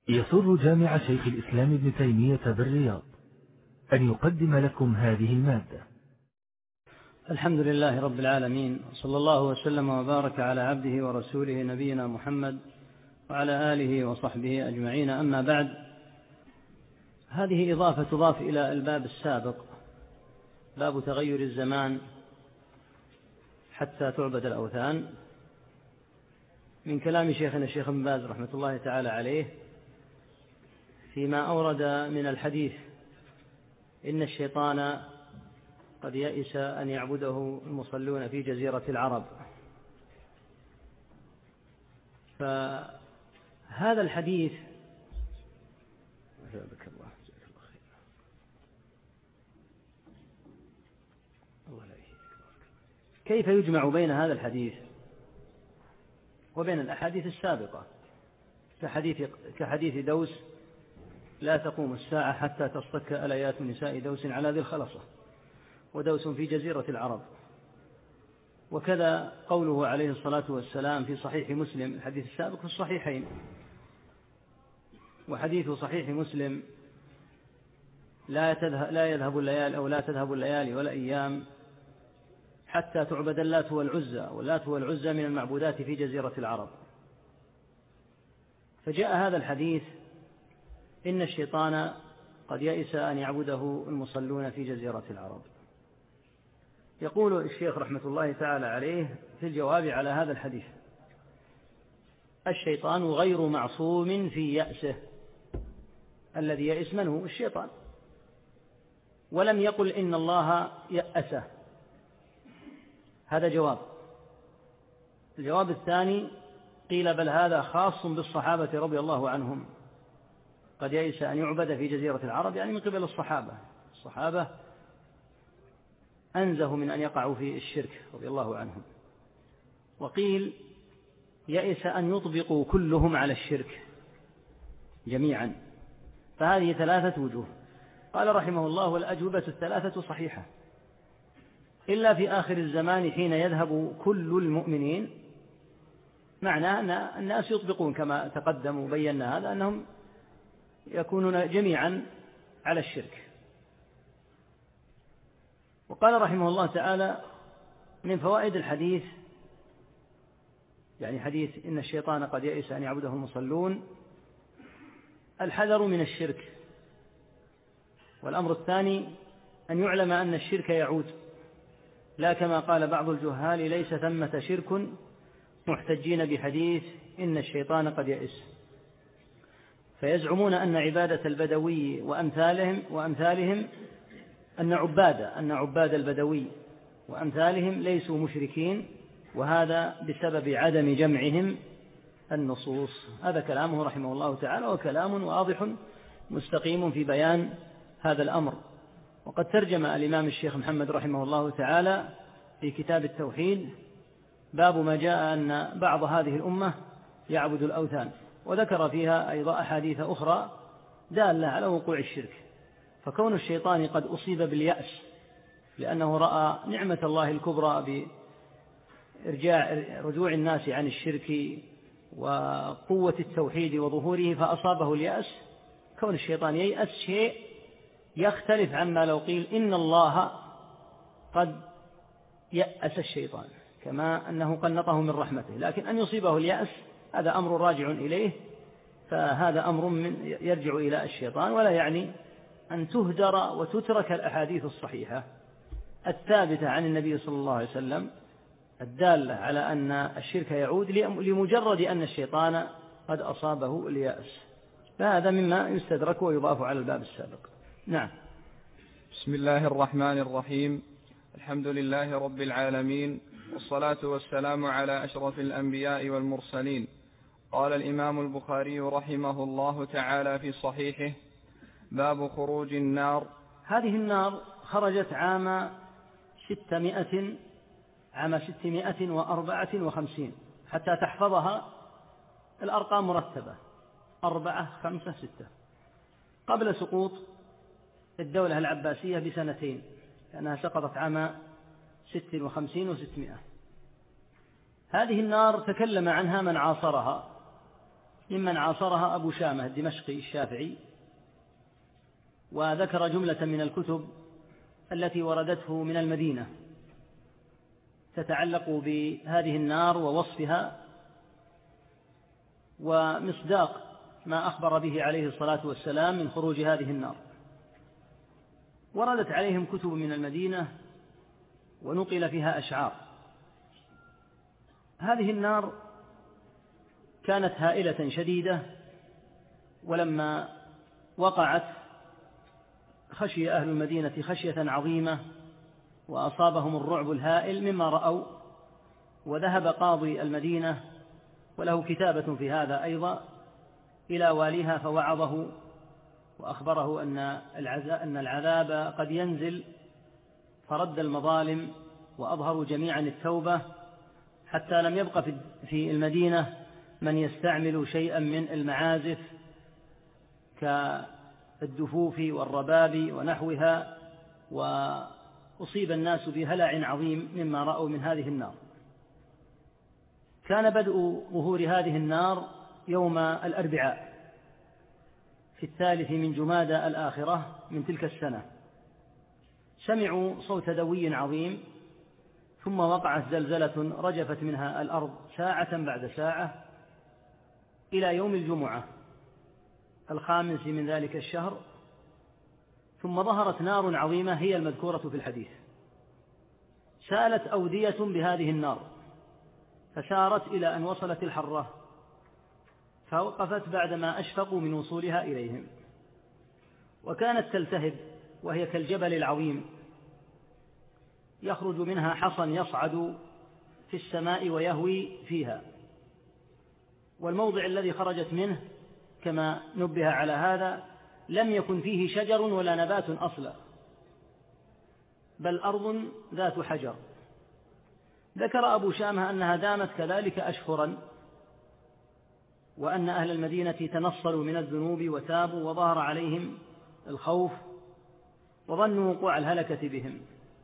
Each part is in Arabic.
يسر جامع شيخ الإسلام ابن تيمية بالرياض أن يقدم لكم هذه المادة. الحمد لله رب العالمين، صلى الله وسلم وبارك على عبده ورسوله نبينا محمد وعلى آله وصحبه أجمعين. أما بعد، هذه إضافة تضاف إلى الباب السابق، باب تغير الزمان حتى تعبد الأوثان، من كلام شيخنا الشيخ ابن باز رحمة الله تعالى عليه فيما أورد من الحديث: إن الشيطان قد يئس أن يعبده المصلون في جزيرة العرب. فهذا الحديث كيف يجمع بين هذا الحديث وبين الأحاديث السابقة، كحديث دوس: لا تقوم الساعة حتى تصطك أليات نساء دوس على ذي الخلصة، ودوس في جزيرة العرب. وكذا قوله عليه الصلاة والسلام في صحيح مسلم، الحديث السابق في الصحيحين، وحديث صحيح مسلم: لا يذهب الليالي أو لا تذهب الليالي ولا أيام حتى تعبد اللات والعزى، واللات والعزى من المعبودات في جزيرة العرب. فجاء هذا الحديث: إن الشيطان قد يئس أن يعبده المصلون في جزيرة العرب. يقول الشيخ رحمة الله تعالى عليه في الجواب على هذا الحديث: الشيطان غير معصوم في يأسه. الذي يئس من هو؟ الشيطان. ولم يقل إن الله يأسه. هذا جواب. الجواب الثاني: قيل بل هذا خاص بالصحابة رضي الله عنهم، قد يئس أن يعبد في جزيرة العرب، يعني من قبل الصحابة أنزه من أن يقعوا في الشرك رضي الله عنهم. وقيل يئس أن يطبقوا كلهم على الشرك جميعا. فهذه ثلاثة وجوه. قال رحمه الله: والأجوبة الثلاثة صحيحة، إلا في آخر الزمان حين يذهب كل المؤمنين. معناه أن الناس يطبقون كما تقدم وبينا هذا، أنهم يكونون جميعا على الشرك. وقال رحمه الله تعالى: من فوائد الحديث، يعني حديث إن الشيطان قد يئس أن يعبده المصلون، الحذر من الشرك. والأمر الثاني أن يعلم أن الشرك يعود، لا كما قال بعض الجهال: ليس ثمة شرك، محتجين بحديث إن الشيطان قد يئس. فيزعمون أن عبادة البدوي وأمثالهم أن عباد البدوي وأمثالهم ليسوا مشركين، وهذا بسبب عدم جمعهم النصوص. هذا كلامه رحمه الله تعالى، وكلام واضح مستقيم في بيان هذا الأمر. وقد ترجم الإمام الشيخ محمد رحمه الله تعالى في كتاب التوحيد باب ما جاء أن بعض هذه الأمة يعبد الأوثان، وذكر فيها أيضا أحاديث أخرى دالة على وقوع الشرك. فكون الشيطان قد أصيب باليأس لأنه رأى نعمة الله الكبرى برجوع الناس عن الشرك وقوة التوحيد وظهوره فأصابه اليأس، كون الشيطان ييأس شيء يختلف عما لو قيل إن الله قد يأس الشيطان، كما أنه قنطه من رحمته. لكن أن يصيبه اليأس هذا أمر راجع إليه، فهذا أمر يرجع إلى الشيطان، ولا يعني أن تهدر وتترك الأحاديث الصحيحة الثابتة عن النبي صلى الله عليه وسلم الدالة على أن الشرك يعود لمجرد أن الشيطان قد أصابه اليأس. فهذا مما يستدرك ويضاف على الباب السابق. نعم. بسم الله الرحمن الرحيم. الحمد لله رب العالمين، والصلاة والسلام على أشرف الأنبياء والمرسلين. قال الإمام البخاري رحمه الله تعالى في صحيحه: باب خروج النار. هذه النار خرجت عام 654، حتى تحفظها الأرقام مرتبة 4 5 6، قبل سقوط الدولة العباسية بسنتين، لأنها سقطت عام 56 و600. هذه النار تكلم عنها من عاصرها، ممن عاصرها أبو شامة الدمشقي الشافعي، وذكر جملة من الكتب التي وردته من المدينة تتعلق بهذه النار ووصفها ومصداق ما أخبر به عليه الصلاة والسلام من خروج هذه النار. وردت عليهم كتب من المدينة ونقل فيها أشعار. هذه النار كانت هائلة شديدة، ولما وقعت خشي أهل المدينة خشية عظيمة وأصابهم الرعب الهائل مما رأوا، وذهب قاضي المدينة وله كتابة في هذا أيضا إلى واليها فوعظه وأخبره أن العذاب قد ينزل، فرد المظالم وأظهروا جميعا التوبة، حتى لم يبق في المدينة من يستعمل شيئا من المعازف كالدفوف والرباب ونحوها، وأصيب الناس بهلع عظيم مما رأوا من هذه النار. كان بدء ظهور هذه النار يوم الأربعاء في 3 من جمادى الآخرة من تلك السنة. سمعوا صوت دوي عظيم، ثم وقعت زلزلة رجفت منها الأرض ساعة بعد ساعة إلى يوم الجمعة 5 من ذلك الشهر، ثم ظهرت نار عظيمة هي المذكورة في الحديث، سالت أودية بهذه النار فسارت إلى أن وصلت الحرة، فوقفت بعدما أشفقوا من وصولها إليهم، وكانت تلتهب وهي كالجبل العظيم، يخرج منها حصى يصعد في السماء ويهوي فيها، والموضع الذي خرجت منه كما نبه على هذا لم يكن فيه شجر ولا نبات أصلا، بل أرض ذات حجر. ذكر أبو شامة أنها دامت كذلك أشهرا، وأن أهل المدينة تنصلوا من الذنوب وتابوا، وظهر عليهم الخوف وظنوا وقوع الهلكة بهم.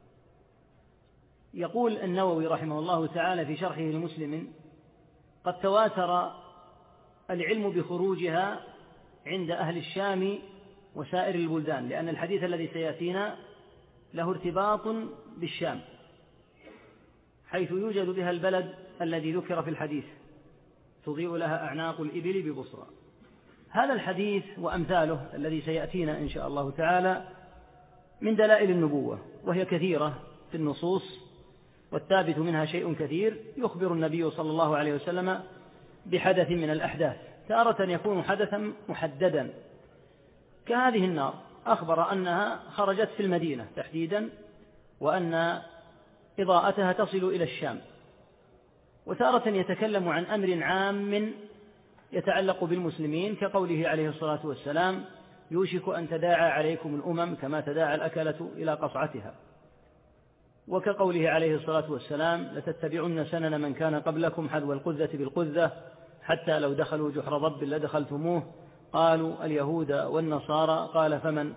يقول النووي رحمه الله تعالى في شرحه لمسلم: قد تواتر العلم بخروجها عند أهل الشام وسائر البلدان، لأن الحديث الذي سيأتينا له ارتباط بالشام، حيث يوجد بها البلد الذي ذكر في الحديث تضيء لها أعناق الإبل ببصرى. هذا الحديث وأمثاله الذي سيأتينا إن شاء الله تعالى من دلائل النبوة، وهي كثيرة في النصوص، والثابت منها شيء كثير. يخبر النبي صلى الله عليه وسلم بحدث من الأحداث، تارة يكون حدثا محددا كهذه النار، أخبر أنها خرجت في المدينة تحديدا، وأن إضاءتها تصل إلى الشام. وتارة يتكلم عن أمر عام يتعلق بالمسلمين، كقوله عليه الصلاة والسلام: يوشك أن تداعى عليكم الأمم كما تداعى الأكلة إلى قصعتها. وكقوله عليه الصلاة والسلام: لتتبعن سنن من كان قبلكم حذو القذة بالقذة حتى لو دخلوا جحر ضب لدخلتموه، قالوا اليهود والنصارى، قال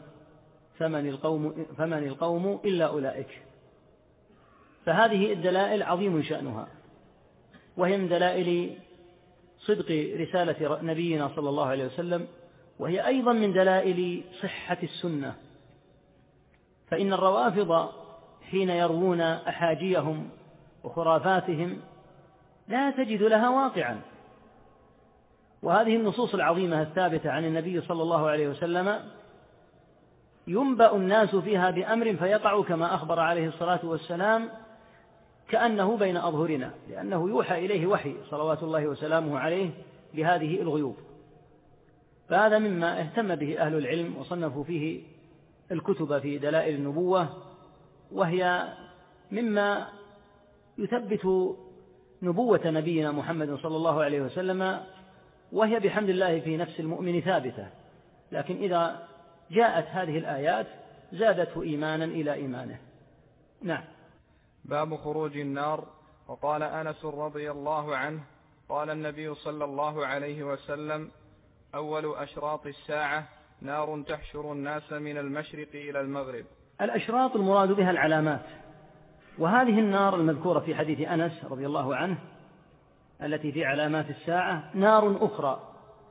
فمن القوم إلا أولئك. فهذه الدلائل عظيم شأنها، وهي من دلائل صدق رسالة نبينا صلى الله عليه وسلم، وهي أيضا من دلائل صحة السنة. فإن الروافض حين يروون أحاجيهم وخرافاتهم لا تجد لها واقعا، وهذه النصوص العظيمة الثابتة عن النبي صلى الله عليه وسلم ينبأ الناس فيها بأمر فيقع كما أخبر عليه الصلاة والسلام كأنه بين أظهرنا، لأنه يوحى إليه وحي صلوات الله وسلامه عليه بهذه الغيوب. فهذا مما اهتم به أهل العلم وصنفوا فيه الكتب في دلائل النبوة، وهي مما يثبت نبوة نبينا محمد صلى الله عليه وسلم، وهي بحمد الله في نفس المؤمن ثابتة، لكن إذا جاءت هذه الآيات زادته إيمانا إلى إيمانه. نعم. باب خروج النار. وقال أنس رضي الله عنه: قال النبي صلى الله عليه وسلم: أول أشراط الساعة نار تحشر الناس من المشرق إلى المغرب. الأشراط المراد بها العلامات، وهذه النار المذكورة في حديث أنس رضي الله عنه التي في علامات الساعة نار أخرى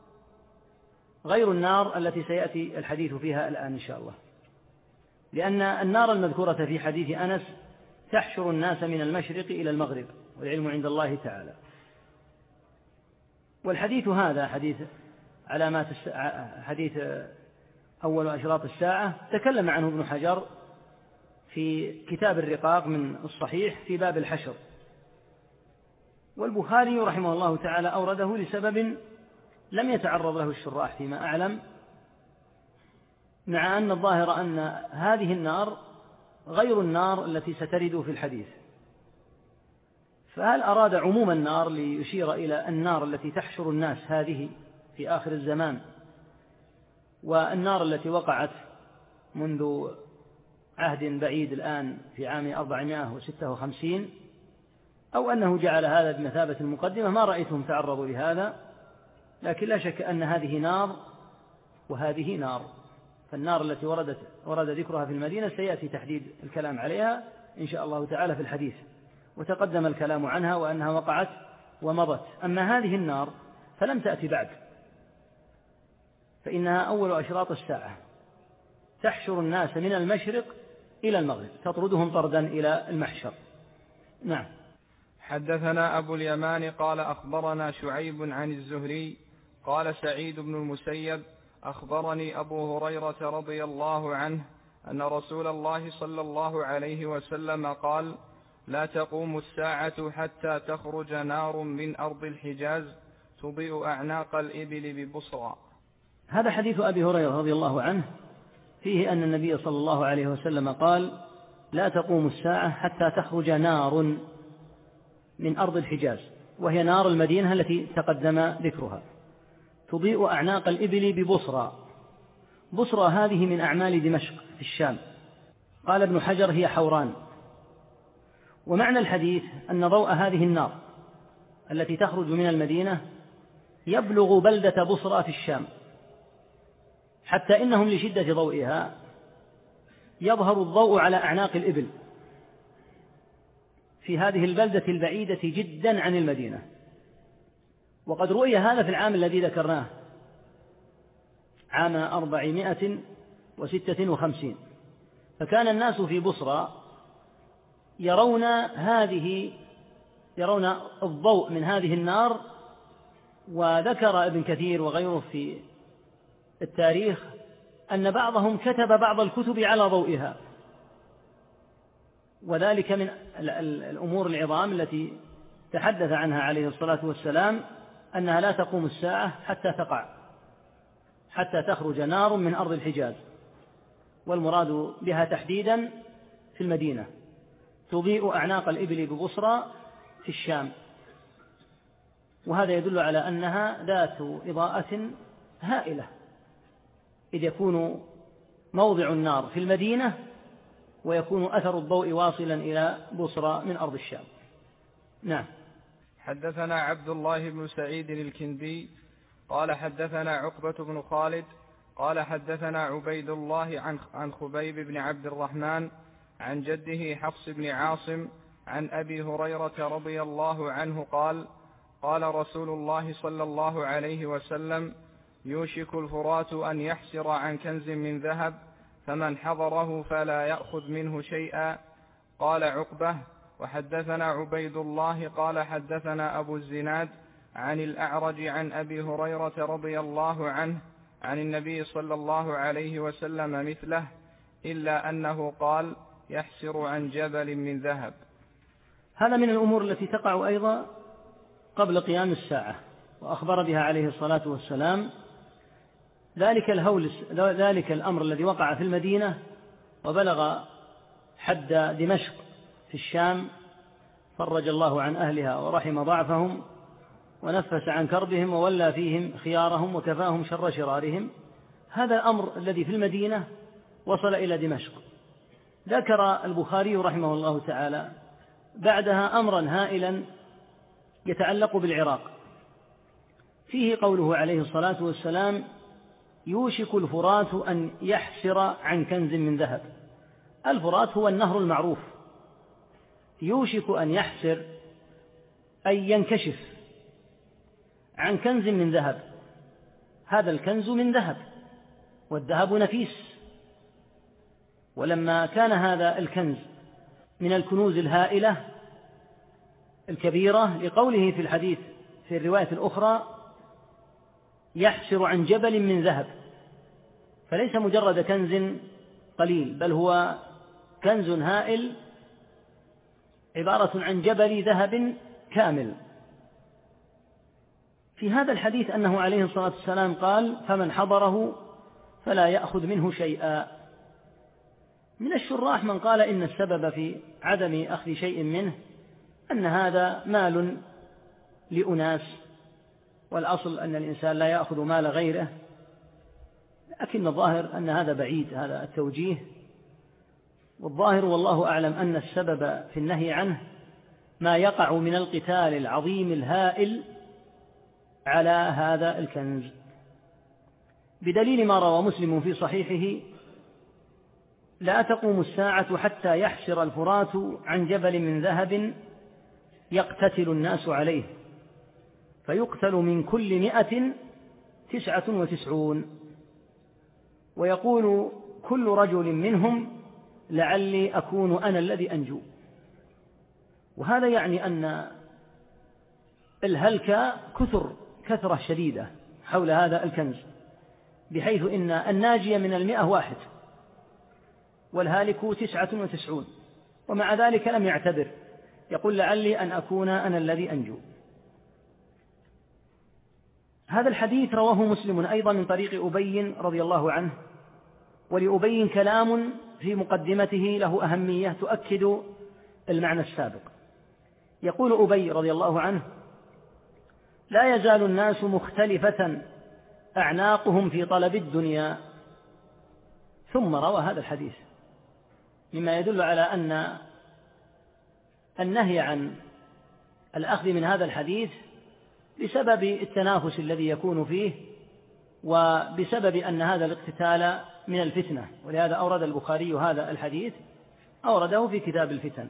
غير النار التي سيأتي الحديث فيها الآن إن شاء الله، لأن النار المذكورة في حديث أنس تحشر الناس من المشرق إلى المغرب، والعلم عند الله تعالى. والحديث هذا حديث أول أشراط الساعة تكلم عنه ابن حجر في كتاب الرقاق من الصحيح في باب الحشر، والبخاري رحمه الله تعالى أورده لسبب لم يتعرض له الشراح فيما أعلم، مع أن الظاهر أن هذه النار غير النار التي سترد في الحديث. فهل أراد عموم النار ليشير إلى النار التي تحشر الناس هذه في آخر الزمان، والنار التي وقعت منذ عهد بعيد الآن في عام 456، أو أنه جعل هذا بمثابة المقدمة؟ ما رأيتهم تعرضوا لهذا، لكن لا شك أن هذه نار وهذه نار. فالنار التي ورد ذكرها في المدينة سيأتي تحديد الكلام عليها إن شاء الله تعالى في الحديث، وتقدم الكلام عنها وأنها وقعت ومضت. أما هذه النار فلم تأتي بعد، فإنها أول أشراط الساعة، تحشر الناس من المشرق إلى المغرب، تطردهم طردا إلى المحشر. نعم. حدثنا أبو اليمان قال أخبرنا شعيب عن الزهري قال سعيد بن المسيب أخبرني أبو هريرة رضي الله عنه أن رسول الله صلى الله عليه وسلم قال: لا تقوم الساعة حتى تخرج نار من أرض الحجاز تضيء أعناق الإبل ببصرى. هذا حديث أبي هريرة رضي الله عنه فيه أن النبي صلى الله عليه وسلم قال: لا تقوم الساعة حتى تخرج نار من أرض الحجاز، وهي نار المدينة التي تقدم ذكرها، تضيء أعناق الإبل ببصرى. بصرى هذه من أعمال دمشق في الشام. قال ابن حجر: هي حوران. ومعنى الحديث أن ضوء هذه النار التي تخرج من المدينة يبلغ بلدة بصرى في الشام، حتى إنهم لشدة ضوئها يظهر الضوء على أعناق الإبل في هذه البلدة البعيدة جدا عن المدينة. وقد رؤي هذا في العام الذي ذكرناه، عام 456، فكان الناس في بصرى يرون الضوء من هذه النار. وذكر ابن كثير وغيره في التاريخ أن بعضهم كتب بعض الكتب على ضوئها، وذلك من الأمور العظام التي تحدث عنها عليه الصلاة والسلام، أنها لا تقوم الساعة حتى تخرج نار من أرض الحجاز، والمراد بها تحديدا في المدينة، تضيء أعناق الإبل ببصرى في الشام. وهذا يدل على أنها ذات إضاءة هائلة، إذ يكون موضع النار في المدينة ويكون أثر الضوء واصلا إلى بصرى من أرض الشام. نعم. حدثنا عبد الله بن سعيد الكندي قال حدثنا عقبة بن خالد قال حدثنا عبيد الله عن خبيب بن عبد الرحمن عن جده حفص بن عاصم عن أبي هريرة رضي الله عنه قال: قال رسول الله صلى الله عليه وسلم: يوشك الفرات أن يحسر عن كنز من ذهب، فمن حضره فلا يأخذ منه شيئا. قال عقبة: وحدثنا عبيد الله قال حدثنا أبو الزناد عن الأعرج عن أبي هريرة رضي الله عنه عن النبي صلى الله عليه وسلم مثله، إلا أنه قال: يحسر عن جبل من ذهب. هذا من الأمور التي تقع أيضا قبل قيام الساعة، وأخبر بها عليه الصلاة والسلام. ذلك الأمر الذي وقع في المدينة وبلغ حد دمشق في الشام، فرج الله عن أهلها ورحم ضعفهم ونفس عن كربهم وولى فيهم خيارهم وكفاهم شر شرارهم. هذا الأمر الذي في المدينة وصل إلى دمشق. ذكر البخاري رحمه الله تعالى بعدها أمرا هائلا يتعلق بالعراق، فيه قوله عليه الصلاة والسلام: يوشك الفرات أن يحسر عن كنز من ذهب. الفرات هو النهر المعروف، يوشك أن يحسر أي ينكشف عن كنز من ذهب. هذا الكنز من ذهب، والذهب نفيس. ولما كان هذا الكنز من الكنوز الهائلة الكبيرة، لقوله في الحديث في الرواية الأخرى يحسر عن جبل من ذهب، فليس مجرد كنز قليل، بل هو كنز هائل عبارة عن جبل ذهب كامل. في هذا الحديث أنه عليه الصلاة والسلام قال: فمن حضره فلا يأخذ منه شيئا. من الشراح من قال إن السبب في عدم أخذ شيء منه أن هذا مال لأناس، والأصل أن الإنسان لا يأخذ مال غيره، لكن الظاهر أن هذا بعيد، هذا التوجيه. والظاهر والله أعلم أن السبب في النهي عنه ما يقع من القتال العظيم الهائل على هذا الكنز، بدليل ما روى مسلم في صحيحه: لا تقوم الساعة حتى يحسر الفرات عن جبل من ذهب يقتتل الناس عليه، فيقتل من كل 199، ويقول كل رجل منهم: لعلي أكون أنا الذي أنجو. وهذا يعني أن الهلك كثرة شديدة حول هذا الكنز، بحيث إن الناجي من 100 واحد، والهالك 99، ومع ذلك لم يعتبر، يقول: لعلي أن أكون أنا الذي أنجو. هذا الحديث رواه مسلم أيضا من طريق أبي رضي الله عنه، ولأبي كلام في مقدمته له أهمية تؤكد المعنى السابق. يقول أبي رضي الله عنه: لا يزال الناس مختلفة أعناقهم في طلب الدنيا. ثم روى هذا الحديث، مما يدل على أن النهي عن الأخذ من هذا الحديث بسبب التنافس الذي يكون فيه، وبسبب أن هذا الاقتتال من الفتنة، ولهذا أورد البخاري هذا الحديث، أورده في كتاب الفتن.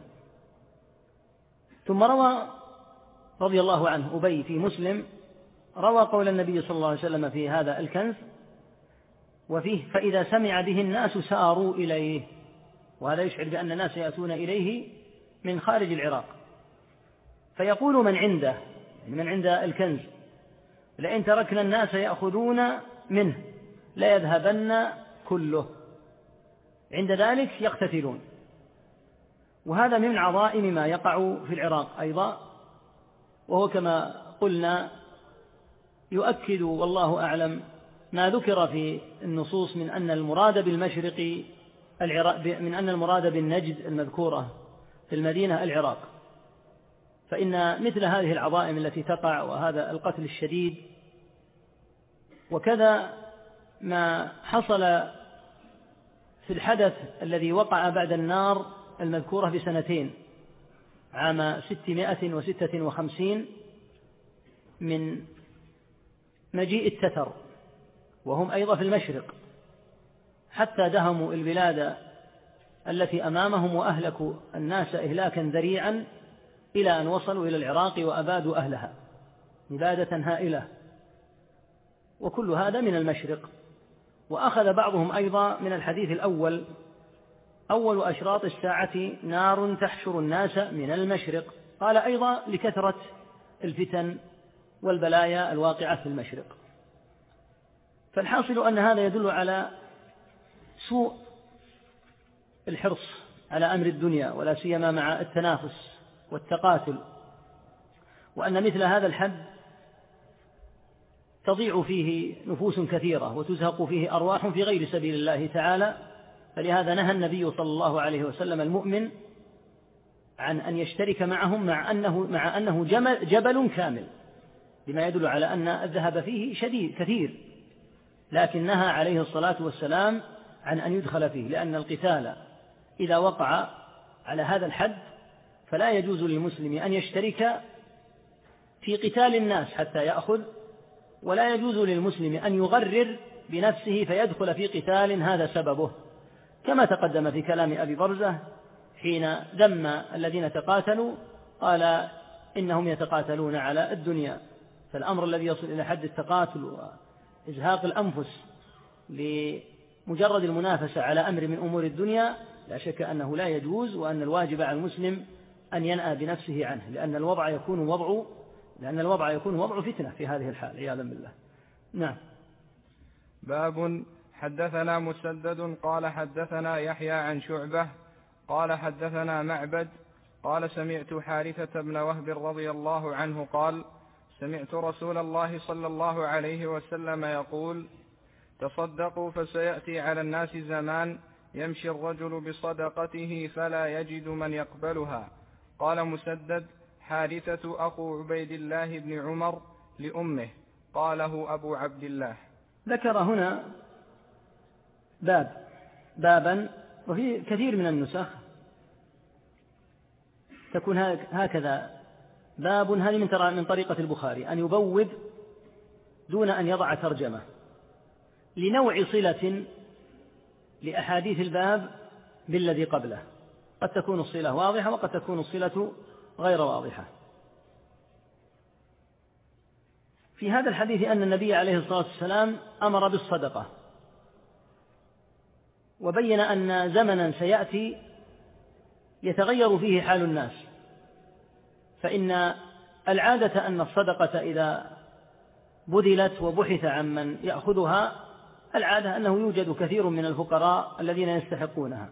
ثم روى رضي الله عنه أبي في مسلم، روى قول النبي صلى الله عليه وسلم في هذا الكنز وفيه: فإذا سمع به الناس ساروا إليه. وهذا يشعر بأن الناس يأتون إليه من خارج العراق، فيقول من عنده، من عند الكنز: لئن تركنا الناس يأخذون منه لا يذهبن كله. عند ذلك يقتتلون. وهذا من عظائم ما يقع في العراق أيضا، وهو كما قلنا يؤكد والله أعلم ما ذكر في النصوص من أن المراد بالمشرق من أن المراد بالنجد المذكورة في المدينة العراق. فإن مثل هذه العظائم التي تقع وهذا القتل الشديد، وكذا ما حصل في الحدث الذي وقع بعد النار المذكورة ب2 عام 656 من مجيء التتر، وهم أيضا في المشرق، حتى دهموا البلاد التي أمامهم وأهلكوا الناس إهلاكا ذريعا، إلى أن وصلوا إلى العراق وأبادوا أهلها إبادة هائلة. وكل هذا من المشرق. وأخذ بعضهم أيضا من الحديث الأول: أول أشراط الساعة نار تحشر الناس من المشرق. قال أيضا لكثرة الفتن والبلايا الواقعة في المشرق. فالحاصل أن هذا يدل على سوء الحرص على أمر الدنيا، ولا سيما مع التنافس والتقاتل، وأن مثل هذا الحد تضيع فيه نفوس كثيرة وتزهق فيه أرواح في غير سبيل الله تعالى. فلهذا نهى النبي صلى الله عليه وسلم المؤمن عن أن يشترك معهم، مع أنه جبل كامل، بما يدل على أن الذهب فيه شديد كثير، لكن نهى عليه الصلاة والسلام عن أن يدخل فيه، لأن القتال إذا وقع على هذا الحد فلا يجوز للمسلم أن يشترك في قتال الناس حتى يأخذ، ولا يجوز للمسلم أن يغرر بنفسه فيدخل في قتال هذا سببه، كما تقدم في كلام أبي برزة حين ذم الذين تقاتلوا، قال إنهم يتقاتلون على الدنيا. فالأمر الذي يصل إلى حد التقاتل إزهاق الأنفس لمجرد المنافسة على أمر من أمور الدنيا لا شك أنه لا يجوز، وأن الواجب على المسلم أن ينأى بنفسه عنه، لأن الوضع يكون وضع فتنة في هذه الحال عياذا بالله. نعم. باب حدثنا مسدد قال حدثنا يحيى عن شعبة قال حدثنا معبد قال سمعت حارثة بن وهب رضي الله عنه قال سمعت رسول الله صلى الله عليه وسلم يقول تصدقوا فسيأتي على الناس زمان يمشي الرجل بصدقته فلا يجد من يقبلها. قال مسدد حارثة أخو عبيد الله بن عمر لأمه، قاله أبو عبد الله. ذكر هنا بابا، وفي كثير من النسخ تكون هكذا باب، هذه من طريقة البخاري أن يبوب دون أن يضع ترجمة لنوع صلة لأحاديث الباب بالذي قبله، قد تكون الصلة واضحة وقد تكون الصلة غير واضحة. في هذا الحديث أن النبي عليه الصلاة والسلام أمر بالصدقة، وبين أن زمنا سيأتي يتغير فيه حال الناس، فإن العادة أن الصدقة إذا بذلت وبحث عن من يأخذها العادة أنه يوجد كثير من الفقراء الذين يستحقونها،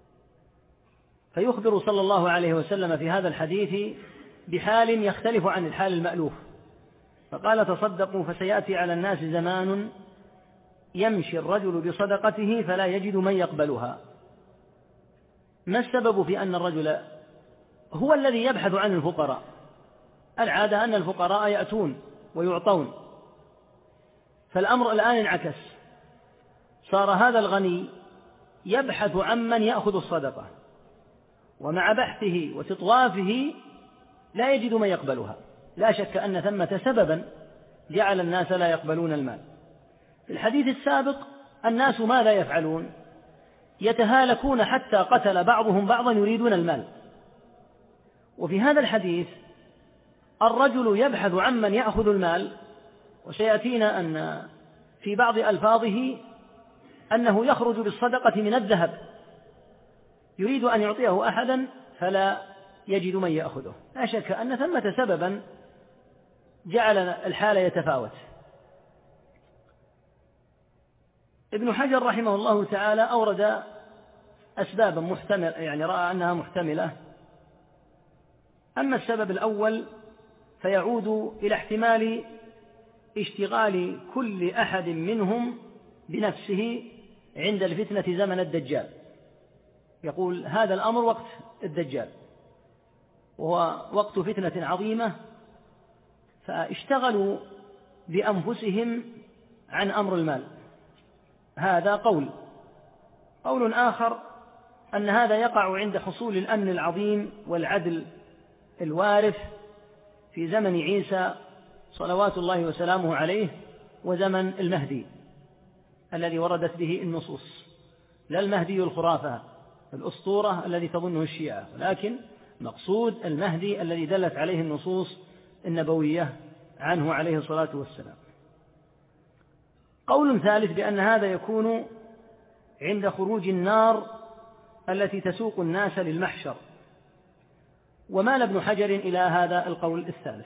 فيخبر صلى الله عليه وسلم في هذا الحديث بحال يختلف عن الحال المألوف، فقال تصدقوا فسيأتي على الناس زمان يمشي الرجل بصدقته فلا يجد من يقبلها. ما السبب في أن الرجل هو الذي يبحث عن الفقراء؟ العادة أن الفقراء يأتون ويعطون، فالأمر الآن انعكس، صار هذا الغني يبحث عن من يأخذ الصدقة، ومع بحثه وتطوافه لا يجد من يقبلها. لا شك أن ثمة سببا جعل الناس لا يقبلون المال. في الحديث السابق الناس ماذا يفعلون؟ يتهالكون حتى قتل بعضهم بعضا يريدون المال. وفي هذا الحديث الرجل يبحث عن من يأخذ المال، وسيأتينا أن في بعض ألفاظه أنه يخرج بالصدقة من الذهب يريد أن يعطيه أحدا فلا يجد من يأخذه. لا شك أن ثمة سببا جعل الحال يتفاوت. ابن حجر رحمه الله تعالى أورد أسبابا محتملة، يعني رأى أنها محتملة. أما السبب الأول فيعود إلى احتمال اشتغال كل أحد منهم بنفسه عند الفتنة زمن الدجال. يقول هذا الأمر وقت الدجال وهو وقت فتنة عظيمة، فاشتغلوا بأنفسهم عن أمر المال. هذا قول آخر أن هذا يقع عند حصول الأمن العظيم والعدل الوارث في زمن عيسى صلوات الله وسلامه عليه وزمن المهدي الذي وردت به النصوص، لا المهدي الخرافة الأسطورة الذي تظنه الشيعة، ولكن مقصود المهدي الذي دلت عليه النصوص النبوية عنه عليه الصلاة والسلام. قول ثالث بأن هذا يكون عند خروج النار التي تسوق الناس للمحشر، ومال ابن حجر إلى هذا القول الثالث.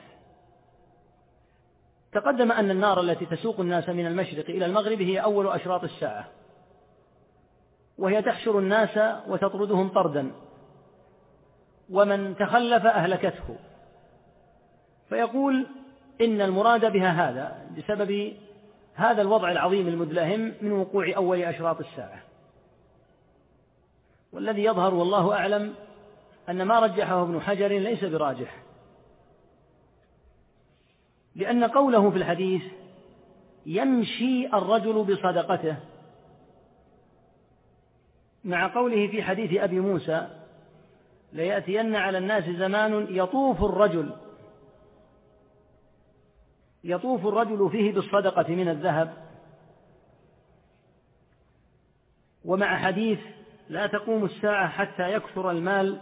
تقدم أن النار التي تسوق الناس من المشرق إلى المغرب هي أول أشراط الساعة، وهي تحشر الناس وتطردهم طردا، ومن تخلف أهلكته. فيقول إن المراد بها هذا بسبب هذا الوضع العظيم المدلهم من وقوع أول أشراط الساعة. والذي يظهر والله أعلم أن ما رجحه ابن حجر ليس براجح، لأن قوله في الحديث يمشي الرجل بصدقته مع قوله في حديث أبي موسى ليأتين على الناس زمان يطوف الرجل فيه بالصدقة من الذهب، ومع حديث لا تقوم الساعة حتى يكثر المال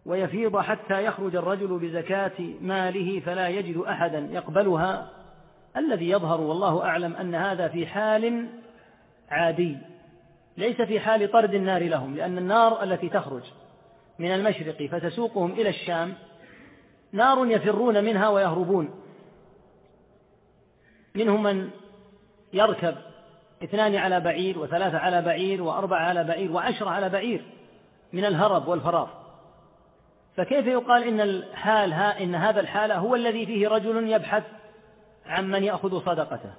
ويفيض حتى يخرج الرجل بزكاة ماله فلا يجد أحدا يقبلها، الذي يظهر والله أعلم أن هذا في حال عادي، ليس في حال طرد النار لهم، لأن النار التي تخرج من المشرق فتسوقهم إلى الشام نار يفرون منها ويهربون. منهم من يركب 2 على بعير و3 على بعير و4 على بعير و10 على بعير من الهرب والفرار. فكيف يقال إن هذا الحال هو الذي فيه رجل يبحث عن من يأخذ صدقته؟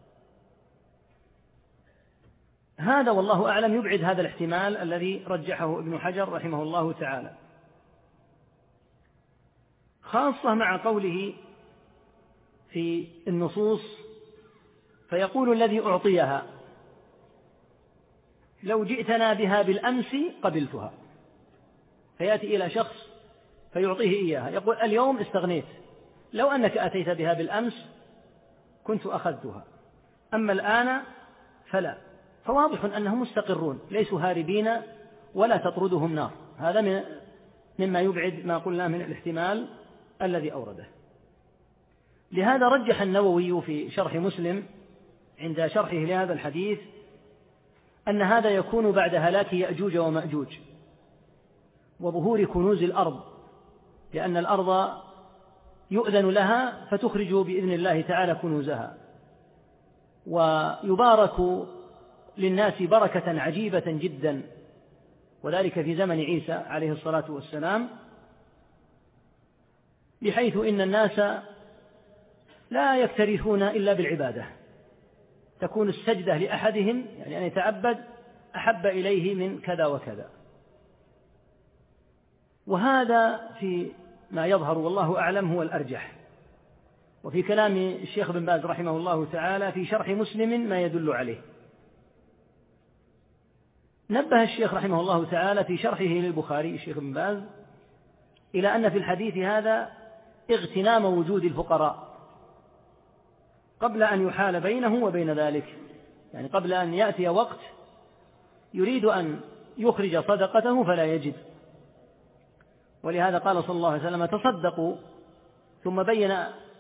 هذا والله أعلم يبعد هذا الاحتمال الذي رجحه ابن حجر رحمه الله تعالى، خاصة مع قوله في النصوص: فيقول الذي أعطيها لو جئتنا بها بالأمس قبلتها. فيأتي إلى شخص فيعطيه إياها، يقول: اليوم استغنيت، لو أنك أتيت بها بالأمس كنت أخذتها، أما الآن فلا. فواضح أنهم مستقرون، ليسوا هاربين ولا تطردهم نار. هذا مما يبعد ما قلنا من الاحتمال الذي أورده. لهذا رجح النووي في شرح مسلم عند شرحه لهذا الحديث أن هذا يكون بعد هلاك يأجوج ومأجوج وظهور كنوز الأرض، لأن الأرض يؤذن لها فتخرج بإذن الله تعالى كنوزها، ويبارك للناس بركة عجيبة جدا، وذلك في زمن عيسى عليه الصلاة والسلام، بحيث إن الناس لا يكترثون إلا بالعبادة، تكون السجدة لأحدهم يعني أن يتعبد أحب إليه من كذا وكذا. وهذا في ما يظهر والله أعلم هو الأرجح. وفي كلام الشيخ بن باز رحمه الله تعالى في شرح مسلم ما يدل عليه. نبه الشيخ رحمه الله تعالى في شرحه للبخاري الشيخ بن باز إلى أن في الحديث هذا اغتنام وجود الفقراء قبل أن يحال بينه وبين ذلك، يعني قبل أن يأتي وقت يريد أن يخرج صدقته فلا يجد. ولهذا قال صلى الله عليه وسلم: تصدقوا، ثم بين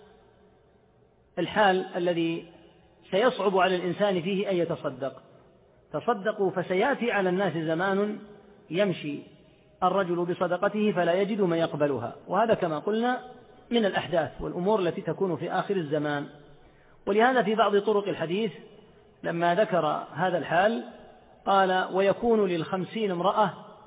الحال الذي سيصعب على الإنسان فيه أن يتصدق. تصدقوا فسيأتي على الناس زمان يمشي الرجل بصدقته فلا يجد من يقبلها، وهذا كما قلنا من الأحداث والأمور التي تكون في آخر الزمان. ولهذا في بعض طرق الحديث لما ذكر هذا الحال قال: ويكون ل50 امرأة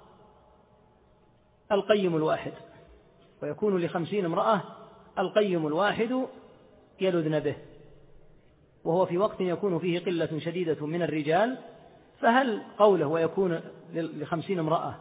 القيم الواحد، ويكون ل50 امرأة القيم الواحد يلذن به، وهو في وقت يكون فيه قلة شديدة من الرجال. فهل قوله ويكون ل50 امرأة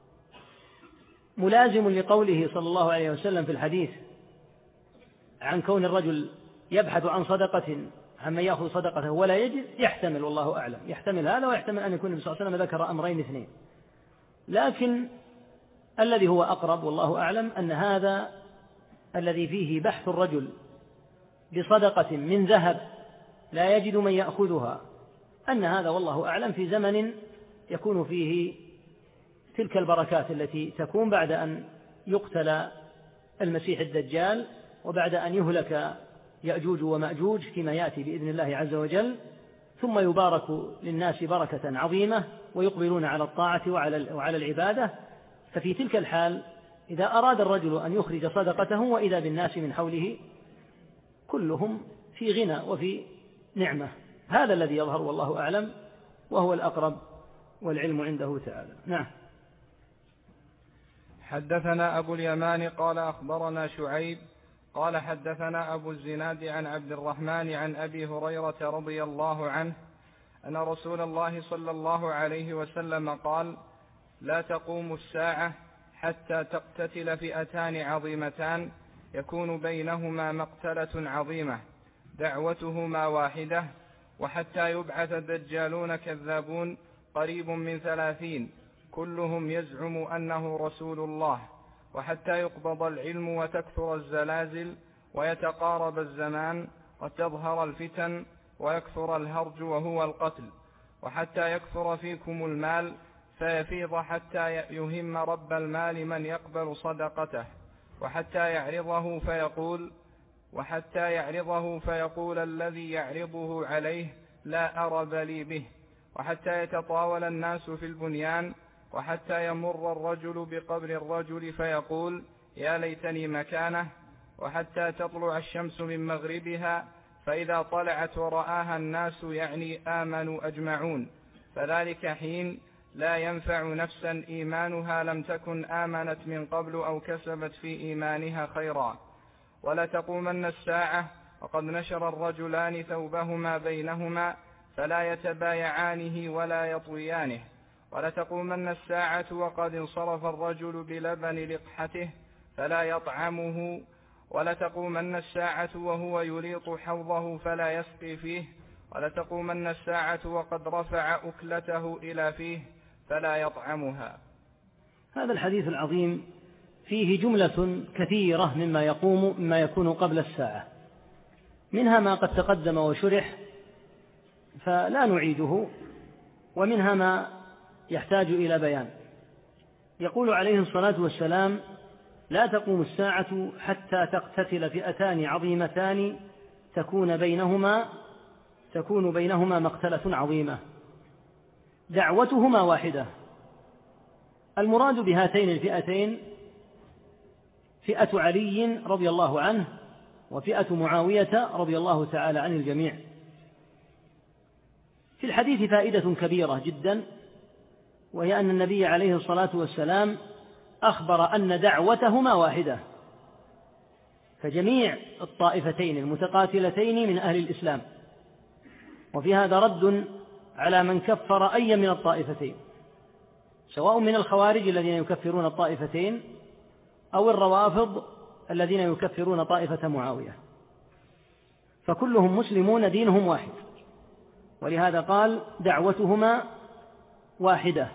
ملازم لقوله صلى الله عليه وسلم في الحديث عن كون الرجل يبحث عن صدقة عمن يأخذ صدقته ولا يجد؟ يحتمل، والله أعلم، يحتمل هذا، ويحتمل أن يكون النبي صلى الله عليه وسلم ذكر أمرين اثنين. لكن الذي هو أقرب والله أعلم أن هذا الذي فيه بحث الرجل بصدقة من ذهب لا يجد من يأخذها، أن هذا والله أعلم في زمن يكون فيه تلك البركات التي تكون بعد أن يقتل المسيح الدجال وبعد أن يهلك يأجوج ومأجوج فيما يأتي بإذن الله عز وجل، ثم يبارك للناس بركة عظيمة ويقبلون على الطاعة وعلى العبادة. ففي تلك الحال إذا أراد الرجل أن يخرج صدقته وإذا بالناس من حوله كلهم في غنى وفي نعمة. هذا الذي يظهر والله أعلم، وهو الأقرب، والعلم عنده تعالى. نعم. حدثنا أبو اليمان قال أخبرنا شعيب قال حدثنا أبو الزناد عن عبد الرحمن عن أبي هريرة رضي الله عنه أن رسول الله صلى الله عليه وسلم قال: لا تقوم الساعة حتى تقتتل فئتان عظيمتان يكون بينهما مقتلة عظيمة دعوتهما واحدة، وحتى يبعث دجالون كذابون قريب من 30 كلهم يزعم أنه رسول الله، وحتى يقبض العلم وتكثر الزلازل ويتقارب الزمان وتظهر الفتن ويكثر الهرج وهو القتل، وحتى يكثر فيكم المال فيفيض حتى يهم رب المال من يقبل صدقته، وحتى يعرضه فيقول وحتى يعرضه فيقول الذي يعرضه عليه لا أرب لي به، وحتى يتطاول الناس في البنيان، وحتى يمر الرجل بقبر الرجل فيقول يا ليتني مكانه، وحتى تطلع الشمس من مغربها فإذا طلعت ورآها الناس يعني آمنوا أجمعون، فذلك حين لا ينفع نفسا إيمانها لم تكن آمنت من قبل أو كسبت في إيمانها خيرا. ولتقومن الساعة وقد نشر الرجلان ثوبهما بينهما فلا يتبايعانه ولا يطويانه. ولتقومن الساعة وقد انصرف الرجل بلبن لقحته فلا يطعمه. ولتقومن الساعة وهو يليط حوضه فلا يسقي فيه. ولتقومن الساعة وقد رفع أكلته إلى فيه فلا يطعمها. هذا الحديث العظيم فيه جملة كثيرة مما يكون قبل الساعة، منها ما قد تقدم وشرح فلا نعيده، ومنها ما يحتاج إلى بيان. يقول عليه الصلاة والسلام لا تقوم الساعة حتى تقتتل فئتان عظيمتان تكون بينهما مقتلة عظيمة دعوتهما واحدة. المراد بهاتين الفئتين فئة علي رضي الله عنه وفئة معاوية رضي الله تعالى عن الجميع. في الحديث فائدة كبيرة جدا، وهي أن النبي عليه الصلاة والسلام أخبر أن دعوتهما واحدة، فجميع الطائفتين المتقاتلتين من أهل الإسلام. وفي هذا رد على من كفر أي من الطائفتين، سواء من الخوارج الذين يكفرون الطائفتين أو الروافض الذين يكفرون طائفة معاوية، فكلهم مسلمون دينهم واحد، ولهذا قال دعوتهما واحدة.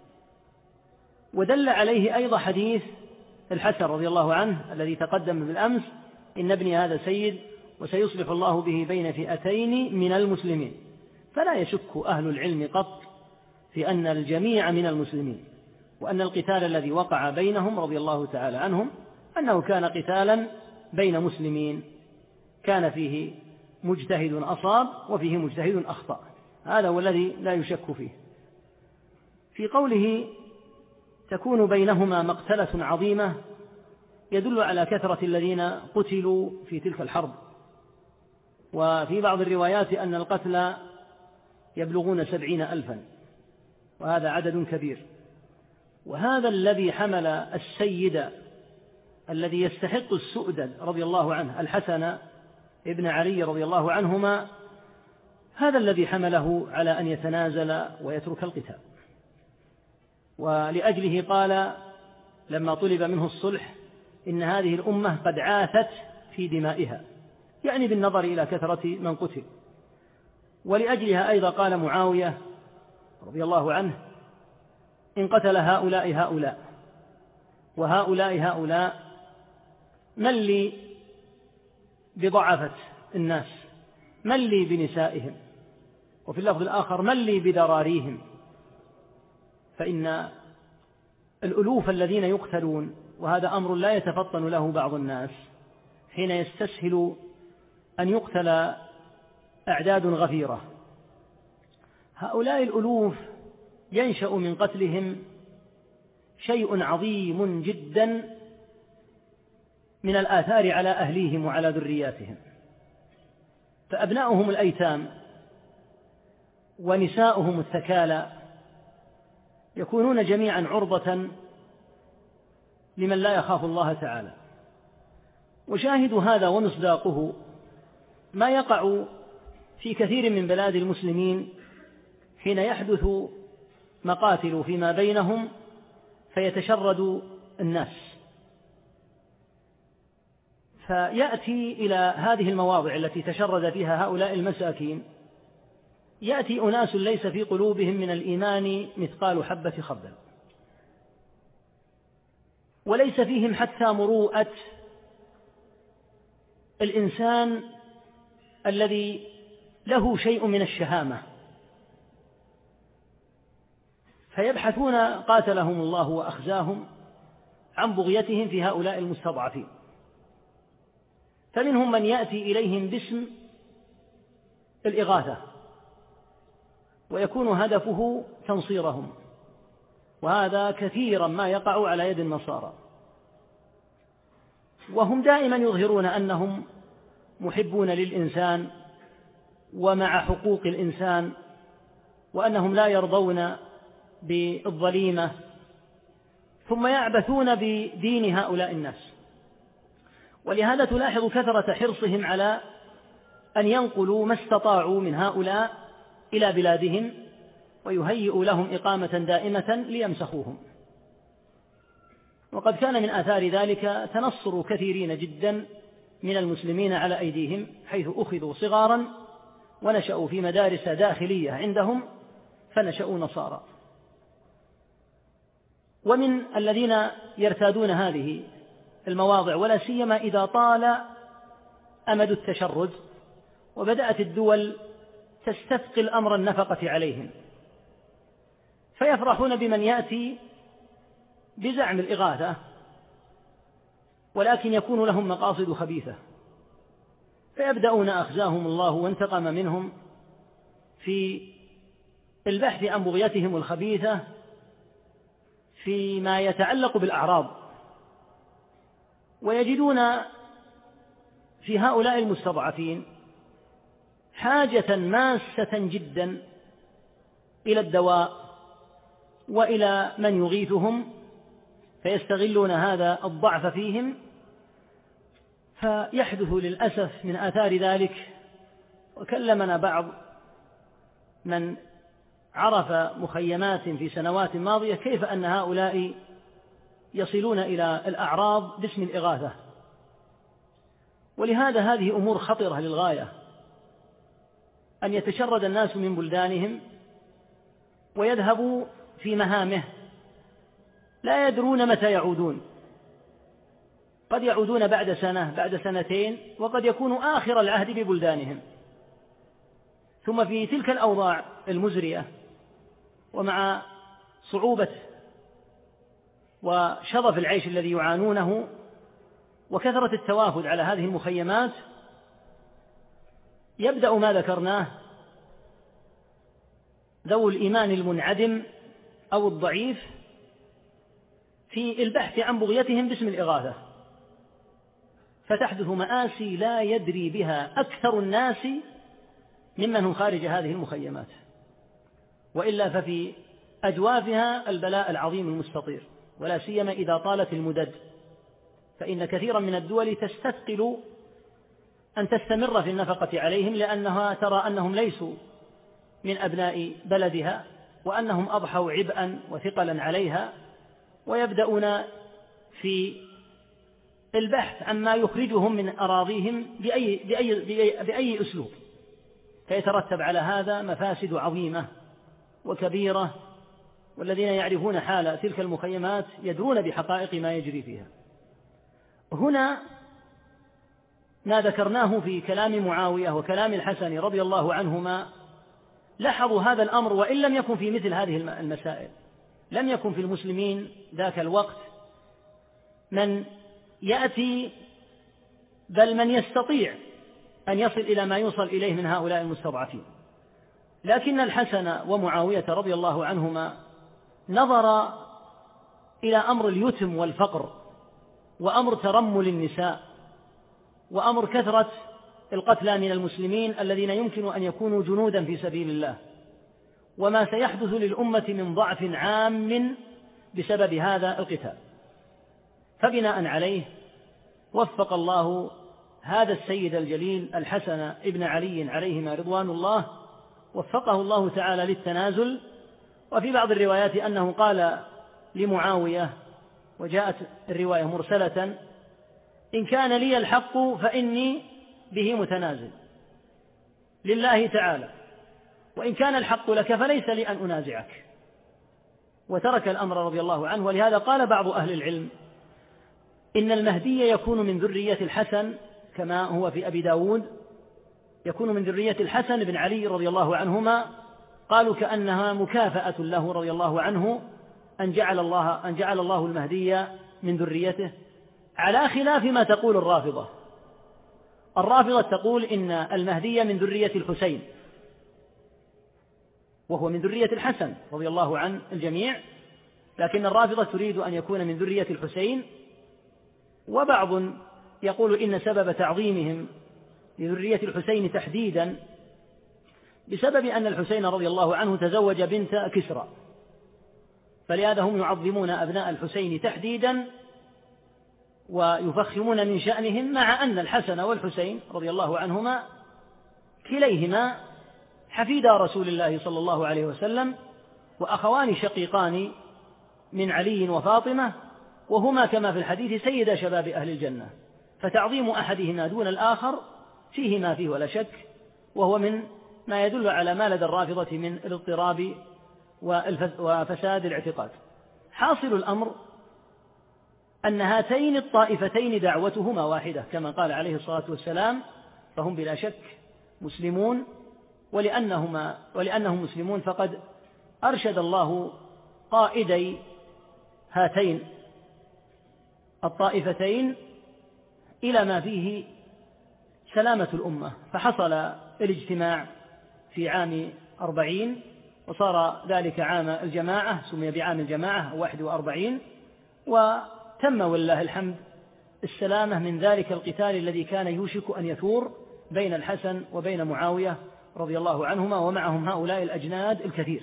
ودل عليه أيضا حديث الحسن رضي الله عنه الذي تقدم بالأمس إن ابني هذا سيد وسيصلح الله به بين فئتين من المسلمين. فلا يشك أهل العلم قط في أن الجميع من المسلمين، وأن القتال الذي وقع بينهم رضي الله تعالى عنهم أنه كان قتالا بين مسلمين، كان فيه مجتهد أصاب وفيه مجتهد أخطأ، هذا هو الذي لا يشك فيه. في قوله تكون بينهما مقتلة عظيمة يدل على كثرة الذين قتلوا في تلك الحرب، وفي بعض الروايات أن القتلى يبلغون 70,000، وهذا عدد كبير. وهذا الذي حمل السيد الذي يستحق السؤدد رضي الله عنه الحسن ابن علي رضي الله عنهما، هذا الذي حمله على أن يتنازل ويترك القتال. ولأجله قال لما طلب منه الصلح إن هذه الأمة قد عاثت في دمائها، يعني بالنظر إلى كثرة من قتل. ولأجلها أيضا قال معاوية رضي الله عنه إن قتل هؤلاء وهؤلاء من لي بضعفة الناس، من لي بنسائهم، وفي اللفظ الآخر من لي بذراريهم. فإن الألوف الذين يقتلون، وهذا أمر لا يتفطن له بعض الناس حين يستسهل أن يقتل أعداد غفيرة، هؤلاء الألوف ينشأ من قتلهم شيء عظيم جدا من الآثار على أهليهم وعلى ذرياتهم. فأبناؤهم الأيتام ونساؤهم الثكالى يكونون جميعا عرضة لمن لا يخاف الله تعالى. وشاهد هذا ومصداقه ما يقع في كثير من بلاد المسلمين حين يحدث مقاتل فيما بينهم فيتشرد الناس، فيأتي إلى هذه المواضع التي تشرد فيها هؤلاء المساكين، يأتي أناس ليس في قلوبهم من الإيمان مثقال حبة خردل، وليس فيهم حتى مروءة الإنسان الذي له شيء من الشهامة، فيبحثون قاتلهم الله وأخزاهم عن بغيتهم في هؤلاء المستضعفين، فمنهم من يأتي إليهم باسم الإغاثة ويكون هدفه تنصيرهم، وهذا كثيرا ما يقع على يد النصارى، وهم دائما يظهرون أنهم محبون للإنسان ومع حقوق الإنسان، وأنهم لا يرضون بالظليمة، ثم يعبثون بدين هؤلاء الناس. ولهذا تلاحظ كثرة حرصهم على أن ينقلوا ما استطاعوا من هؤلاء إلى بلادهم ويهيئوا لهم إقامة دائمة ليمسخوهم. وقد كان من آثار ذلك تنصر كثيرين جدا من المسلمين على أيديهم، حيث أخذوا صغارا ونشأوا في مدارس داخلية عندهم فنشأوا نصارى. ومن الذين يرتادون هذه المواضع، ولا سيما إذا طال أمد التشرد وبدأت الدول تستثقل أمر النفقة عليهم، فيفرحون بمن يأتي بزعم الإغاثة ولكن يكون لهم مقاصد خبيثة، فيبدأون أخزاهم الله وانتقم منهم في البحث عن بغيتهم الخبيثة فيما يتعلق بالأعراض، ويجدون في هؤلاء المستضعفين حاجة ماسة جدا إلى الدواء وإلى من يغيثهم، فيستغلون هذا الضعف فيهم، فيحدث للأسف من آثار ذلك. وكلمنا بعض من عرف مخيمات في سنوات ماضية كيف أن هؤلاء يصلون إلى الأعراض باسم الإغاثة. ولهذا هذه أمور خطرة للغاية، أن يتشرد الناس من بلدانهم ويذهبوا في مهامه لا يدرون متى يعودون، قد يعودون بعد سنة بعد سنتين، وقد يكون آخر العهد ببلدانهم. ثم في تلك الأوضاع المزرية ومع صعوبة وشظف العيش الذي يعانونه وكثرة التوافد على هذه المخيمات، يبدأ ما ذكرناه ذو الإيمان المنعدم أو الضعيف في البحث عن بغيتهم باسم الإغاثة، فتحدث مآسي لا يدري بها أكثر الناس ممن هم خارج هذه المخيمات، وإلا ففي أجوافها البلاء العظيم المستطير، ولا سيما إذا طالت المدد، فإن كثيرا من الدول تستثقل أن تستمر في النفقة عليهم، لأنها ترى أنهم ليسوا من أبناء بلدها وأنهم أضحوا عبئا وثقلا عليها، ويبدأون في البحث عما يخرجهم من أراضيهم بأي أسلوب، فيترتب على هذا مفاسد عظيمة وكبيرة، والذين يعرفون حال تلك المخيمات يدرون بحقائق ما يجري فيها. هنا ما ذكرناه في كلام معاوية وكلام الحسن رضي الله عنهما لاحظوا هذا الأمر، وإن لم يكن في مثل هذه المسائل لم يكن في المسلمين ذاك الوقت من يأتي بل من يستطيع أن يصل إلى ما يوصل إليه من هؤلاء المستضعفين. لكن الحسن ومعاوية رضي الله عنهما نظر إلى أمر اليتم والفقر، وأمر ترمل النساء، وأمر كثرة القتلى من المسلمين الذين يمكن أن يكونوا جنودا في سبيل الله، وما سيحدث للأمة من ضعف عام بسبب هذا القتال. فبناء عليه وفق الله هذا السيد الجليل الحسن ابن علي عليهما رضوان الله، وفقه الله تعالى للتنازل. وفي بعض الروايات أنه قال لمعاوية، وجاءت الرواية مرسلة: إن كان لي الحق فإني به متنازل لله تعالى، وإن كان الحق لك فليس لي أن أنازعك. وترك الأمر رضي الله عنه. ولهذا قال بعض أهل العلم إن المهدي يكون من ذرية الحسن، كما هو في أبي داود، يكون من ذرية الحسن بن علي رضي الله عنهما. قالوا كأنها مكافأة له رضي الله عنه أن جعل الله المهدي من ذريته، على خلاف ما تقول الرافضة. الرافضة تقول إن المهدي من ذرية الحسين، وهو من ذرية الحسن رضي الله عن الجميع، لكن الرافضة تريد أن يكون من ذرية الحسين. وبعض يقول إن سبب تعظيمهم لذرية الحسين تحديدا بسبب أن الحسين رضي الله عنه تزوج بنت كسرى، فلهذا هم يعظمون أبناء الحسين تحديدا ويفخمون من شأنهم، مع أن الحسن والحسين رضي الله عنهما كليهما حفيدا رسول الله صلى الله عليه وسلم، وأخوان شقيقان من علي وفاطمة، وهما كما في الحديث سيدا شباب أهل الجنة، فتعظيم أحدهما دون الآخر فيه ما فيه ولا شك، وهو من ما يدل على ما لدى الرافضة من الاضطراب وفساد الاعتقاد. حاصل الأمر أن هاتين الطائفتين دعوتهما واحدة كما قال عليه الصلاة والسلام، فهم بلا شك مسلمون، ولأنهم مسلمون فقد أرشد الله قائدي هاتين الطائفتين إلى ما فيه سلامة الأمة، فحصل الاجتماع في عام 40 وصار ذلك عام الجماعة، سمي بعام الجماعة 41، وتم ولله الحمد السلامة من ذلك القتال الذي كان يوشك أن يثور بين الحسن وبين معاوية رضي الله عنهما، ومعهم هؤلاء الأجناد الكثير.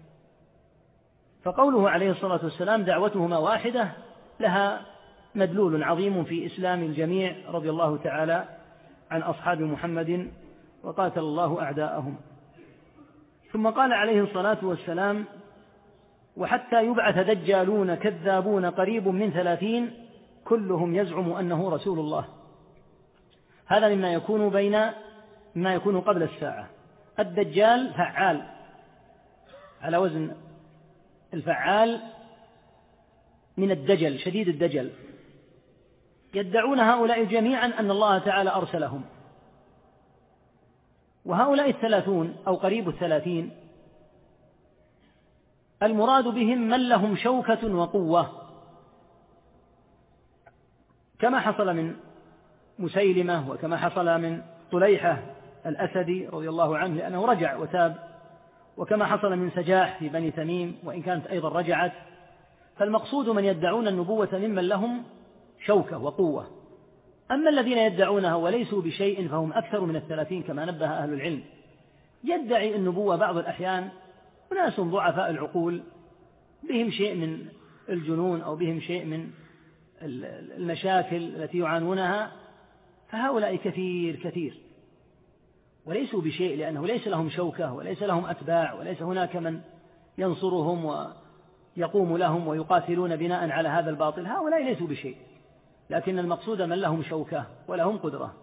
فقوله عليه الصلاة والسلام دعوتهما واحدة لها مدلول عظيم في إسلام الجميع رضي الله تعالى عن أصحاب محمد وقاتل الله أعداءهم. ثم قال عليه الصلاة والسلام وحتى يبعث دجالون كذابون قريب من 30 كلهم يزعم أنه رسول الله. هذا مما يكون قبل الساعة. الدجال فعال على وزن الفعال من الدجل، شديد الدجل. يدعون هؤلاء جميعا أن الله تعالى أرسلهم، وهؤلاء 30 أو قريب 30 المراد بهم من لهم شوكة وقوة، كما حصل من مسيلمة وكما حصل من طليحة الأسدي رضي الله عنه لأنه رجع وتاب، وكما حصل من سجاح في بني تميم وإن كانت أيضا رجعت. فالمقصود من يدعون النبوة ممن لهم شوكة وقوة. أما الذين يدعونها وليسوا بشيء فهم أكثر من 30 كما نبه أهل العلم. يدعي النبوة بعض الأحيان أناس ضعفاء العقول بهم شيء من الجنون أو بهم شيء من المشاكل التي يعانونها، فهؤلاء كثير وليسوا بشيء، لأنه ليس لهم شوكة وليس لهم أتباع وليس هناك من ينصرهم ويقوم لهم ويقاتلون بناء على هذا الباطل. هؤلاء ليسوا بشيء، لكن المقصود من لهم شوكة ولهم قدرة.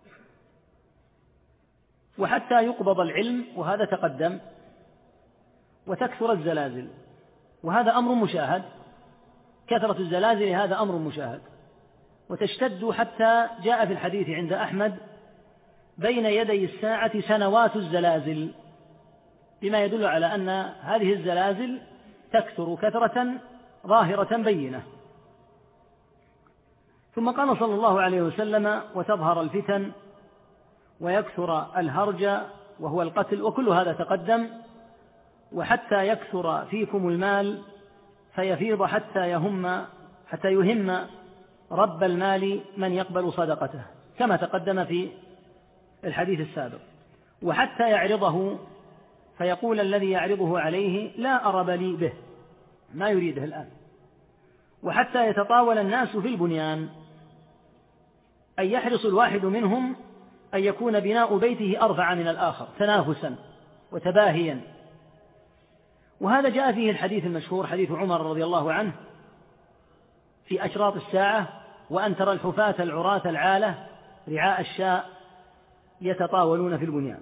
وحتى يقبض العلم، وهذا تقدم، وتكثر الزلازل، وهذا أمر مشاهد، كثرة الزلازل هذا أمر مشاهد، وتشتد حتى جاء في الحديث عند أحمد بين يدي الساعة سنوات الزلازل، بما يدل على أن هذه الزلازل تكثر كثرة ظاهرة بينة. ثم قال صلى الله عليه وسلم وتظهر الفتن ويكثر الهرج وهو القتل، وكل هذا تقدم. وحتى يكثر فيكم المال فيفيض حتى يهم رب المال من يقبل صدقته، كما تقدم في الحديث السابق. وحتى يعرضه فيقول الذي يعرضه عليه لا أرب لي به، ما يريده الآن. وحتى يتطاول الناس في البنيان، أن يحرص الواحد منهم أن يكون بناء بيته أرفع من الآخر تنافسا وتباهيا. وهذا جاء فيه الحديث المشهور حديث عمر رضي الله عنه في أشراط الساعة: وأن ترى الحفاة العراة العالة رعاء الشاء يتطاولون في البنيان.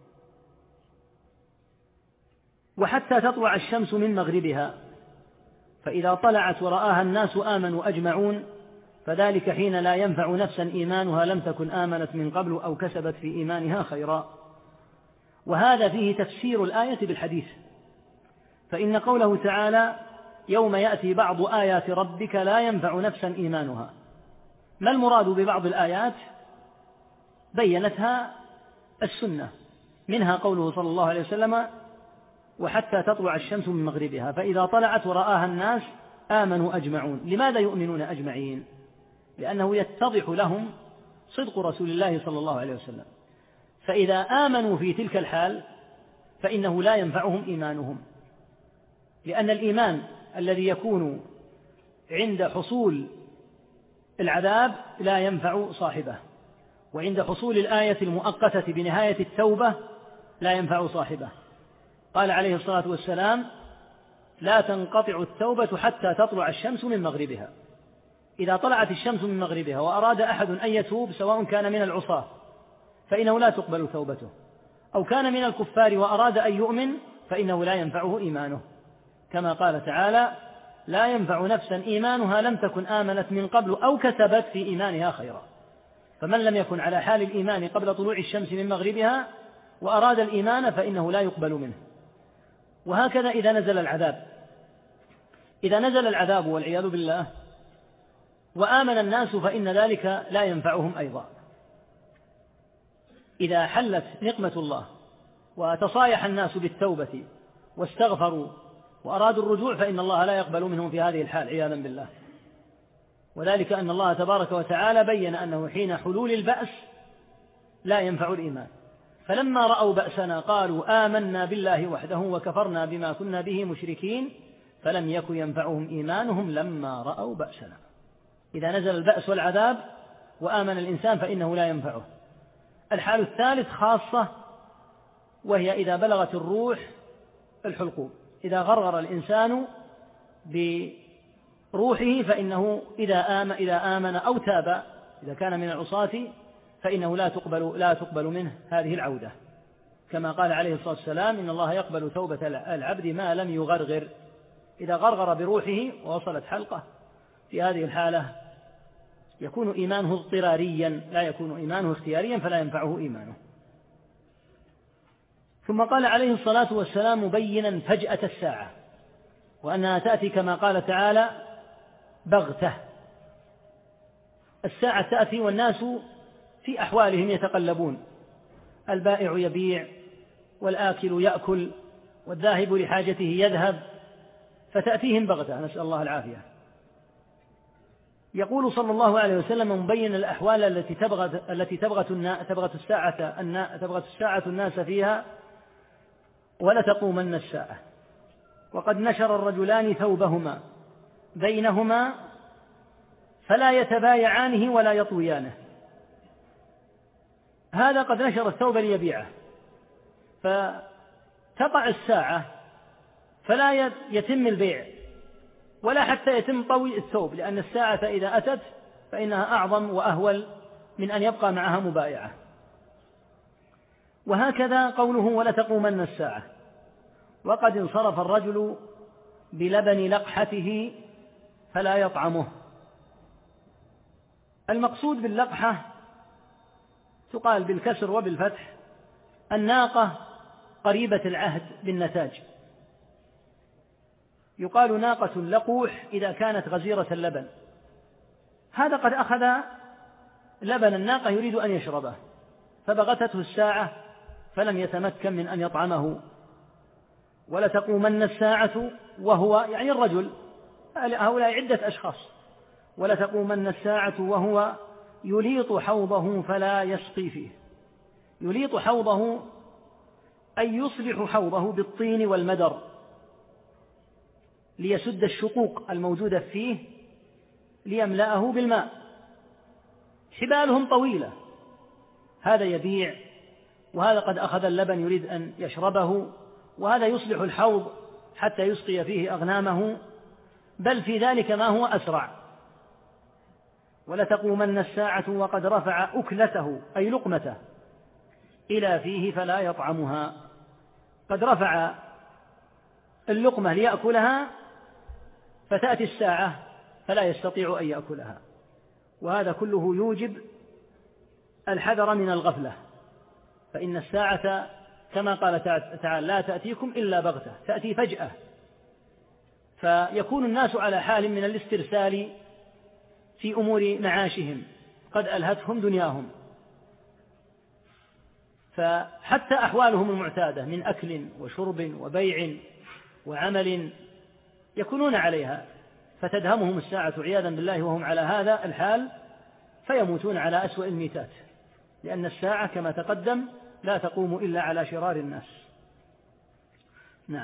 وحتى تطلع الشمس من مغربها، فإذا طلعت ورآها الناس آمنوا أجمعون، فذلك حين لا ينفع نفسا إيمانها لم تكن آمنت من قبل أو كسبت في إيمانها خيرا. وهذا فيه تفسير الآية بالحديث، فإن قوله تعالى يوم يأتي بعض آيات ربك لا ينفع نفسا إيمانها، ما المراد ببعض الآيات؟ بينتها السنة، منها قوله صلى الله عليه وسلم: وحتى تطلع الشمس من مغربها فإذا طلعت ورآها الناس آمنوا أجمعون. لماذا يؤمنون أجمعين؟ لأنه يتضح لهم صدق رسول الله صلى الله عليه وسلم، فإذا آمنوا في تلك الحال فإنه لا ينفعهم إيمانهم، لأن الإيمان الذي يكون عند حصول العذاب لا ينفع صاحبه، وعند حصول الآية المؤقتة بنهاية التوبة لا ينفع صاحبه. قال عليه الصلاة والسلام: لا تنقطع التوبة حتى تطلع الشمس من مغربها. إذا طلعت الشمس من مغربها وأراد أحد أن يتوب سواء كان من العصاة فإنه لا تقبل توبته، أو كان من الكفار وأراد أن يؤمن فإنه لا ينفعه إيمانه، كما قال تعالى: لا ينفع نفسا إيمانها لم تكن آمنت من قبل أو كسبت في إيمانها خيرا. فمن لم يكن على حال الإيمان قبل طلوع الشمس من مغربها وأراد الإيمان فإنه لا يقبل منه. وهكذا إذا نزل العذاب والعياذ بالله وآمن الناس فإن ذلك لا ينفعهم أيضا. إذا حلت نقمة الله وتصايح الناس بالتوبة واستغفروا وأرادوا الرجوع فإن الله لا يقبل منهم في هذه الحال عياذا بالله، وذلك أن الله تبارك وتعالى بين أنه حين حلول البأس لا ينفع الإيمان، فلما رأوا بأسنا قالوا آمنا بالله وحده وكفرنا بما كنا به مشركين فلم يكن ينفعهم إيمانهم لما رأوا بأسنا. إذا نزل البأس والعذاب وآمن الإنسان فإنه لا ينفعه. الحال الثالث خاصة، وهي إذا بلغت الروح الحلقوم، إذا غرغر الإنسان بروحه فإنه إذا آمن أو تاب إذا كان من العصاة فإنه لا تقبل منه هذه العودة، كما قال عليه الصلاة والسلام: إن الله يقبل توبة العبد ما لم يغرغر. إذا غرغر بروحه ووصلت حلقه في هذه الحالة يكون إيمانه اضطراريا لا يكون إيمانه اختياريا فلا ينفعه إيمانه. ثم قال عليه الصلاة والسلام مبينا فجأة الساعة، وأنها تأتي كما قال تعالى: بغتة. الساعة تأتي والناس في أحوالهم يتقلبون، البائع يبيع والآكل يأكل والذاهب لحاجته يذهب، فتأتيهم بغتة، نسأل الله العافية. يقول صلى الله عليه وسلم مبين الأحوال التي تبغت الساعة الناس فيها: ولتقومن الساعة وقد نشر الرجلان ثوبهما بينهما فلا يتبايعانه ولا يطويانه. هذا قد نشر الثوب ليبيعه، فتقع الساعة فلا يتم البيع ولا حتى يتم طوي الثوب، لأن الساعة إذا أتت فإنها أعظم وأهول من أن يبقى معها مبايعة. وهكذا قوله: ولتقومن الساعة وقد انصرف الرجل بلبن لقحته فلا يطعمه. المقصود باللقحة تقال بالكسر وبالفتح الناقة قريبة العهد بالنتاج، يقال ناقة لقوح إذا كانت غزيرة اللبن. هذا قد أخذ لبن الناقة يريد أن يشربه فبغتته الساعة فلم يتمكن من أن يطعمه. ولتقومن الساعة وهو يعني الرجل، هؤلاء عدة أشخاص، ولتقومن الساعة وهو يليط حوضه فلا يسقي فيه. يليط حوضه أي يصلح حوضه بالطين والمدر ليسد الشقوق الموجودة فيه ليملأه بالماء. حبالهم طويلة، هذا يبيع وهذا قد أخذ اللبن يريد أن يشربه، وهذا يصلح الحوض حتى يسقي فيه أغنامه، بل في ذلك ما هو أسرع. ولتقومن الساعة وقد رفع أكلته أي لقمته إلى فيه فلا يطعمها. قد رفع اللقمة ليأكلها فتأتي الساعة فلا يستطيع أن يأكلها، وهذا كله يوجب الحذر من الغفلة، فإن الساعة كما قال تعالى: لا تأتيكم إلا بغتة، تأتي فجأة، فيكون الناس على حال من الاسترسال في أمور معاشهم، قد ألهتهم دنياهم، فحتى أحوالهم المعتادة من أكل وشرب وبيع وعمل يكونون عليها، فتدهمهم الساعة عياذا بالله وهم على هذا الحال، فيموتون على أسوأ الميتات، لأن الساعة كما تقدم لا تقوم إلا على شرار الناس. نعم.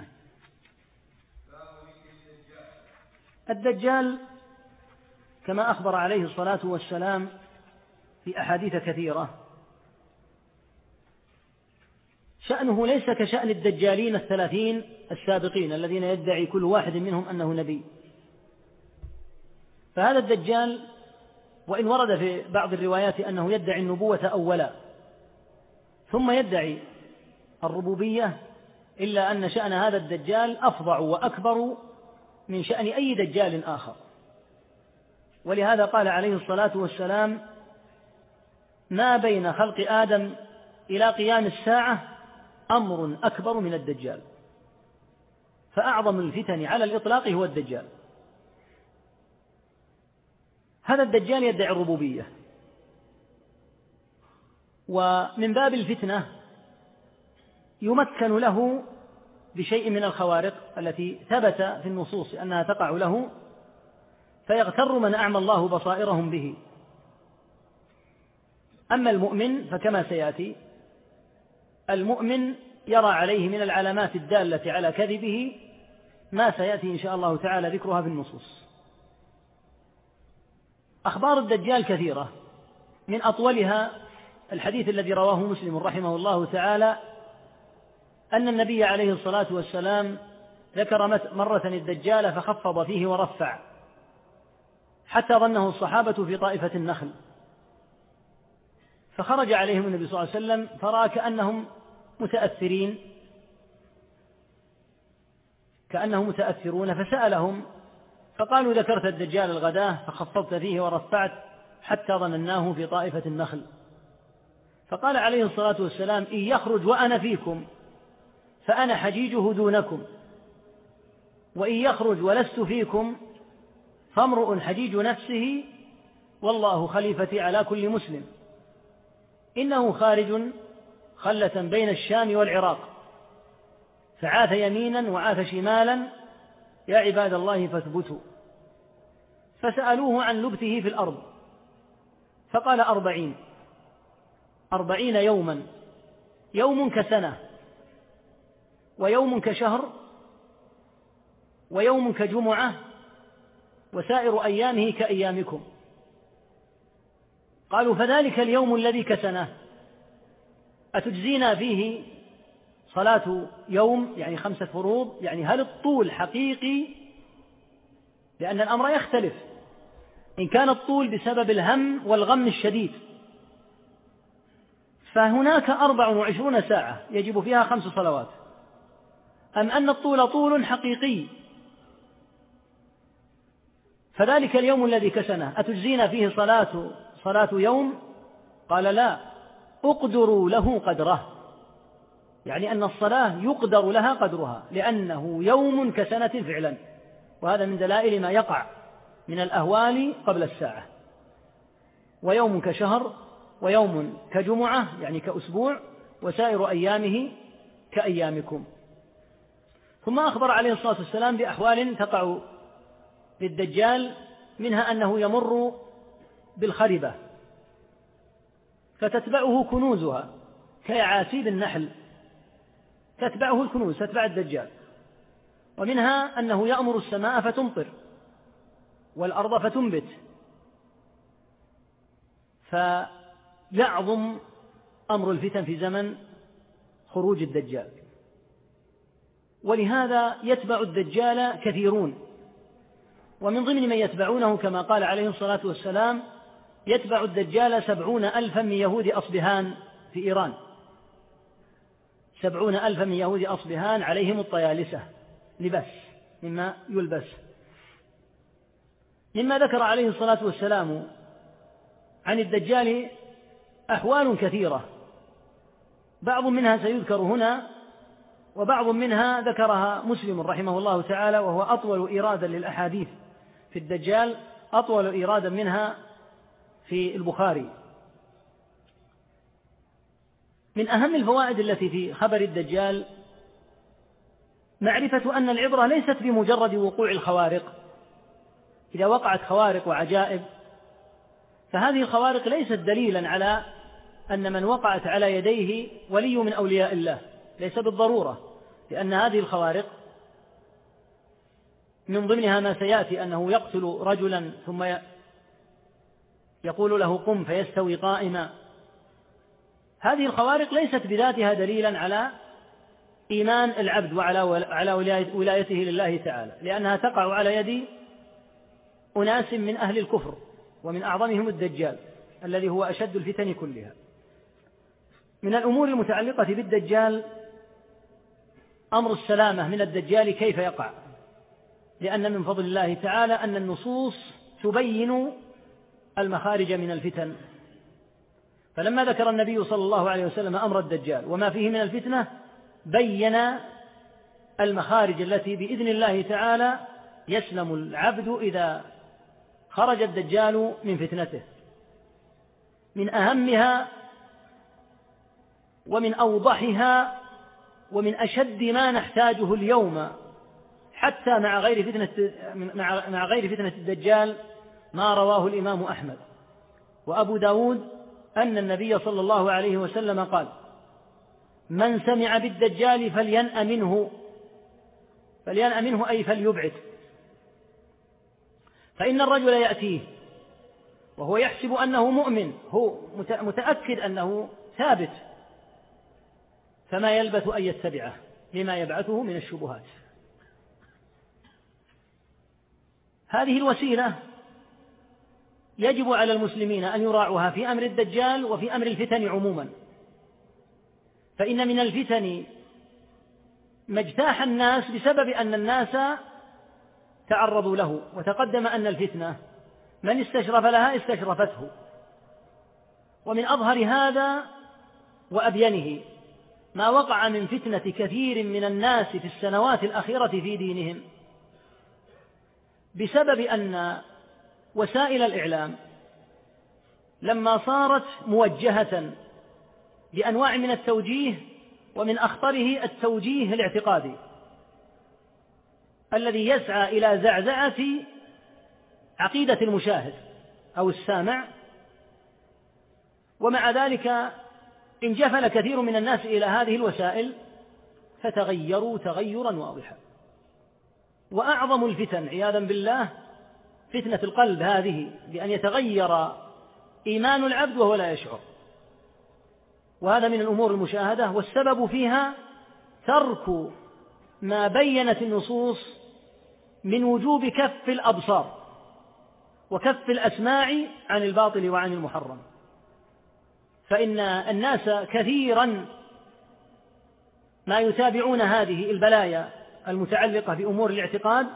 الدجال كما أخبر عليه الصلاة والسلام في أحاديث كثيرة شأنه ليس كشأن الدجالين 30 السابقين الذين يدعي كل واحد منهم أنه نبي. فهذا الدجال وإن ورد في بعض الروايات أنه يدعي النبوة أولا ثم يدعي الربوبية، إلا أن شأن هذا الدجال أفظع وأكبر من شأن أي دجال آخر. ولهذا قال عليه الصلاة والسلام: ما بين خلق آدم إلى قيام الساعة أمر أكبر من الدجال. فأعظم الفتن على الإطلاق هو الدجال. هذا الدجال يدعي الربوبية، ومن باب الفتنة يمكن له بشيء من الخوارق التي ثبت في النصوص أنها تقع له، فيغتر من أعمى الله بصائرهم به. أما المؤمن فكما سيأتي، المؤمن يرى عليه من العلامات الدالة على كذبه ما سيأتي إن شاء الله تعالى ذكرها في النصوص. أخبار الدجال كثيرة، من أطولها الحديث الذي رواه مسلم رحمه الله تعالى أن النبي عليه الصلاة والسلام ذكر مرة الدجال فخفض فيه ورفع حتى ظنه الصحابة في طائفة النخل، فخرج عليهم النبي صلى الله عليه وسلم فرأى كأنهم متأثرون، فسألهم فقالوا: ذكرت الدجال الغداة فخفضت فيه ورفعت حتى ظنناه في طائفة النخل. فقال عليه الصلاة والسلام: إن يخرج وأنا فيكم فأنا حجيجه دونكم، وإن يخرج ولست فيكم فامرؤ حجيج نفسه والله خليفتي على كل مسلم، إنه خارج خلة بين الشام والعراق، فعاث يمينا وعاث شمالا، يا عباد الله فاثبتوا. فسألوه عن لبثه في الأرض فقال: 40 يوما، يوم كسنة، ويوم كشهر، ويوم كجمعة، وسائر أيامه كأيامكم. قالوا: فذلك اليوم الذي كسنه أتجزينا فيه صلاة يوم، يعني 5 فروض؟ يعني هل الطول حقيقي؟ لأن الأمر يختلف، إن كان الطول بسبب الهم والغم الشديد فهناك 24 ساعة يجب فيها 5 صلوات، أم أن الطول طول حقيقي؟ فذلك اليوم الذي كسنه أتجزينا فيه صلاة يوم؟ قال: لا، اقدروا له قدره، يعني أن الصلاة يقدر لها قدرها، لأنه يوم كسنة فعلا، وهذا من دلائل ما يقع من الأهوال قبل الساعة. ويوم كشهر، ويوم كجمعة يعني كأسبوع، وسائر أيامه كأيامكم. ثم أخبر عليه الصلاة والسلام بأحوال تقع للدجال، منها أنه يمر بالخربة فتتبعه كنوزها كيعاسيب النحل، تتبعه الكنوز، تتبع الدجال. ومنها أنه يأمر السماء فتمطر والأرض فتنبت، فيعظم أمر الفتن في زمن خروج الدجال. ولهذا يتبع الدجال كثيرون، ومن ضمن من يتبعونه كما قال عليه الصلاة والسلام: يتبع الدجال 70,000 من يهود أصبهان في إيران، 70,000 من يهود أصبهان عليهم الطيالسة، لباس مما يلبس. مما ذكر عليه الصلاة والسلام عن الدجال أحوال كثيرة، بعض منها سيذكر هنا، وبعض منها ذكرها مسلم رحمه الله تعالى، وهو أطول إيرادا للأحاديث في الدجال، أطول إيرادا منها في البخاري. من أهم الفوائد التي في خبر الدجال معرفة أن العبرة ليست بمجرد وقوع الخوارق. إذا وقعت خوارق وعجائب فهذه الخوارق ليست دليلا على أن من وقعت على يديه ولي من أولياء الله، ليس بالضرورة، لأن هذه الخوارق من ضمنها ما سيأتي أنه يقتل رجلا ثم يقول له قم فيستوي قائما. هذه الخوارق ليست بذاتها دليلا على إيمان العبد وعلى ولايته لله تعالى، لأنها تقع على يد أناس من أهل الكفر، ومن أعظمهم الدجال الذي هو أشد الفتن كلها. من الأمور المتعلقة بالدجال أمر السلامة من الدجال كيف يقع، لأن من فضل الله تعالى أن النصوص تبين المخارج من الفتن. فلما ذكر النبي صلى الله عليه وسلم أمر الدجال وما فيه من الفتنة بين المخارج التي بإذن الله تعالى يسلم العبد إذا خرج الدجال من فتنته. من أهمها ومن أوضحها ومن أشد ما نحتاجه اليوم حتى مع غير فتنة الدجال ما رواه الإمام أحمد وأبو داود أن النبي صلى الله عليه وسلم قال: من سمع بالدجال فلينأ منه أي فليبعد، فإن الرجل يأتيه وهو يحسب أنه مؤمن، هو متأكد أنه ثابت، فما يلبث أن يتبعه لما يبعثه من الشبهات. هذه الوسيلة يجب على المسلمين أن يراعوها في أمر الدجال وفي أمر الفتن عموما، فإن من الفتن ما اجتاح الناس بسبب أن الناس تعرضوا له، وتقدم أن الفتنة من استشرف لها استشرفته. ومن أظهر هذا وأبينه ما وقع من فتنة كثير من الناس في السنوات الأخيرة في دينهم بسبب أن وسائل الإعلام لما صارت موجهة بأنواع من التوجيه، ومن أخطره التوجيه الاعتقادي الذي يسعى إلى زعزعة عقيدة المشاهد أو السامع، ومع ذلك انجفل كثير من الناس إلى هذه الوسائل فتغيروا تغيرا واضحا. وأعظم الفتن عياذا بالله فتنة القلب، هذه بأن يتغير إيمان العبد وهو لا يشعر، وهذا من الأمور المشاهدة، والسبب فيها ترك ما بينت النصوص من وجوب كف الأبصار وكف الأسماع عن الباطل وعن المحرم. فإن الناس كثيرا ما يتابعون هذه البلايا المتعلقة بأمور الاعتقاد،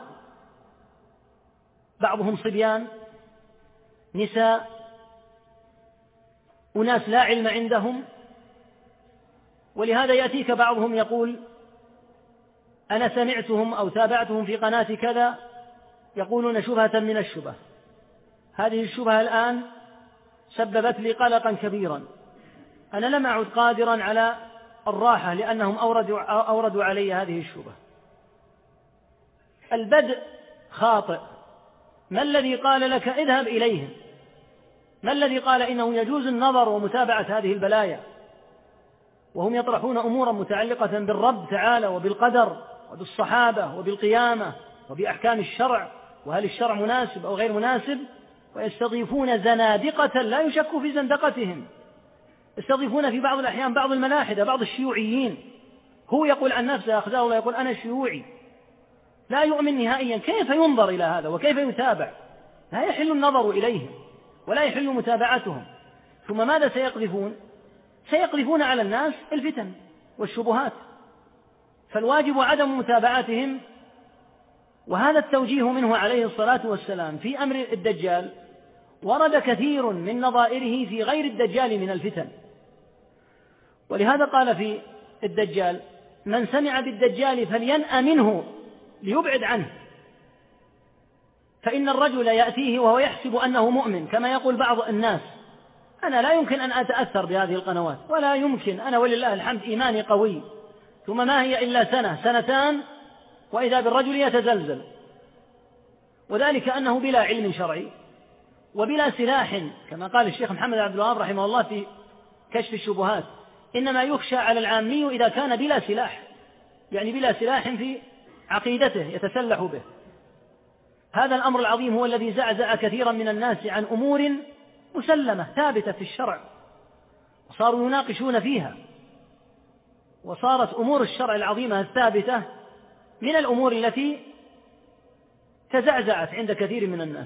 بعضهم صبيان، نساء، أناس لا علم عندهم، ولهذا يأتيك بعضهم يقول: أنا سمعتهم أو تابعتهم في قناة كذا يقولون شبهة من الشبه، هذه الشبهة الآن سببت لي قلقا كبيرا، أنا لم أعد قادرا على الراحة لأنهم أوردوا علي هذه الشبهة. البدء خاطئ. ما الذي قال لك اذهب إليهم؟ ما الذي قال إنه يجوز النظر ومتابعة هذه البلايا وهم يطرحون أمورا متعلقة بالرب تعالى وبالقدر وبالصحابة وبالقيامة وبأحكام الشرع، وهل الشرع مناسب أو غير مناسب، ويستضيفون زنادقة لا يشك في زندقتهم، يستضيفون في بعض الأحيان بعض الملاحدة، بعض الشيوعيين، هو يقول عن نفسه أخذه الله يقول أنا شيوعي، لا يؤمن نهائيا. كيف ينظر إلى هذا وكيف يتابع؟ لا يحل النظر إليهم ولا يحل متابعتهم. ثم ماذا سيقذفون؟ سيقذفون على الناس الفتن والشبهات، فالواجب عدم متابعتهم. وهذا التوجيه منه عليه الصلاة والسلام في أمر الدجال ورد كثير من نظائره في غير الدجال من الفتن. ولهذا قال في الدجال: من سمع بالدجال فلينأ منه ليبعد عنه، فإن الرجل يأتيه وهو يحسب أنه مؤمن كما يقول بعض الناس، أنا لا يمكن أن أتأثر بهذه القنوات، ولا يمكن، أنا ولله الحمد إيماني قوي، ثم ما هي إلا سنة سنتان وإذا بالرجل يتزلزل، وذلك أنه بلا علم شرعي وبلا سلاح، كما قال الشيخ محمد عبد الوهاب رحمه الله في كشف الشبهات: إنما يخشى على العامي إذا كان بلا سلاح، يعني بلا سلاح في عقيدته يتسلح به. هذا الأمر العظيم هو الذي زعزع كثيرا من الناس عن أمور مسلمة ثابتة في الشرع، وصاروا يناقشون فيها، وصارت أمور الشرع العظيمة الثابتة من الأمور التي تزعزعت عند كثير من الناس،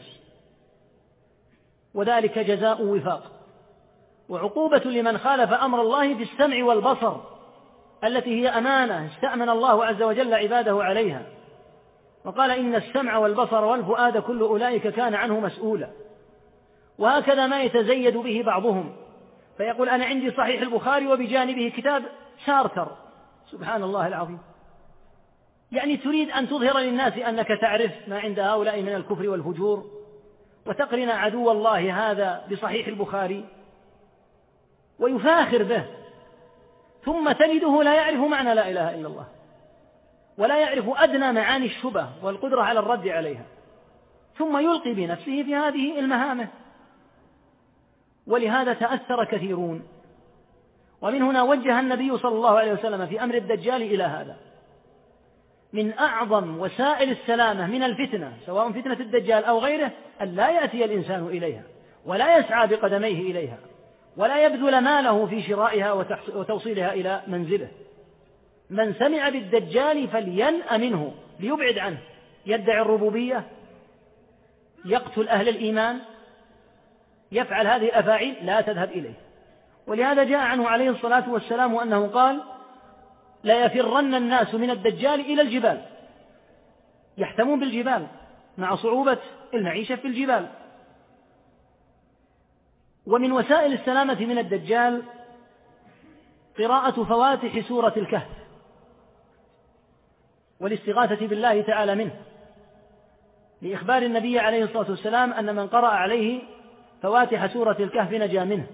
وذلك جزاء وفاق وعقوبة لمن خالف أمر الله بالسمع والبصر، التي هي أمانة استأمن الله عز وجل عباده عليها، وقال: إن السمع والبصر والفؤاد كل أولئك كان عنه مسؤولا. وهكذا ما يتزيد به بعضهم، فيقول: أنا عندي صحيح البخاري وبجانبه كتاب شارتر، سبحان الله العظيم، يعني تريد أن تظهر للناس أنك تعرف ما عند هؤلاء من الكفر والفجور، وتقرن عدو الله هذا بصحيح البخاري ويفاخر به، ثم تجده لا يعرف معنى لا إله إلا الله، ولا يعرف أدنى معاني الشبه والقدرة على الرد عليها، ثم يلقي بنفسه في هذه المهامة. ولهذا تأثر كثيرون، ومن هنا وجه النبي صلى الله عليه وسلم في أمر الدجال إلى هذا: من أعظم وسائل السلامة من الفتنة، سواء فتنة الدجال أو غيره، أن لا يأتي الإنسان إليها، ولا يسعى بقدميه إليها، ولا يبذل ماله في شرائها وتوصيلها إلى منزله. من سمع بالدجال فلينأ منه، ليبعد عنه، يدعي الربوبية، يقتل أهل الإيمان، يفعل هذه الأفاعيل، لا تذهب إليه. ولهذا جاء عنه عليه الصلاة والسلام أنه قال: لا يفرن الناس من الدجال إلى الجبال، يحتمون بالجبال مع صعوبة المعيشة في الجبال. ومن وسائل السلامة من الدجال قراءة فواتح سورة الكهف والاستغاثة بالله تعالى منه، لإخبار النبي عليه الصلاة والسلام أن من قرأ عليه فواتح سورة الكهف نجا منه.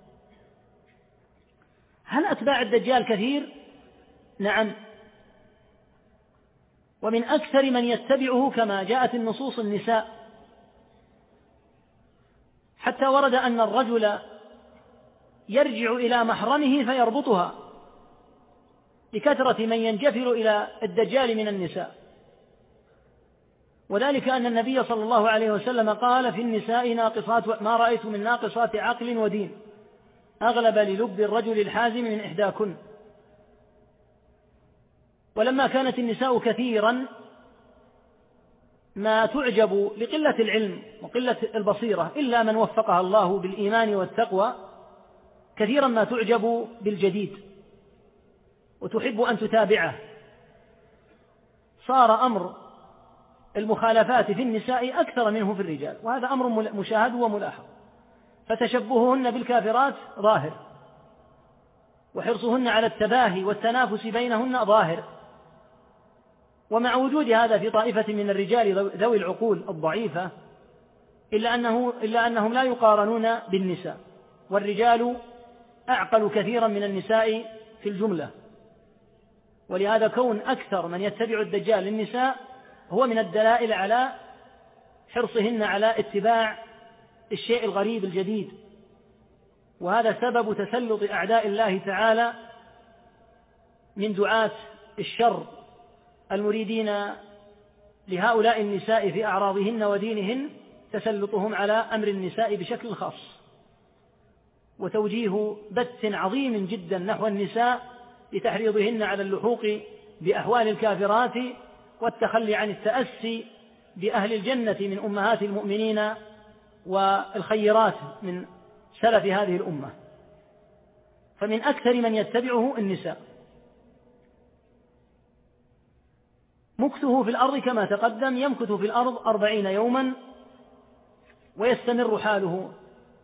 هل أتباع الدجال كثير؟ نعم، ومن أكثر من يتبعه كما جاءت النصوص النساء، حتى ورد أن الرجل يرجع إلى محرمه فيربطها لكثرة من ينجفر إلى الدجال من النساء، وذلك أن النبي صلى الله عليه وسلم قال: في النساء ناقصات ما رأيت من ناقصات عقل ودين أغلب للب الرجل الحازم من إحداكن. ولما كانت النساء كثيرا ما تعجب لقلة العلم وقلة البصيرة إلا من وفقها الله بالإيمان والتقوى، كثيرا ما تعجب بالجديد وتحب أن تتابعه. صار أمر المخالفات في النساء أكثر منه في الرجال، وهذا أمر مشاهد وملاحظ، فتشبههن بالكافرات ظاهر، وحرصهن على التباهي والتنافس بينهن ظاهر. ومع وجود هذا في طائفة من الرجال ذوي العقول الضعيفة، إلا أنهم لا يقارنون بالنساء، والرجال أعقل كثيرا من النساء في الجملة. ولهذا كون أكثر من يتبع الدجال للنساء هو من الدلائل على حرصهن على اتباع الشيء الغريب الجديد، وهذا سبب تسلط أعداء الله تعالى من دعاة الشر المريدين لهؤلاء النساء في أعراضهن ودينهن، تسلطهم على أمر النساء بشكل خاص، وتوجيه بث عظيم جدا نحو النساء لتحريضهن على اللحوق بأحوال الكافرات والتخلي عن التأسي بأهل الجنة من أمهات المؤمنين والخيرات من سلف هذه الأمة. فمن أكثر من يتبعه النساء. مكثه في الأرض كما تقدم، يمكث في الأرض 40 يوما ويستمر حاله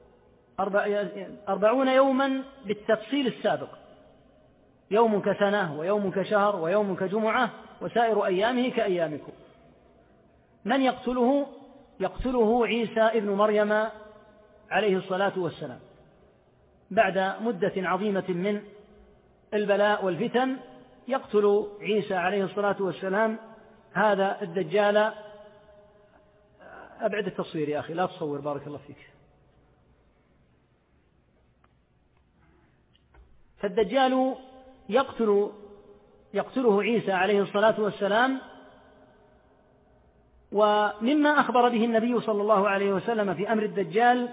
40 يوما بالتفصيل السابق، يوم كسنة ويوم كشهر ويوم كجمعة وسائر أيامه كأيامكم. من يقتله؟ يقتله عيسى ابن مريم عليه الصلاة والسلام، بعد مدة عظيمة من البلاء والفتن يقتل عيسى عليه الصلاة والسلام هذا الدجال. أبعد التصوير يا أخي، لا تصور، بارك الله فيك. فالدجال يقتله عيسى عليه الصلاة والسلام. ومما أخبر به النبي صلى الله عليه وسلم في أمر الدجال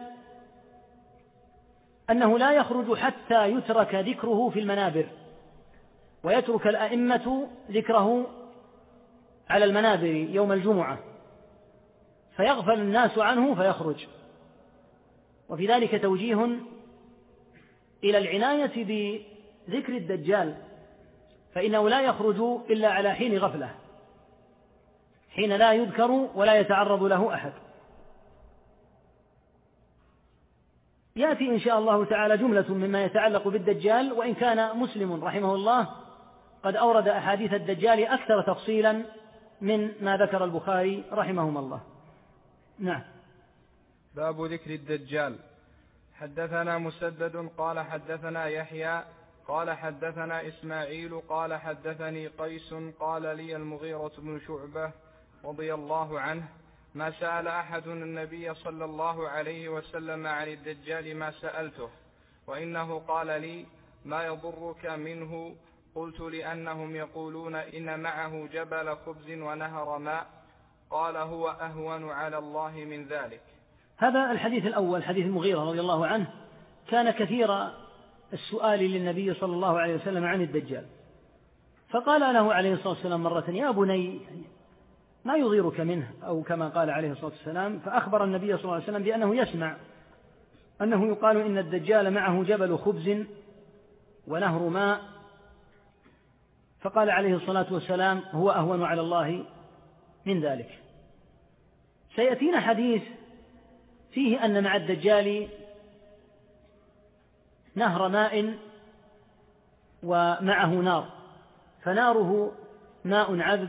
أنه لا يخرج حتى يترك ذكره في المنابر، ويترك الأئمة ذكره على المنابر يوم الجمعة، فيغفل الناس عنه فيخرج. وفي ذلك توجيه إلى العناية بذكر الدجال، فإنه لا يخرج إلا على حين غفلة، حين لا يذكر ولا يتعرض له أحد. يأتي إن شاء الله تعالى جملة مما يتعلق بالدجال، وإن كان مسلم رحمه الله قد أورد أحاديث الدجال أكثر تفصيلا من ما ذكر البخاري رحمهما الله. نعم. باب ذكر الدجال. حدثنا مسدد قال حدثنا يحيى قال حدثنا إسماعيل قال حدثني قيس قال لي المغيرة بن شعبة رضي الله عنه: ما سأل أحد النبي صلى الله عليه وسلم عن الدجال ما سألته، وإنه قال لي: ما يضرك منه؟ قلت: لأنهم يقولون إن معه جبل خبز ونهر ماء. قال: هو أهون على الله من ذلك. هذا الحديث الأول، حديث المغيرة رضي الله عنه، كان كثير السؤال للنبي صلى الله عليه وسلم عن الدجال، فقال له عليه الصلاة والسلام مرة: يا بني، ما يضيرك منه؟ أو كما قال عليه الصلاة والسلام. فأخبر النبي صلى الله عليه وسلم بأنه يسمع أنه يقال إن الدجال معه جبل خبز ونهر ماء، فقال عليه الصلاة والسلام: هو أهون على الله من ذلك. سيأتينا حديث فيه أن مع الدجال نهر ماء ومعه نار، فناره ماء عذب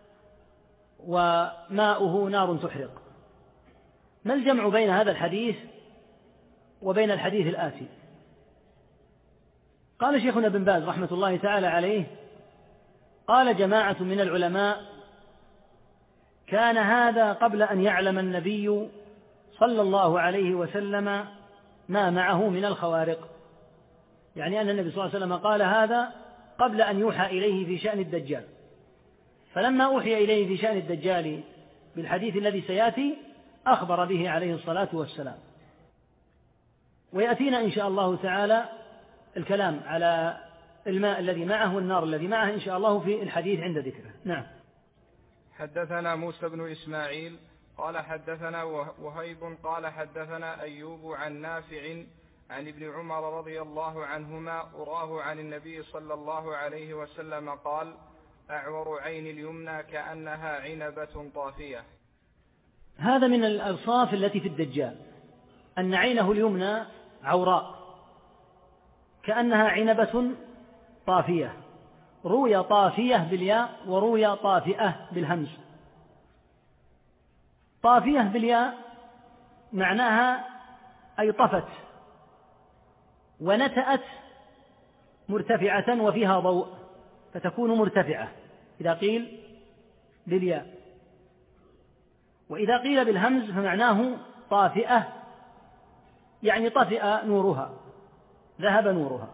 وماؤه نار تحرق. ما الجمع بين هذا الحديث وبين الحديث الآتي؟ قال شيخنا ابن باز رحمة الله تعالى عليه: قال جماعة من العلماء: كان هذا قبل أن يعلم النبي صلى الله عليه وسلم ما معه من الخوارق، يعني أن النبي صلى الله عليه وسلم قال هذا قبل أن يوحى إليه في شأن الدجال، فلما أوحي إليه في شأن الدجال بالحديث الذي سيأتي أخبر به عليه الصلاة والسلام. ويأتينا إن شاء الله تعالى الكلام على الماء الذي معه والنار الذي معه إن شاء الله في الحديث عند ذكره. نعم. حدثنا موسى بن إسماعيل قال حدثنا وهيب قال حدثنا أيوب عن نافع عن ابن عمر رضي الله عنهما أراه عن النبي صلى الله عليه وسلم قال: أعور عين اليمنى كأنها عنبة طافية. هذا من الأوصاف التي في الدجال، أن عينه اليمنى عوراء كأنها عنبة طافية، روي طافية بالياء وروي طافئة بالهمز. طافية بالياء معناها أي طفت ونتأت مرتفعة وفيها ضوء فتكون مرتفعة إذا قيل بالياء، وإذا قيل بالهمز فمعناه طافئة، يعني طفئ نورها، ذهب نورها.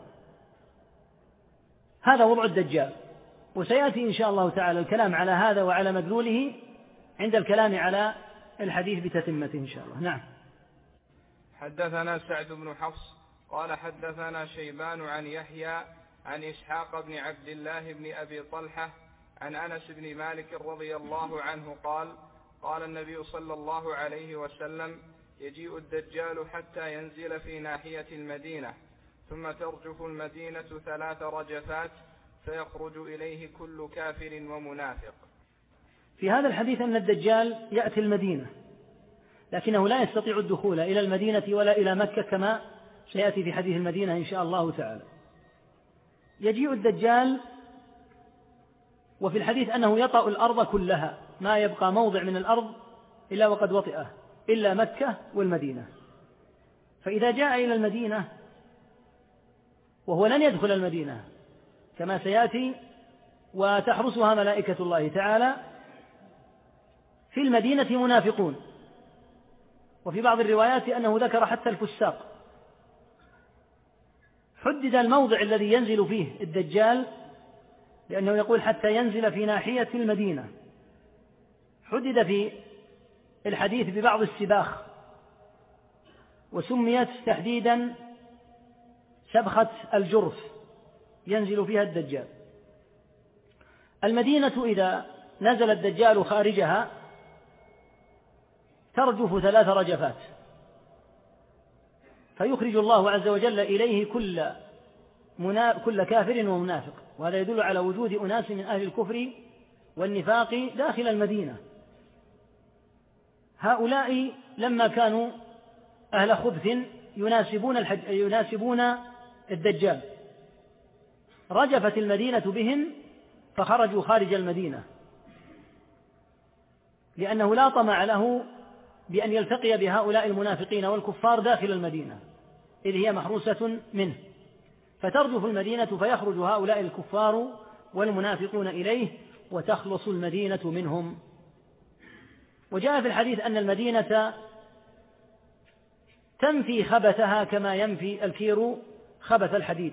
هذا وضع الدجال، وسيأتي إن شاء الله تعالى الكلام على هذا وعلى مدلوله عند الكلام على الحديث بتتمته إن شاء الله. نعم. حدثنا سعد بن حفص قال حدثنا شيبان عن يحيى عن إسحاق بن عبد الله بن أبي طلحة عن أنس بن مالك رضي الله عنه قال: قال النبي صلى الله عليه وسلم: يجيء الدجال حتى ينزل في ناحية المدينة، ثم ترجف المدينة 3 رجفات، فيخرج إليه كل كافر ومنافق. في هذا الحديث أن الدجال يأتي المدينة، لكنه لا يستطيع الدخول إلى المدينة ولا إلى مكة كما سيأتي في حديث المدينة إن شاء الله تعالى. يجيء الدجال، وفي الحديث أنه يطأ الأرض كلها، ما يبقى موضع من الأرض إلا وقد وطئه إلا مكة والمدينة. فإذا جاء إلى المدينة وهو لن يدخل المدينة كما سيأتي، وتحرسها ملائكة الله تعالى. في المدينة منافقون، وفي بعض الروايات أنه ذكر حتى الفساق. حدد الموضع الذي ينزل فيه الدجال، لأنه يقول حتى ينزل في ناحية المدينة. حدد في الحديث ببعض السباخ، وسميت تحديدا سبخة الجرف ينزل فيها الدجال. المدينة إذا نزل الدجال خارجها ترجف 3 رجفات، فيخرج الله عز وجل إليه كل كافر ومنافق، وهذا يدل على وجود أناس من أهل الكفر والنفاق داخل المدينة. هؤلاء لما كانوا أهل خبث يناسبون الدجال رجفت المدينة بهم، فخرجوا خارج المدينة، لأنه لا طمع له بأن يلتقي بهؤلاء المنافقين والكفار داخل المدينة، إذ هي محروسة منه، فترجف المدينة فيخرج هؤلاء الكفار والمنافقون إليه وتخلص المدينة منهم. وجاء في الحديث أن المدينة تنفي خبثها كما ينفي الكير خبث الحديد،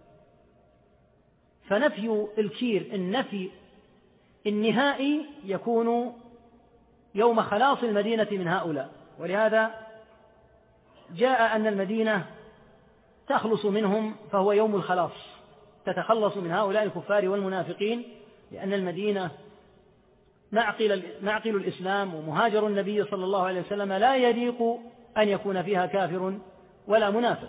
فنفي الكير النفي النهائي يكون يوم خلاص المدينة من هؤلاء، ولهذا جاء أن المدينة تخلص منهم، فهو يوم الخلاص، تتخلص من هؤلاء الكفار والمنافقين، لأن المدينة معقل الإسلام ومهاجر النبي صلى الله عليه وسلم، لا يليق أن يكون فيها كافر ولا منافق،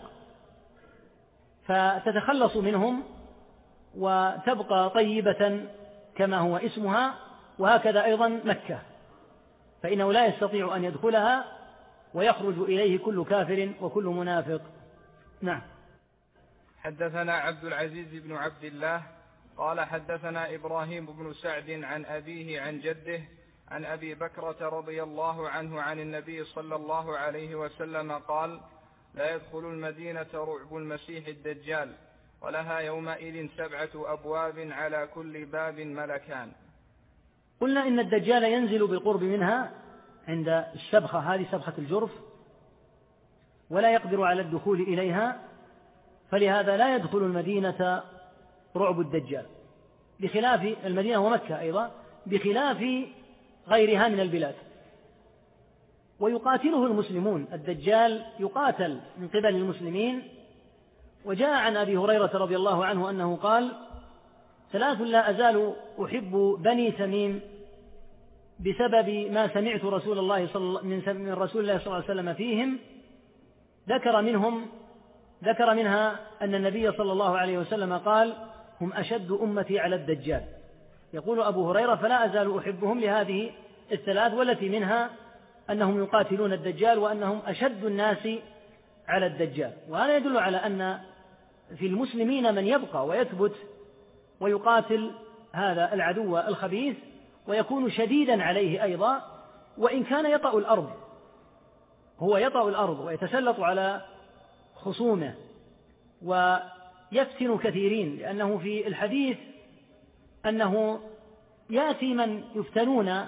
فتتخلص منهم وتبقى طيبة كما هو اسمها. وهكذا أيضا مكة، فإنه لا يستطيع أن يدخلها ويخرج إليه كل كافر وكل منافق. نعم. حدثنا عبد العزيز بن عبد الله قال حدثنا إبراهيم بن سعد عن أبيه عن جده عن أبي بكرة رضي الله عنه عن النبي صلى الله عليه وسلم قال: لا يدخل المدينة رعب المسيح الدجال، ولها يومئذ 7 أبواب على كل باب ملكان. قلنا إن الدجال ينزل بالقرب منها عند السبخة، هذه سبخة الجرف، ولا يقدر على الدخول إليها، فلهذا لا يدخل المدينة رعب الدجال، بخلاف المدينة ومكة أيضا، بخلاف غيرها من البلاد. ويقاتله المسلمون، الدجال يقاتل من قبل المسلمين. وجاء عن أبي هريرة رضي الله عنه أنه قال: 3 لا أزال أحب بني تميم بسبب ما سمعت من رسول الله صلى الله عليه وسلم فيهم. ذكر منها أن النبي صلى الله عليه وسلم قال: هم أشد أمتي على الدجال. يقول أبو هريرة: فلا أزال أحبهم لهذه 3، والتي منها أنهم يقاتلون الدجال وأنهم أشد الناس على الدجال. وهذا يدل على أن في المسلمين من يبقى ويثبت ويقاتل هذا العدو الخبيث، ويكون شديدا عليه أيضا، وإن كان يطأ الأرض، هو يطأ الأرض ويتسلط على خصومه ويفتن كثيرين، لأنه في الحديث أنه يأتي من يفتنون،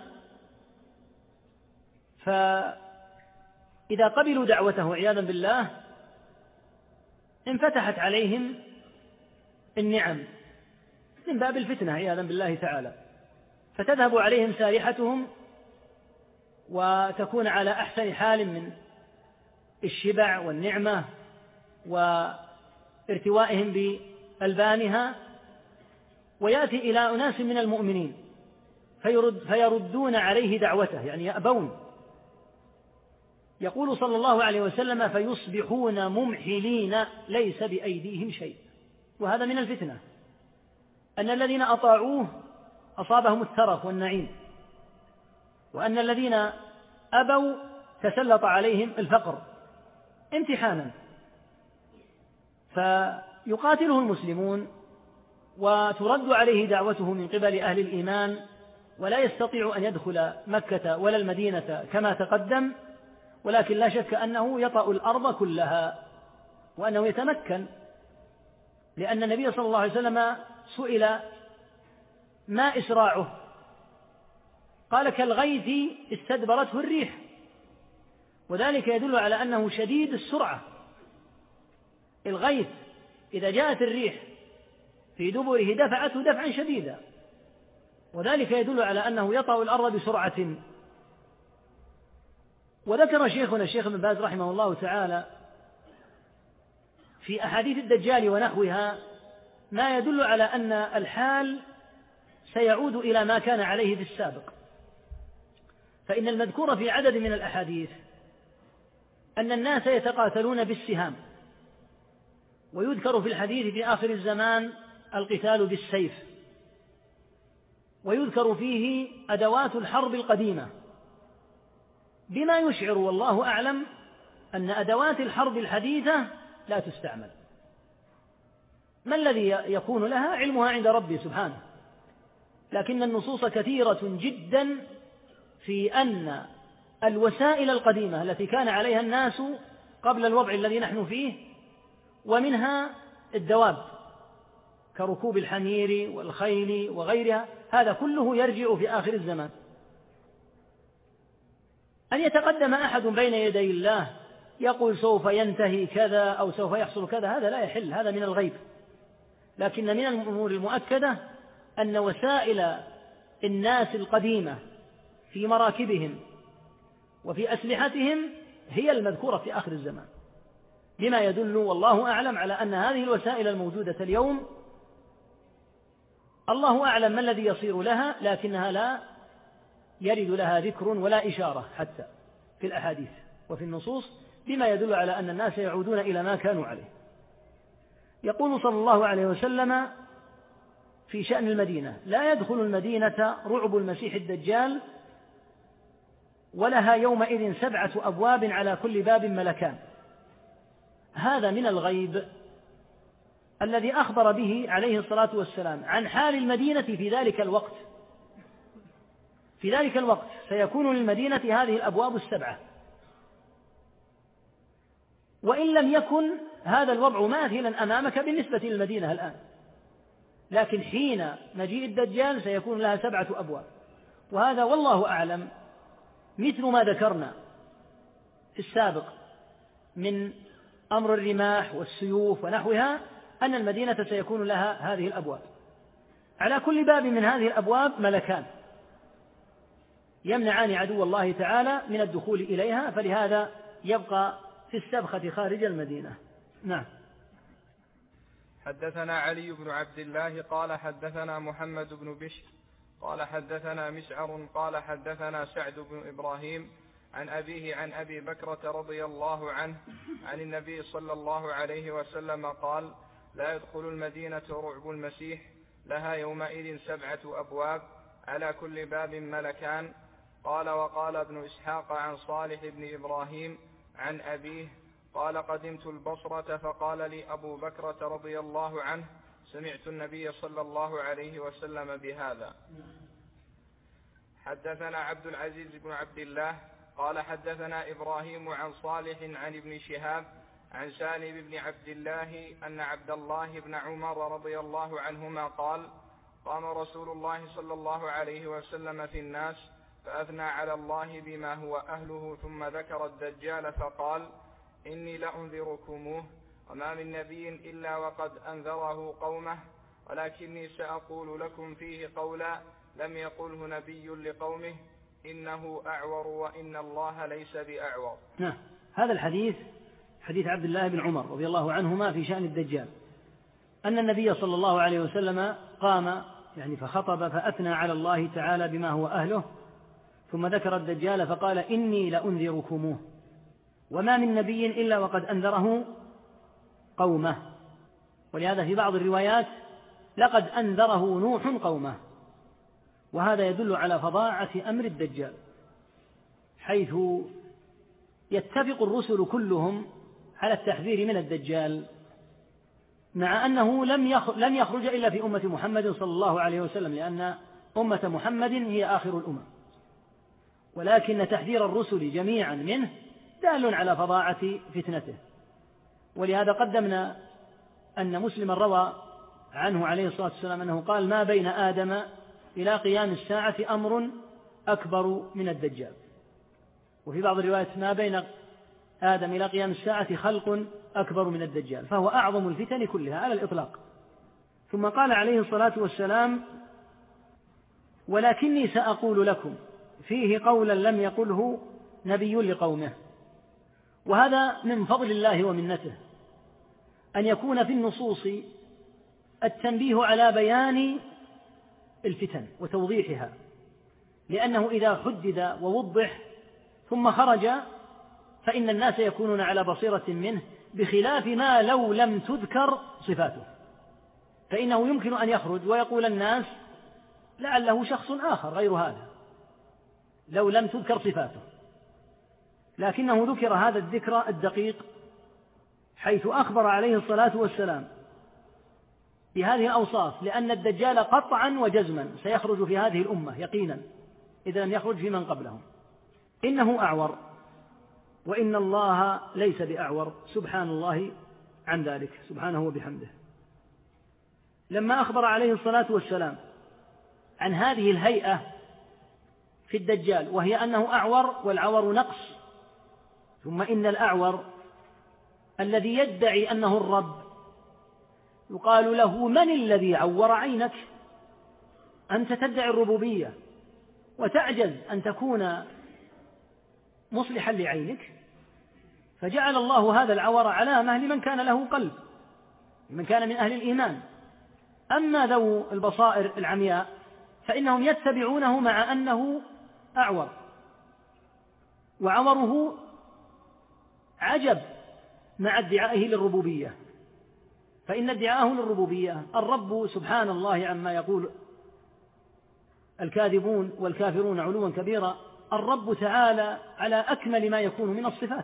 فإذا قبلوا دعوته عياذا بالله انفتحت عليهم النعم من باب الفتنة عياذا بالله تعالى، فتذهب عليهم سارحتهم وتكون على أحسن حال من الشبع والنعمة وارتوائهم بألبانها، ويأتي إلى أناس من المؤمنين فيردون عليه دعوته، يعني يأبون. يقول صلى الله عليه وسلم: فيصبحون ممحلين ليس بأيديهم شيء. وهذا من الفتنة، أن الذين أطاعوه أصابهم الترف والنعيم، وأن الذين أبوا تسلط عليهم الفقر امتحانا. فيقاتله المسلمون وترد عليه دعوته من قبل أهل الإيمان، ولا يستطيع أن يدخل مكة ولا المدينة كما تقدم، ولكن لا شك أنه يطأ الأرض كلها، وأنه يتمكن لأن النبي صلى الله عليه وسلم سئل ما إسراعه؟ قال كالغيث استدبرته الريح، وذلك يدل على أنه شديد السرعة. الغيث إذا جاءت الريح في دبره دفعته دفعا شديدا، وذلك يدل على أنه يطأ الأرض بسرعة. وذكر شيخنا الشيخ ابن باز رحمه الله تعالى في أحاديث الدجال ونحوها ما يدل على أن الحال سيعود إلى ما كان عليه في السابق. فإن المذكور في عدد من الأحاديث أن الناس يتقاتلون بالسهام، ويذكر في الحديث في آخر الزمان القتال بالسيف، ويذكر فيه أدوات الحرب القديمة، بما يشعر والله أعلم أن أدوات الحرب الحديثة لا تستعمل. ما الذي يكون لها؟ علمها عند ربي سبحانه، لكن النصوص كثيرة جدا في أن الوسائل القديمة التي كان عليها الناس قبل الوضع الذي نحن فيه، ومنها الدواب كركوب الحمير والخيل وغيرها، هذا كله يرجع في آخر الزمان. أن يتقدم أحد بين يدي الله يقول سوف ينتهي كذا أو سوف يحصل كذا، هذا لا يحل، هذا من الغيب. لكن من الأمور المؤكدة أن وسائل الناس القديمة في مراكبهم وفي أسلحتهم هي المذكورة في آخر الزمان، بما يدل والله أعلم على أن هذه الوسائل الموجودة اليوم الله أعلم ما الذي يصير لها، لكنها لا يرد لها ذكر ولا إشارة حتى في الأحاديث وفي النصوص، بما يدل على أن الناس يعودون إلى ما كانوا عليه. يقول صلى الله عليه وسلم في شأن المدينة: لا يدخل المدينة رعب المسيح الدجال، ولها يومئذ 7 أبواب على كل باب ملكان. هذا من الغيب الذي أخبر به عليه الصلاة والسلام عن حال المدينة في ذلك الوقت. في ذلك الوقت سيكون للمدينة هذه الأبواب 7، وإن لم يكن هذا الوضع ماثلا أمامك بالنسبة للمدينة الآن، لكن حين مجيء الدجال سيكون لها 7 أبواب. وهذا والله أعلم مثل ما ذكرنا في السابق من أمر الرماح والسيوف ونحوها، أن المدينة سيكون لها هذه الأبواب، على كل باب من هذه الأبواب ملكان يمنعان عدو الله تعالى من الدخول إليها، فلهذا يبقى في السبخة خارج المدينة. نعم. حدثنا علي بن عبد الله قال حدثنا محمد بن بشر قال حدثنا مسعر قال حدثنا سعد بن إبراهيم عن أبيه عن أبي بكرة رضي الله عنه عن النبي صلى الله عليه وسلم قال: لا يدخل المدينة رعب المسيح، لها يومئذ 7 أبواب على كل باب ملكان. قال: وقال ابن إسحاق عن صالح بن إبراهيم عن أبيه قال: قدمت البصرة فقال لي أبو بكرة رضي الله عنه: سمعت النبي صلى الله عليه وسلم بهذا. حدثنا عبد العزيز بن عبد الله قال حدثنا إبراهيم عن صالح عن ابن شهاب عن سالم بن عبد الله أن عبد الله بن عمر رضي الله عنهما قال: قام رسول الله صلى الله عليه وسلم في الناس فأثنى على الله بما هو أهله، ثم ذكر الدجال فقال: إني لأنذركموه، وما من نبي إلا وقد أنذره قومه، ولكني سأقول لكم فيه قولا لم يقله نبي لقومه: إنه أعور وإن الله ليس بأعور. هذا الحديث حديث عبد الله بن عمر رضي الله عنهما في شأن الدجال، أن النبي صلى الله عليه وسلم قام فخطب فأثنى على الله تعالى بما هو أهله، ثم ذكر الدجال فقال: إني لأنذركموه، وما من نبي إلا وقد أنذره قومه. ولهذا في بعض الروايات: لقد أنذره نوح قومه. وهذا يدل على فظاعة أمر الدجال، حيث يتفق الرسل كلهم على التحذير من الدجال، مع أنه لم يخرج إلا في أمة محمد صلى الله عليه وسلم، لأن أمة محمد هي آخر الأمم، ولكن تحذير الرسل جميعا منه دال على فظاعة فتنته. ولهذا قدمنا أن مسلما روى عنه عليه الصلاة والسلام أنه قال: ما بين آدم إلى قيام الساعة أمر أكبر من الدجال. وفي بعض الروايات: ما بين آدم إلى قيام الساعة خلق أكبر من الدجال، فهو أعظم الفتن كلها على الإطلاق. ثم قال عليه الصلاة والسلام: ولكني سأقول لكم فيه قولا لم يقله نبي لقومه. وهذا من فضل الله ومنته، أن يكون في النصوص التنبيه على بيان الفتن وتوضيحها، لأنه إذا حدد ووضح ثم خرج فإن الناس يكونون على بصيرة منه، بخلاف ما لو لم تذكر صفاته، فإنه يمكن أن يخرج ويقول الناس لعله شخص آخر غير هذا لو لم تذكر صفاته، لكنه ذكر هذا الذكر الدقيق، حيث أخبر عليه الصلاة والسلام بهذه الأوصاف، لأن الدجال قطعا وجزما سيخرج في هذه الأمة يقينا إذا لم يخرج في من قبلهم. إنه أعور، وإن الله ليس بأعور، سبحان الله عن ذلك سبحانه وبحمده. لما أخبر عليه الصلاة والسلام عن هذه الهيئة في الدجال، وهي أنه أعور، والعور نقص، ثم إن الأعور الذي يدعي أنه الرب يقال له: من الذي عور عينك؟ أنت تدعي الربوبية وتعجز أن تكون مصلحا لعينك. فجعل الله هذا العور علامة لمن كان له قلب، لمن كان من أهل الإيمان. أما ذو البصائر العمياء فإنهم يتبعونه مع أنه أعور، وعوره عجب مع ادعائه للربوبية، فإن ادعاءه للربوبية الرب سبحان الله عما يقول الكاذبون والكافرون علوا كبيرا، الرب تعالى على أكمل ما يكون من الصفات.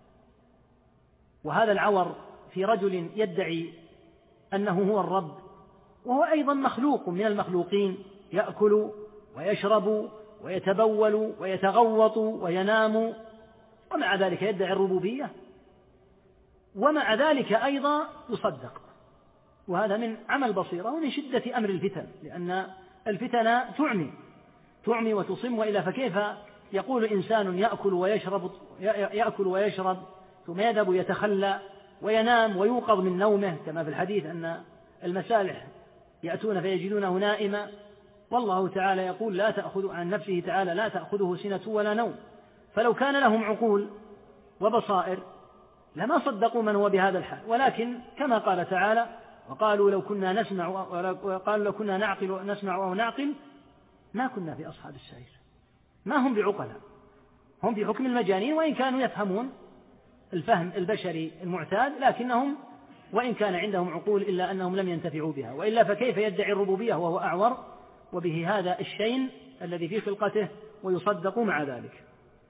وهذا العور في رجل يدعي أنه هو الرب، وهو أيضا مخلوق من المخلوقين، يأكل ويشرب ويتبول ويتغوط وينام، ومع ذلك يدعي الربوبية، ومع ذلك أيضا يصدق. وهذا من عمل بصيرة ومن شدة أمر الفتن، لأن الفتن تعمي وتصم، وإلا فكيف يقول إنسان يأكل ويشرب ثم يذهب يتخلى وينام ويوقظ من نومه، كما في الحديث أن المسالح يأتون فيجدونه نائما، والله تعالى يقول لا تأخذ عن نفسه تعالى لا تأخذه سنة ولا نوم. فلو كان لهم عقول وبصائر لما صدقوا من هو بهذا الحال، ولكن كما قال تعالى: وقالوا لو كنا نسمع أو نعقل ما كنا في أصحاب السعير. ما هم بعقلاء، هم في حكم المجانين، وإن كانوا يفهمون الفهم البشري المعتاد، لكنهم وإن كان عندهم عقول إلا أنهم لم ينتفعوا بها، وإلا فكيف يدعي الربوبية وهو أعور وبه هذا الشين الذي في خلقته ويصدق مع ذلك.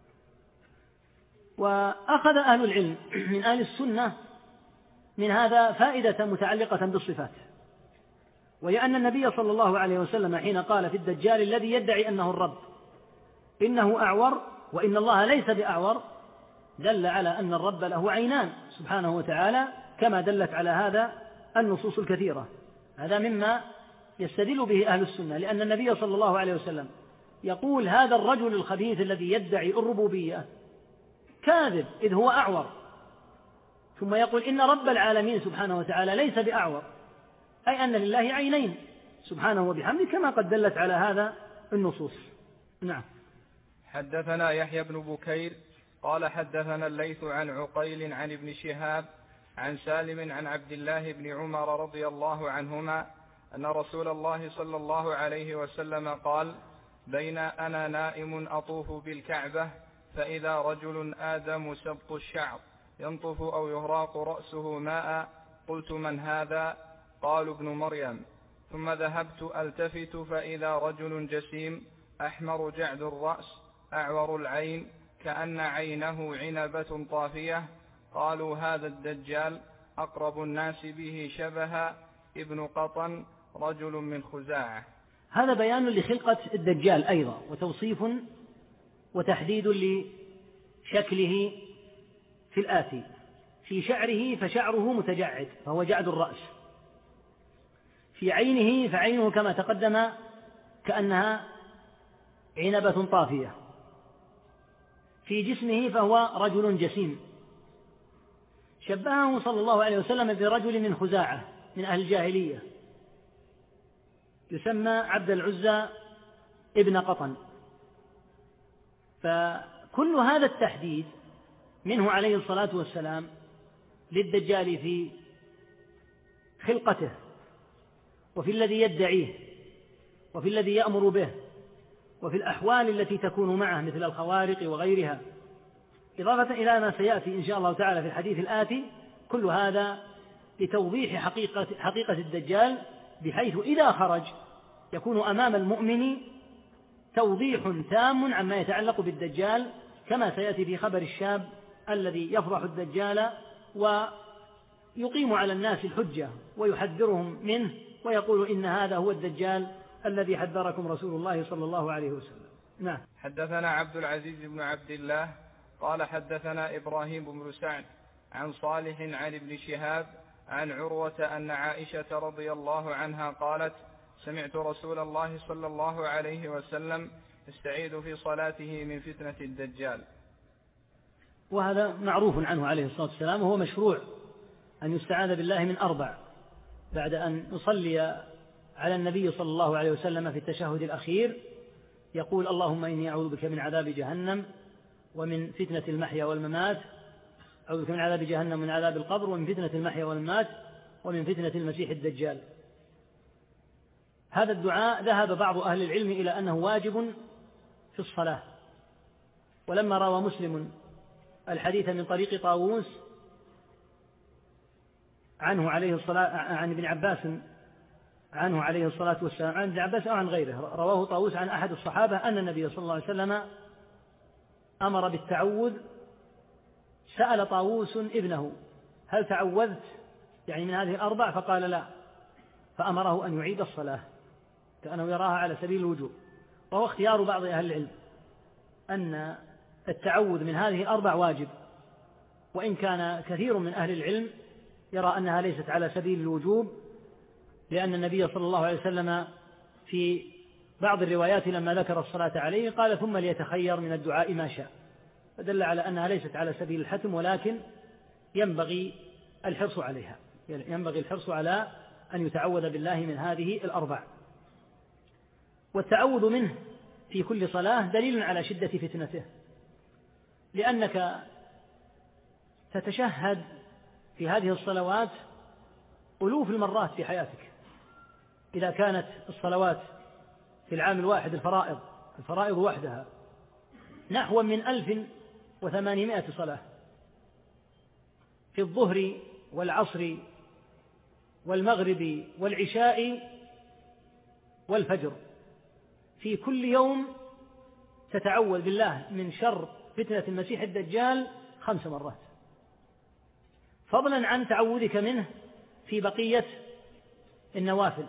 وأخذ أهل العلم من أهل السنة من هذا فائدة متعلقة بالصفات، وهي أن النبي صلى الله عليه وسلم حين قال في الدجال الذي يدعي أنه الرب إنه أعور وإن الله ليس بأعور، دل على أن الرب له عينان سبحانه وتعالى، كما دلت على هذا النصوص الكثيرة. هذا مما يستدل به أهل السنة، لأن النبي صلى الله عليه وسلم يقول: هذا الرجل الخبيث الذي يدعي الربوبية كاذب إذ هو أعور، ثم يقول إن رب العالمين سبحانه وتعالى ليس بأعور، أي أن لله عينين سبحانه وبحمده، كما قد دلت على هذا النصوص. نعم. حدثنا يحيى بن بكير قال حدثنا الليث عن عقيل عن ابن شهاب عن سالم عن عبد الله بن عمر رضي الله عنهما أن رسول الله صلى الله عليه وسلم قال: بين أنا نائم أطوف بالكعبة فإذا رجل آدم سبط الشعر ينطف أو يهراق رأسه ماء، قلت: من هذا؟ قالوا: ابن مريم. ثم ذهبت ألتفت فإذا رجل جسيم أحمر جعد الرأس أعور العين كأن عينه عنبة طافية، قالوا: هذا الدجال، أقرب الناس به شبها ابن قطن رجل من خزاعة. هذا بيان لخلقة الدجال أيضا، وتوصيف وتحديد لشكله في الآتي. في شعره فشعره متجعد فهو جعد الرأس، في عينه فعينه كما تقدم كأنها عنبة طافية، في جسمه فهو رجل جسيم. شبهه صلى الله عليه وسلم برجل من خزاعة من أهل الجاهلية يسمى عبد العزى ابن قطن. فكل هذا التحديد منه عليه الصلاة والسلام للدجال في خلقته وفي الذي يدعيه وفي الذي يأمر به وفي الأحوال التي تكون معه مثل الخوارق وغيرها، إضافة إلى ما سيأتي إن شاء الله تعالى في الحديث الآتي. كل هذا لتوضيح حقيقة الدجال، بحيث إذا خرج يكون أمام المؤمن توضيح تام عما يتعلق بالدجال، كما سيأتي في خبر الشاب الذي يفضح الدجال ويقيم على الناس الحجة ويحذرهم منه ويقول إن هذا هو الدجال الذي حذركم رسول الله صلى الله عليه وسلم. نعم. حدثنا عبد العزيز بن عبد الله قال حدثنا إبراهيم بن سعد عن صالح عن ابن شهاب عن عروة أن عائشة رضي الله عنها قالت: سمعت رسول الله صلى الله عليه وسلم يستعيذ في صلاته من فتنة الدجال. وهذا معروف عنه عليه الصلاة والسلام، وهو مشروع أن يستعاذ بالله من 4 بعد أن يصلي على النبي صلى الله عليه وسلم في التشهد الأخير، يقول: اللهم إني أعوذ بك من عذاب جهنم ومن فتنة المحيا والممات، أعوذ بك من عذاب جهنم ومن عذاب القبر ومن فتنة المحيا والممات ومن فتنة المسيح الدجال. هذا الدعاء ذهب بعض أهل العلم إلى أنه واجب في الصلاة، ولما روى مسلم الحديث من طريق طاووس عنه عليه الصلاة عن ابن عباس عنه عليه الصلاة والسلام، عن ابن عباس أو عن غيره، رواه طاووس عن أحد الصحابة أن النبي صلى الله عليه وسلم أمر بالتعوذ. سأل طاووس ابنه: هل تعوذت يعني من هذه 4؟ فقال: لا، فأمره أن يعيد الصلاة كأنه يراها على سبيل الوجوب. وهو اختيار بعض أهل العلم أن التعوذ من هذه 4 واجب، وإن كان كثير من أهل العلم يرى أنها ليست على سبيل الوجوب، لأن النبي صلى الله عليه وسلم في بعض الروايات لما ذكر الصلاة عليه قال: ثم ليتخير من الدعاء ما شاء، فدل على أنها ليست على سبيل الحتم، ولكن ينبغي الحرص عليها، ينبغي الحرص على أن يتعوذ بالله من هذه 4. والتعوذ منه في كل صلاة دليل على شدة فتنته، لأنك تتشهد في هذه الصلوات ألوف المرات في حياتك. إذا كانت الصلوات في العام الواحد الفرائض وحدها نحو من 1800 صلاة، في الظهر والعصر والمغرب والعشاء والفجر، في كل يوم تتعوذ بالله من شر فتنة المسيح الدجال 5 مرات، فضلا عن تعوذك منه في بقية النوافل،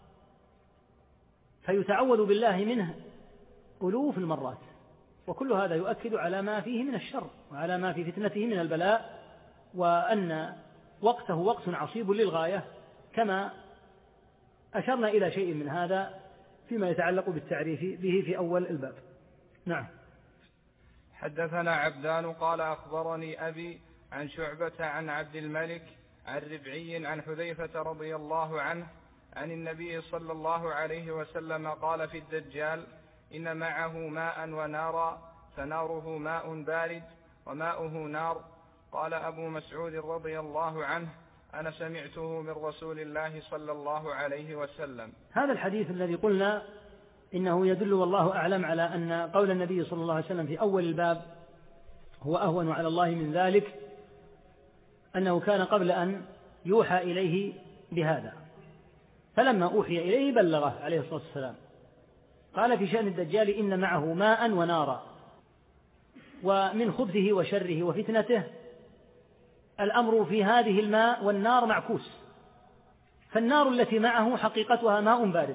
فيتعوذ بالله منه ألوف المرات. وكل هذا يؤكد على ما فيه من الشر وعلى ما في فتنته من البلاء، وأن وقته وقت عصيب للغاية، كما أشرنا إلى شيء من هذا فيما يتعلق بالتعريف به في أول الباب. نعم. حدثنا عبدان قال أخبرني أبي عن شعبة عن عبد الملك عن ربعي عن حذيفة رضي الله عنه عن النبي صلى الله عليه وسلم قال في الدجال: إن معه ماء ونارا، فناره ماء بارد وماؤه نار. قال أبو مسعود رضي الله عنه: أنا سمعته من رسول الله صلى الله عليه وسلم. هذا الحديث الذي قلنا إنه يدل والله أعلم على أن قول النبي صلى الله عليه وسلم في أول الباب هو أهون على الله من ذلك، أنه كان قبل أن يوحى إليه بهذا، فلما أوحي إليه بلغه عليه الصلاة والسلام. قال في شأن الدجال: إن معه ماء ونارا. ومن خبثه وشره وفتنته الأمر في هذه الماء والنار معكوس، فالنار التي معه حقيقتها ماء بارد،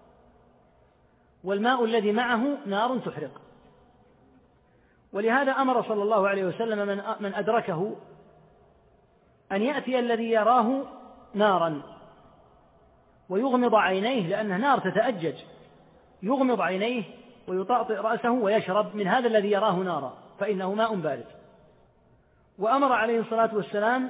والماء الذي معه نار تحرق. ولهذا أمر صلى الله عليه وسلم من أدركه أن يأتي الذي يراه نارا ويغمض عينيه، لأنه نار تتأجج، يغمض عينيه ويطأطئ رأسه ويشرب من هذا الذي يراه نارا، فإنه ماء بارد. وأمر عليه الصلاة والسلام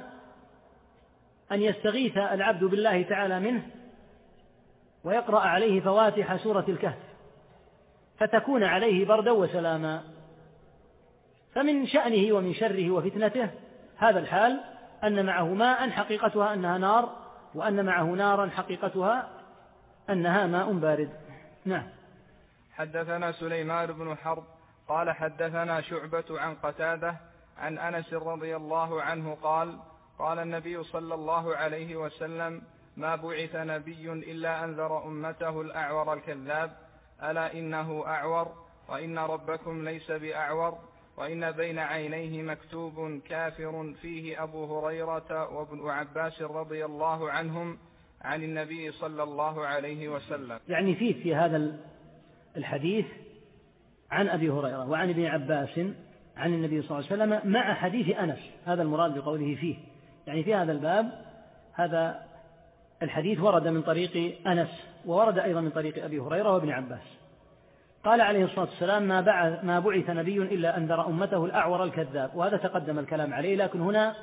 أن يستغيث العبد بالله تعالى منه ويقرأ عليه فواتح سورة الكهف فتكون عليه بردا وسلاما. فمن شأنه ومن شره وفتنته هذا الحال، أن معه ماء حقيقتها أنها نار، وأن معه نارا حقيقتها أنها ماء بارد. نعم. حدثنا سليمان بن حرب قال حدثنا شعبة عن قتادة عن أنس رضي الله عنه قال قال النبي صلى الله عليه وسلم: ما بعث نبي إلا أنذر أمته الأعور الكذاب، ألا إنه أعور، وإن ربكم ليس بأعور، وإن بين عينيه مكتوب كافر فيه أبو هريرة وابن عباس رضي الله عنهم عن النبي صلى الله عليه وسلم. يعني في هذا الحديث عن أبي هريرة وعن ابن عباس عن النبي صلى الله عليه وسلم مع حديث أنس، هذا المراد بقوله فيه، يعني في هذا الباب هذا الحديث ورد من طريق أنس وورد أيضا من طريق أبي هريرة وابن عباس. قال عليه الصلاة والسلام: ما بعث نبي إلا أنذر أمته الأعور الكذاب، وهذا تقدم الكلام عليه، لكن هنا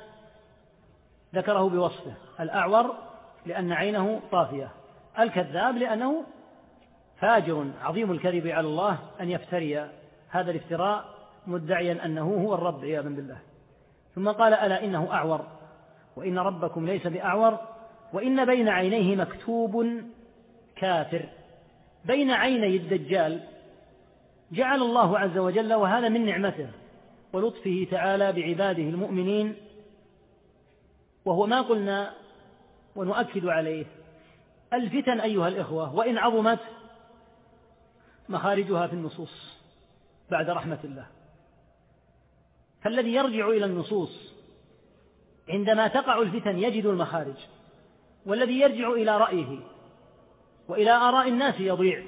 ذكره بوصفه: الأعور لأن عينه طافية، الكذاب لأنه فاجر عظيم الكذب على الله، أن يفتري هذا الافتراء مدعيا أنه هو الرب عياذا بالله. ثم قال: ألا إنه أعور، وإن ربكم ليس بأعور، وإن بين عينيه مكتوب كافر. بين عيني الدجال جعل الله عز وجل، وهذا من نعمته ولطفه تعالى بعباده المؤمنين، وهو ما قلنا ونؤكد عليه: الفتن أيها الإخوة وإن عظمت مخارجها في النصوص بعد رحمة الله. فالذي يرجع إلى النصوص عندما تقع الفتن يجد المخارج، والذي يرجع إلى رأيه وإلى آراء الناس يضيع.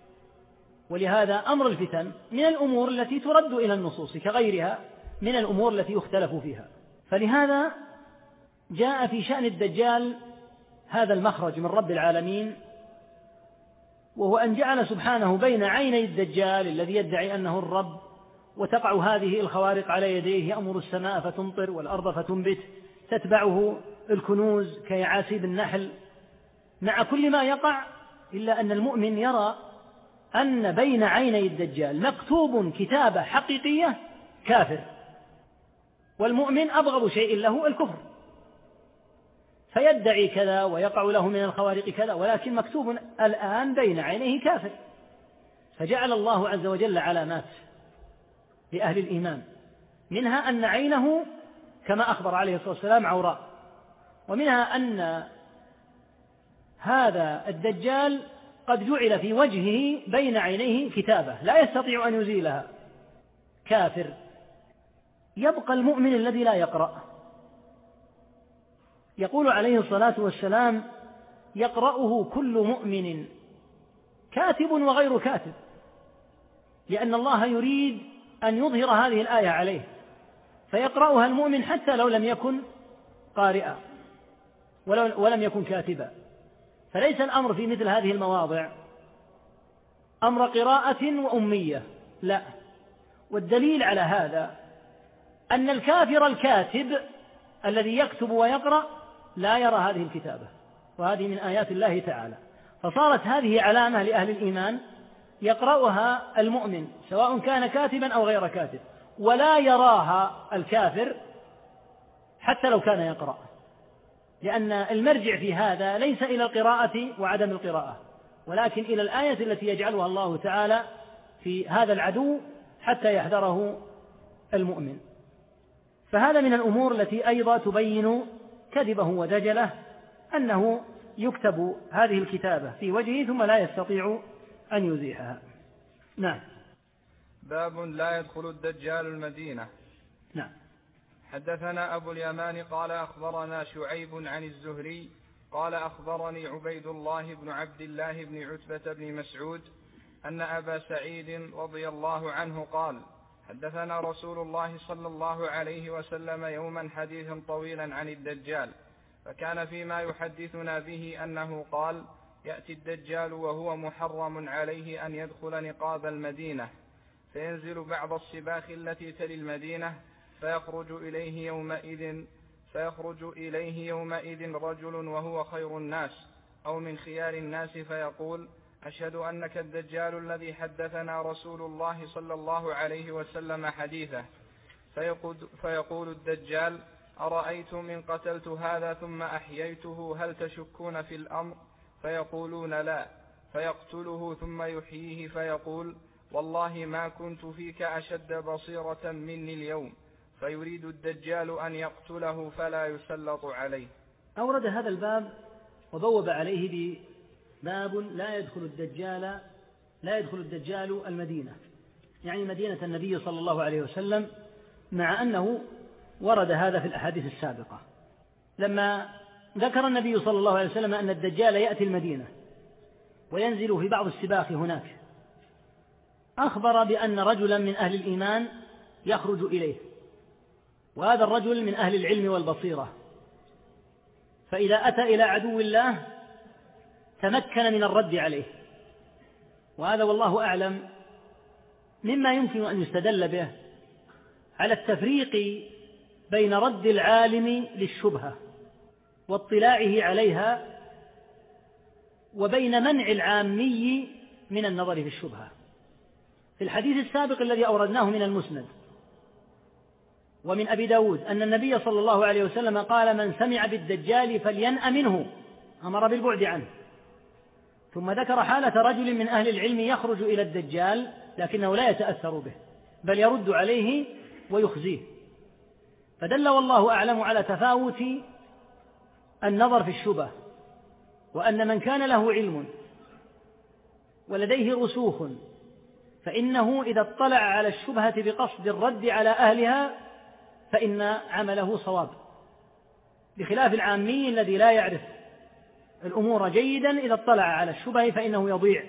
ولهذا أمر الفتن من الأمور التي ترد إلى النصوص كغيرها من الأمور التي يختلف فيها. فلهذا جاء في شأن الدجال هذا المخرج من رب العالمين، وهو أن جعل سبحانه بين عيني الدجال الذي يدعي أنه الرب، وتقع هذه الخوارق على يديه، يأمر السماء فتمطر والأرض فتنبت، تتبعه الكنوز كيعاسيب النحل، مع كل ما يقع إلا أن المؤمن يرى أن بين عيني الدجال مكتوب كتابة حقيقية كافر، والمؤمن أبغض شيء له الكفر، فيدعي كذا ويقع له من الخوارق كذا، ولكن مكتوب الآن بين عينيه كافر. فجعل الله عز وجل علامات لأهل الإيمان، منها أن عينه كما أخبر عليه الصلاة والسلام عوراء، ومنها أن هذا الدجال قد جعل في وجهه بين عينيه كتابة لا يستطيع أن يزيلها، كافر. يبقى المؤمن الذي لا يقرأ. يقول عليه الصلاة والسلام: يقرأه كل مؤمن كاتب وغير كاتب، لأن الله يريد أن يظهر هذه الآية عليه، فيقرأها المؤمن حتى لو لم يكن قارئا ولم يكن كاتبا. فليس الأمر في مثل هذه المواضع أمر قراءة وأمية، لا. والدليل على هذا أن الكافر الكاتب الذي يكتب ويقرأ لا يرى هذه الكتابة، وهذه من آيات الله تعالى. فصارت هذه علامة لأهل الإيمان يقرأها المؤمن سواء كان كاتبا أو غير كاتب، ولا يراها الكافر حتى لو كان يقرأ، لأن المرجع في هذا ليس إلى القراءة وعدم القراءة، ولكن إلى الآية التي يجعلها الله تعالى في هذا العدو حتى يحذره المؤمن. فهذا من الأمور التي أيضا تبين كذبه ودجله، أنه يكتب هذه الكتابة في وجهه ثم لا يستطيع أن يزيحها. نعم. باب لا يدخل الدجال المدينة. نعم. حدثنا أبو اليمان قال أخبرنا شعيب عن الزهري قال أخبرني عبيد الله بن عبد الله بن عتبة بن مسعود أن أبا سعيد رضي الله عنه قال: حدثنا رسول الله صلى الله عليه وسلم يوما حديثا طويلا عن الدجال، فكان فيما يحدثنا به أنه قال: يأتي الدجال وهو محرم عليه أن يدخل نقاب المدينة، فينزل بعض السباخ التي تلي المدينة، فيخرج إليه يومئذ رجل وهو خير الناس أو من خيار الناس، فيقول: أشهد أنك الدجال الذي حدثنا رسول الله صلى الله عليه وسلم حديثه. فيقول الدجال: أرأيتم إن قتلت هذا ثم أحييته هل تشكون في الأمر؟ فيقولون: لا. فيقتله ثم يحييه فيقول: والله ما كنت فيك أشد بصيرة مني اليوم. فيريد الدجال أن يقتله فلا يسلط عليه. أورد هذا الباب وبوب عليه باب لا يدخل الدجال المدينة، يعني مدينة النبي صلى الله عليه وسلم، مع أنه ورد هذا في الأحاديث السابقة. لما ذكر النبي صلى الله عليه وسلم أن الدجال يأتي المدينة وينزل في بعض السباق هناك، أخبر بأن رجلا من أهل الإيمان يخرج إليه، وهذا الرجل من أهل العلم والبصيرة، فإذا أتى إلى عدو الله تمكن من الرد عليه. وهذا والله أعلم مما يمكن أن يستدل به على التفريق بين رد العالم للشبهة واطلاعه عليها وبين منع العامي من النظر في الشبهة. في الحديث السابق الذي أوردناه من المسند ومن أبي داود أن النبي صلى الله عليه وسلم قال: من سمع بالدجال فلينأ منه، أمر بالبعد عنه. ثم ذكر حالة رجل من أهل العلم يخرج إلى الدجال لكنه لا يتأثر به بل يرد عليه ويخزيه، فدل والله أعلم على تفاوت النظر في الشبه، وأن من كان له علم ولديه رسوخ فإنه إذا اطلع على الشبهة بقصد الرد على أهلها فإن عمله صواب، بخلاف العامي الذي لا يعرف الأمور جيدا، إذا اطلع على الشبهة فإنه يضيع.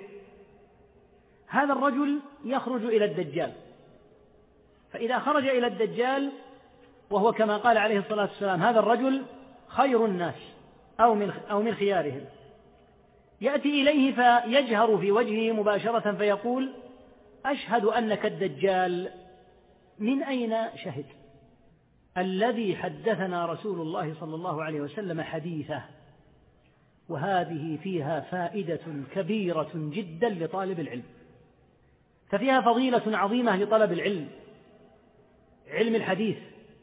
هذا الرجل يخرج إلى الدجال، فإذا خرج إلى الدجال وهو كما قال عليه الصلاة والسلام هذا الرجل خير الناس أو من خيارهم، يأتي إليه فيجهر في وجهه مباشرة فيقول: أشهد أنك الدجال. من أين شهد؟ الذي حدثنا رسول الله صلى الله عليه وسلم حديثه. وهذه فيها فائدة كبيرة جدا لطالب العلم، ففيها فضيلة عظيمة لطلب العلم، علم الحديث،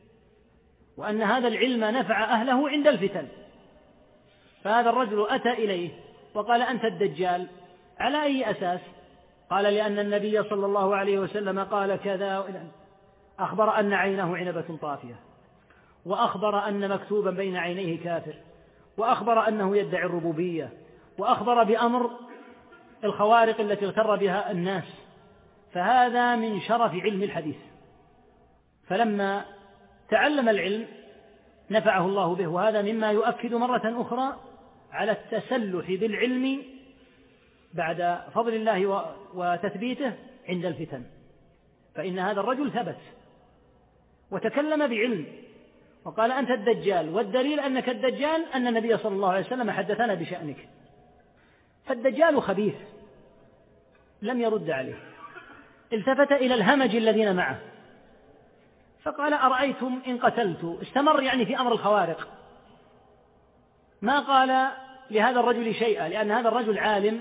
وأن هذا العلم نفع أهله عند الفتن. فهذا الرجل أتى إليه وقال: أنت الدجال. على أي أساس؟ قال: لأن النبي صلى الله عليه وسلم قال كذا، أخبر أن عينه عنبة طافية، وأخبر أن مكتوبا بين عينيه كافر، وأخبر أنه يدعي الربوبية، وأخبر بأمر الخوارق التي اغتر بها الناس. فهذا من شرف علم الحديث، فلما تعلم العلم نفعه الله به، وهذا مما يؤكد مرة أخرى على التسلح بالعلم بعد فضل الله وتثبيته عند الفتن، فإن هذا الرجل ثبت وتكلم بعلم وقال: أنت الدجال، والدليل أنك الدجال أن النبي صلى الله عليه وسلم حدثنا بشأنك. فالدجال خبيث لم يرد عليه، التفت إلى الهمج الذين معه فقال: أرأيتم إن قتلت. استمر يعني في أمر الخوارق، ما قال لهذا الرجل شيئا، لأن هذا الرجل عالم،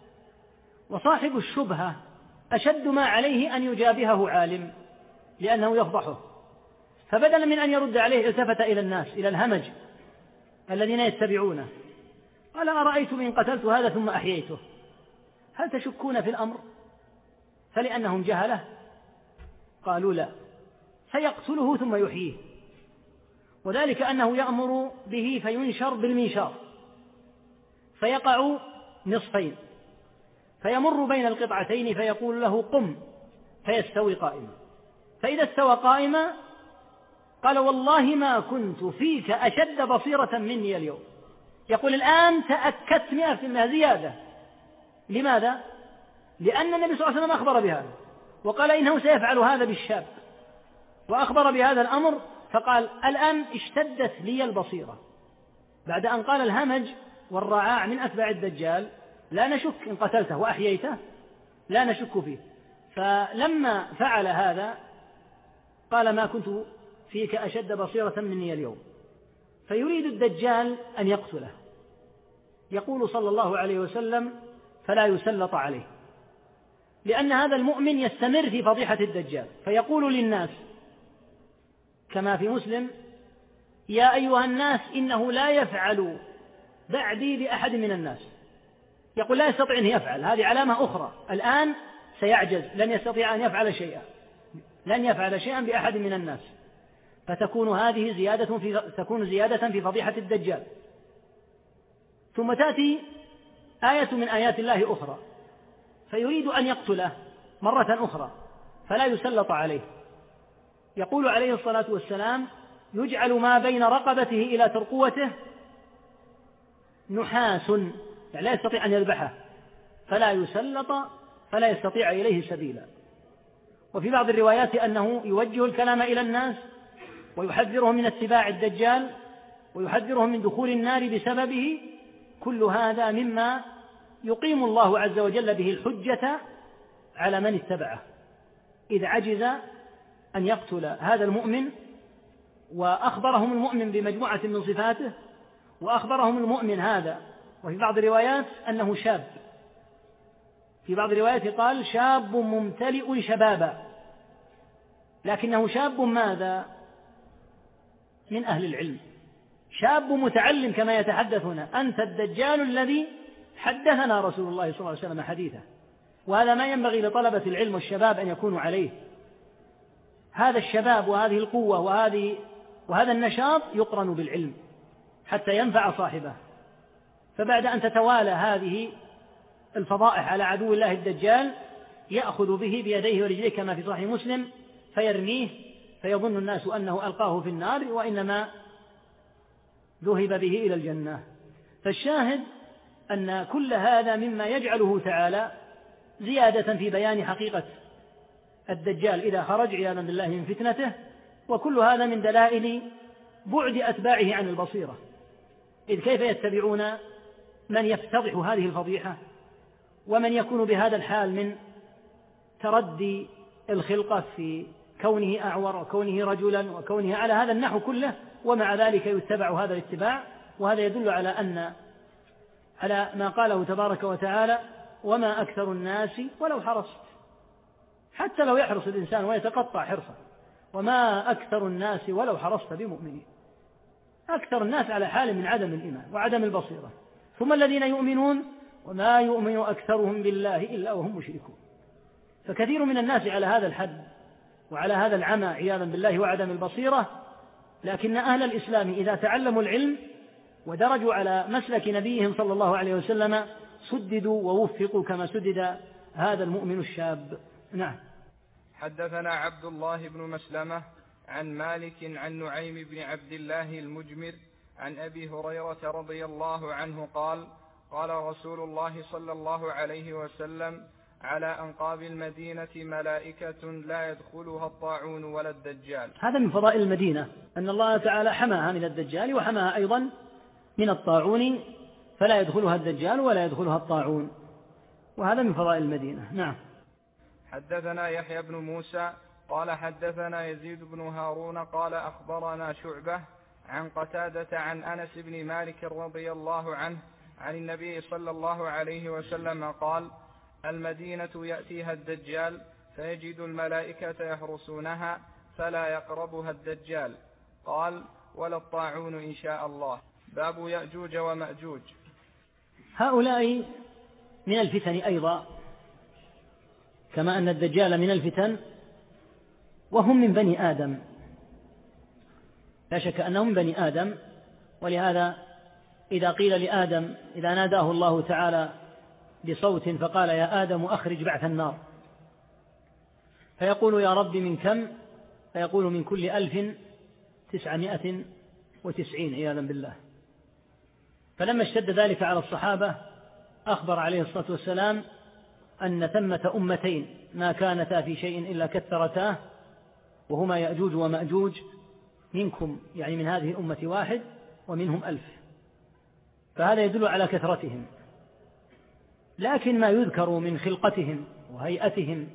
وصاحب الشبهة أشد ما عليه أن يجابهه عالم لأنه يفضحه. فبدلا من أن يرد عليه التفت إلى الناس، إلى الهمج الذين يتبعونه، قال: أرأيتم إن قتلت هذا ثم أحييته هل تشكون في الأمر؟ فلأنهم جهله قالوا: لا. فيقتله ثم يحييه، وذلك أنه يأمر به فينشر بالمنشار فيقع نصفين، فيمر بين القطعتين فيقول له: قم، فيستوي قائما. فإذا استوى قائما قال: والله ما كنت فيك أشد بصيرة مني اليوم. يقول: الآن تأكدت 100% زيادة. لماذا؟ لأن النبي صلى الله عليه وسلم أخبر بهذا، وقال إنه سيفعل هذا بالشاب، وأخبر بهذا الأمر، فقال الآن اشتدت لي البصيرة بعد أن قال الهمج والرعاع من أتباع الدجال لا نشك إن قتلته وأحييته لا نشك فيه. فلما فعل هذا قال ما كنت فيك أشد بصيرة مني اليوم. فيريد الدجال أن يقتله، يقول صلى الله عليه وسلم فلا يسلط عليه، لأن هذا المؤمن يستمر في فضيحة الدجال، فيقول للناس كما في مسلم يا أيها الناس إنه لا يفعل بعدي بأحد من الناس. يقول لا يستطيع أن يفعل، هذه علامة أخرى، الآن سيعجز، لن يستطيع أن يفعل شيئا، لن يفعل شيئا بأحد من الناس، فتكون هذه زيادة في فضيحة الدجال. ثم تأتي آية من آيات الله أخرى فيريد أن يقتله مرة أخرى فلا يسلط عليه. يقول عليه الصلاة والسلام يجعل ما بين رقبته إلى ترقوته نحاس، يعني لا يستطيع أن يذبحه، فلا يسلط فلا يستطيع إليه سبيلا. وفي بعض الروايات أنه يوجه الكلام إلى الناس ويحذرهم من اتباع الدجال ويحذرهم من دخول النار بسببه. كل هذا مما يقيم الله عز وجل به الحجة على من اتبعه، إذ عجز أن يقتل هذا المؤمن، وأخبرهم المؤمن بمجموعة من صفاته، وأخبرهم المؤمن هذا، وفي بعض الروايات أنه شاب، في بعض الروايات قال شاب ممتلئ شبابا، لكنه شاب ماذا؟ من أهل العلم، شاب متعلم كما يتحدث هنا، أنت الدجال الذي حدثنا رسول الله صلى الله عليه وسلم حديثه، وهذا ما ينبغي لطلبة العلم والشباب أن يكونوا عليه. هذا الشباب وهذه القوة وهذا النشاط يقرن بالعلم حتى ينفع صاحبه. فبعد أن تتوالى هذه الفضائح على عدو الله الدجال يأخذ به بيديه ورجليه كما في صحيح مسلم فيرميه، فيظن الناس أنه ألقاه في النار وإنما ذهب به إلى الجنة. فالشاهد أن كل هذا مما يجعله تعالى زيادة في بيان حقيقة الدجال إذا خرج عياذا بالله من فتنته، وكل هذا من دلائل بعد أتباعه عن البصيرة، إذ كيف يتبعون من يفتضح هذه الفضيحة ومن يكون بهذا الحال من تردي الخلقة في كونه أعور وكونه رجلا وكونه على هذا النحو كله، ومع ذلك يتبع هذا الاتباع. وهذا يدل على ما قاله تبارك وتعالى وما أكثر الناس ولو حرصت، حتى لو يحرص الإنسان ويتقطع حرصه، وما أكثر الناس ولو حرصت بمؤمنين. أكثر الناس على حال من عدم الإيمان وعدم البصيرة، ثم الذين يؤمنون وما يؤمن أكثرهم بالله إلا وهم مشركون. فكثير من الناس على هذا الحد وعلى هذا العمى عياذا بالله وعدم البصيرة، لكن أهل الإسلام إذا تعلموا العلم ودرجوا على مسلك نبيهم صلى الله عليه وسلم سددوا ووفقوا كما سدد هذا المؤمن الشاب. نعم. حدثنا عبد الله بن مسلمة عن مالك عن نعيم بن عبد الله المجمر عن أبي هريرة رضي الله عنه قال قال رسول الله صلى الله عليه وسلم على أنقاب المدينة ملائكة لا يدخلها الطاعون ولا الدجال. هذا من فضائل المدينة أن الله تعالى حماها من الدجال وحماها أيضا من الطاعون، فلا يدخلها الدجال ولا يدخلها الطاعون، وهذا من فضائل المدينة. نعم. حدثنا يحيى بن موسى قال حدثنا يزيد بن هارون قال أخبرنا شعبة عن قتادة عن أنس بن مالك رضي الله عنه عن النبي صلى الله عليه وسلم قال المدينة يأتيها الدجال فيجد الملائكة يحرسونها فلا يقربها الدجال. قال ولا الطاعون إن شاء الله. باب يأجوج ومأجوج. هؤلاء من الفتن أيضا، كما أن الدجال من الفتن، وهم من بني آدم، لا شك أنهم من بني آدم. ولهذا إذا قيل لآدم إذا ناداه الله تعالى بصوت فقال يا آدم أخرج بعث النار، فيقول يا رب من كم؟ فيقول من كل 1990 عياذا بالله. فلما اشتد ذلك على الصحابة أخبر عليه الصلاة والسلام أن ثمة أمتين ما كانتا في شيء إلا كثرتاه، وهما يأجوج ومأجوج، منكم يعني من هذه الأمة 1 ومنهم 1000، فهذا يدل على كثرتهم. لكن ما يذكر من خلقتهم وهيئتهم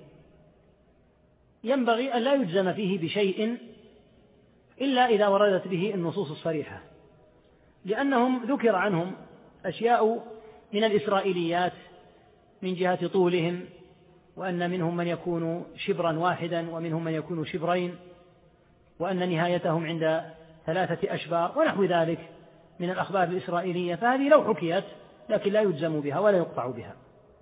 ينبغي أن لا يجزم فيه بشيء إلا إذا وردت به النصوص الصريحة، لأنهم ذكر عنهم أشياء من الإسرائيليات من جهة طولهم، وأن منهم من يكون شبرا واحدا ومنهم من يكون شبرين، وأن نهايتهم عند 3 أشبار ونحو ذلك من الأخبار الإسرائيلية، فهذه لو حكيت لكن لا يجزم بها ولا يقطع بها.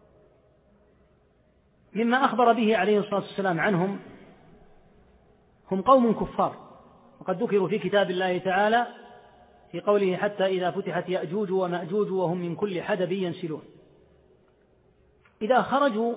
مما أخبر به عليه الصلاة والسلام عنهم: هم قوم كفار، وقد ذكروا في كتاب الله تعالى في قوله: حتى إذا فتحت يأجوج ومأجوج وهم من كل حدب ينسلون. إذا خرجوا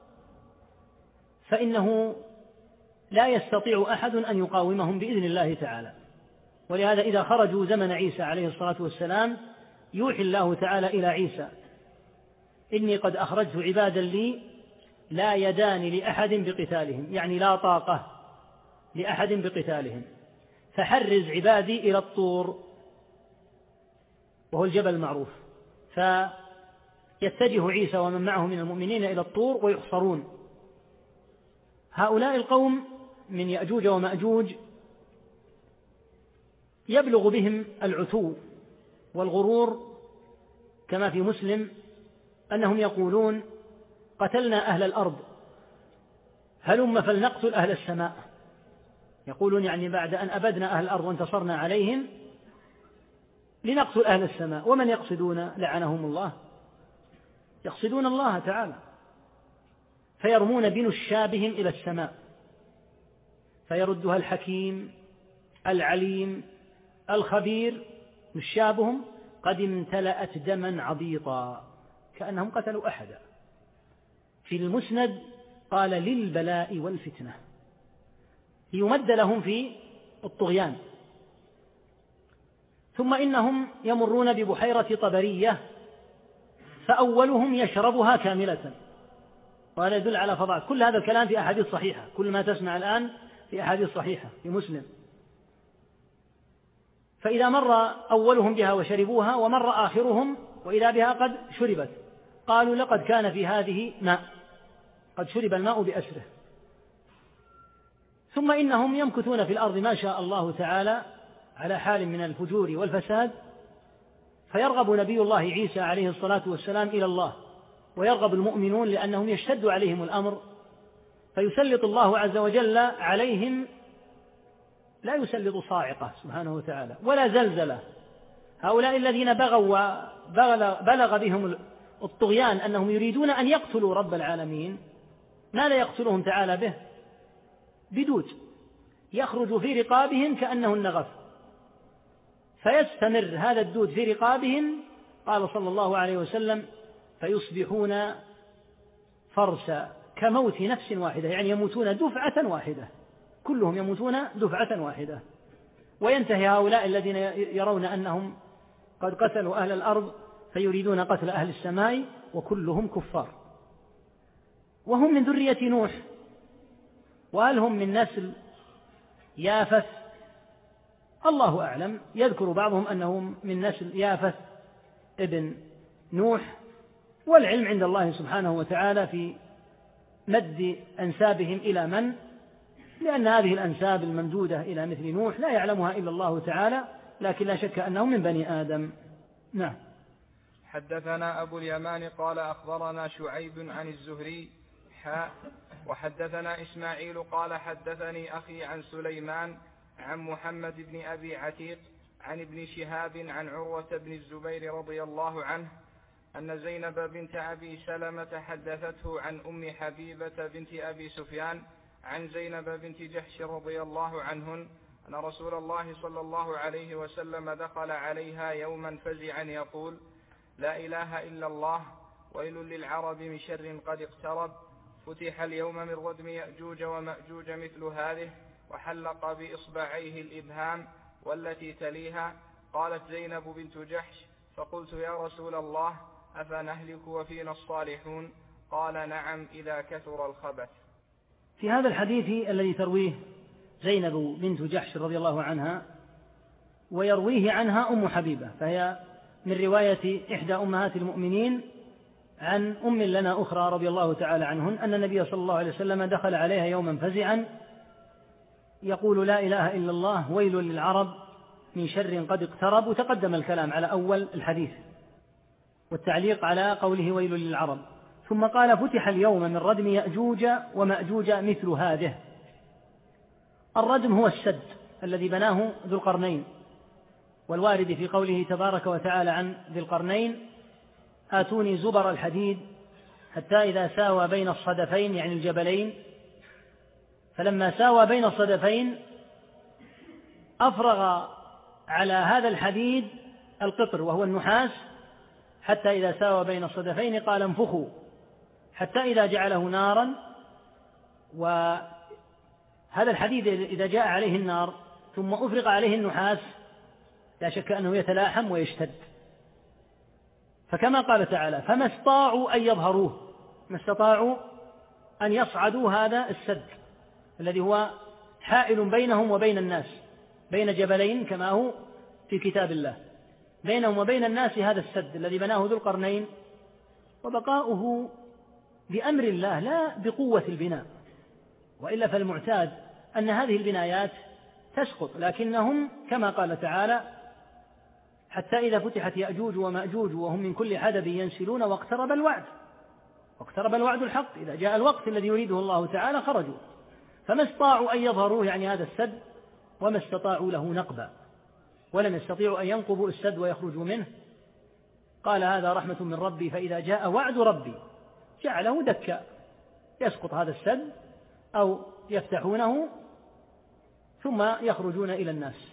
فإنه لا يستطيع أحد أن يقاومهم بإذن الله تعالى، ولهذا إذا خرجوا زمن عيسى عليه الصلاة والسلام يوحي الله تعالى إلى عيسى: إني قد أخرجت عبادا لي لا يدان لأحد بقتالهم، يعني لا طاقة لأحد بقتالهم، فحرز عبادي إلى الطور، وهو الجبل المعروف، فيتجه عيسى ومن معه من المؤمنين إلى الطور ويحصرون. هؤلاء القوم من يأجوج ومأجوج يبلغ بهم العتو والغرور كما في مسلم أنهم يقولون: قتلنا أهل الأرض هلم فلنقتل أهل السماء. يقولون يعني بعد أن أبدنا أهل الأرض وانتصرنا عليهم لنقتل أهل السماء. ومن يقصدون لعنهم الله؟ يقصدون الله تعالى، فيرمون بنشابهم إلى السماء فيردها الحكيم العليم الخبير، نشابهم قد امتلأت دما عبيطا كأنهم قتلوا أحدا. في المسند قال: للبلاء والفتنة، ليمد لهم في الطغيان. ثم إنهم يمرون ببحيرة طبرية فأولهم يشربها كاملة، وهذا يدل على فضائل. كل هذا الكلام في أحاديث صحيحة، كل ما تسمع الآن في أحاديث صحيحة في مسلم. فإذا مر أولهم بها وشربوها ومر آخرهم وإذا بها قد شربت، قالوا: لقد كان في هذه ماء، قد شرب الماء بأسره. ثم إنهم يمكثون في الأرض ما شاء الله تعالى على حال من الفجور والفساد، فيرغب نبي الله عيسى عليه الصلاة والسلام إلى الله، ويرغب المؤمنون لأنهم يشتد عليهم الأمر، فيسلط الله عز وجل عليهم، لا يسلط صاعقة سبحانه وتعالى ولا زلزلة. هؤلاء الذين بغوا وبلغ بهم الطغيان أنهم يريدون أن يقتلوا رب العالمين، ماذا يقتلهم تعالى به؟ بدود يخرج في رقابهم كأنه النغف، فيستمر هذا الدود في رقابهم، قال صلى الله عليه وسلم: فيصبحون فرسا كموت نفس واحدة، يعني يموتون دفعة واحدة، كلهم يموتون دفعة واحدة. وينتهي هؤلاء الذين يرون أنهم قد قتلوا أهل الأرض فيريدون قتل أهل السماء، وكلهم كفار. وهم من ذرية نوح، وهل هم من نسل يافث؟ الله أعلم. يذكر بعضهم أنهم من نسل يافث ابن نوح، والعلم عند الله سبحانه وتعالى في مد أنسابهم إلى من، لأن هذه الأنساب الممدودة إلى مثل نوح لا يعلمها إلا الله تعالى، لكن لا شك أنهم من بني آدم. نعم. حدثنا أبو اليمان قال أخبرنا شعيب عن الزهري وحدثنا إسماعيل قال حدثني أخي عن سليمان عن محمد بن أبي عتيق عن ابن شهاب عن عروة بن الزبير رضي الله عنه أن زينب بنت أبي سلمة حدثته عن أم حبيبة بنت أبي سفيان عن زينب بنت جحش رضي الله عنهن أن رسول الله صلى الله عليه وسلم دخل عليها يوما فزعا يقول: لا إله إلا الله، ويل للعرب من شر قد اقترب، فتح اليوم من ردم يأجوج ومأجوج مثل هذه، وحلق بإصبعيه الإبهام والتي تليها. قالت زينب بنت جحش: فقلت: يا رسول الله، أفنهلك وفينا الصالحون؟ قال: نعم، إذا كثر الخبث. في هذا الحديث الذي ترويه زينب بنت جحش رضي الله عنها ويرويه عنها أم حبيبة، فهي من رواية إحدى أمهات المؤمنين عن أم لنا أخرى رضي الله تعالى عنهن أن النبي صلى الله عليه وسلم دخل عليها يوما فزعا يقول لا إله إلا الله ويل للعرب من شر قد اقترب. وتقدم الكلام على أول الحديث والتعليق على قوله ويل للعرب. ثم قال فتح اليوم من ردم يأجوج ومأجوج مثل هذه. الردم هو السد الذي بناه ذو القرنين، والوارد في قوله تبارك وتعالى عن ذي القرنين آتوني زبر الحديد حتى إذا ساوى بين الصدفين يعني الجبلين، فلما ساوى بين الصدفين أفرغ على هذا الحديد القطر وهو النحاس حتى إذا ساوى بين الصدفين قال انفخوا حتى إذا جعله نارا. وهذا الحديد إذا جاء عليه النار ثم أفرغ عليه النحاس لا شك أنه يتلاحم ويشتد، فكما قال تعالى فما استطاعوا أن يظهروه، ما استطاعوا أن يصعدوا هذا السد الذي هو حائل بينهم وبين الناس، بين جبلين كما هو في كتاب الله، بينهم وبين الناس هذا السد الذي بناه ذو القرنين، وبقاؤه بأمر الله لا بقوة البناء، وإلا فالمعتاد أن هذه البنايات تسقط، لكنهم كما قال تعالى حتى إذا فتحت يأجوج ومأجوج وهم من كل حدب ينسلون واقترب الوعد الحق، إذا جاء الوقت الذي يريده الله تعالى خرجوا، فما استطاعوا أن يظهروه يعني هذا السد، وما استطاعوا له نقبا، ولم يستطيعوا أن ينقبوا السد ويخرجوا منه. قال هذا رحمة من ربي فإذا جاء وعد ربي جعله دكا، يسقط هذا السد أو يفتحونه ثم يخرجون إلى الناس.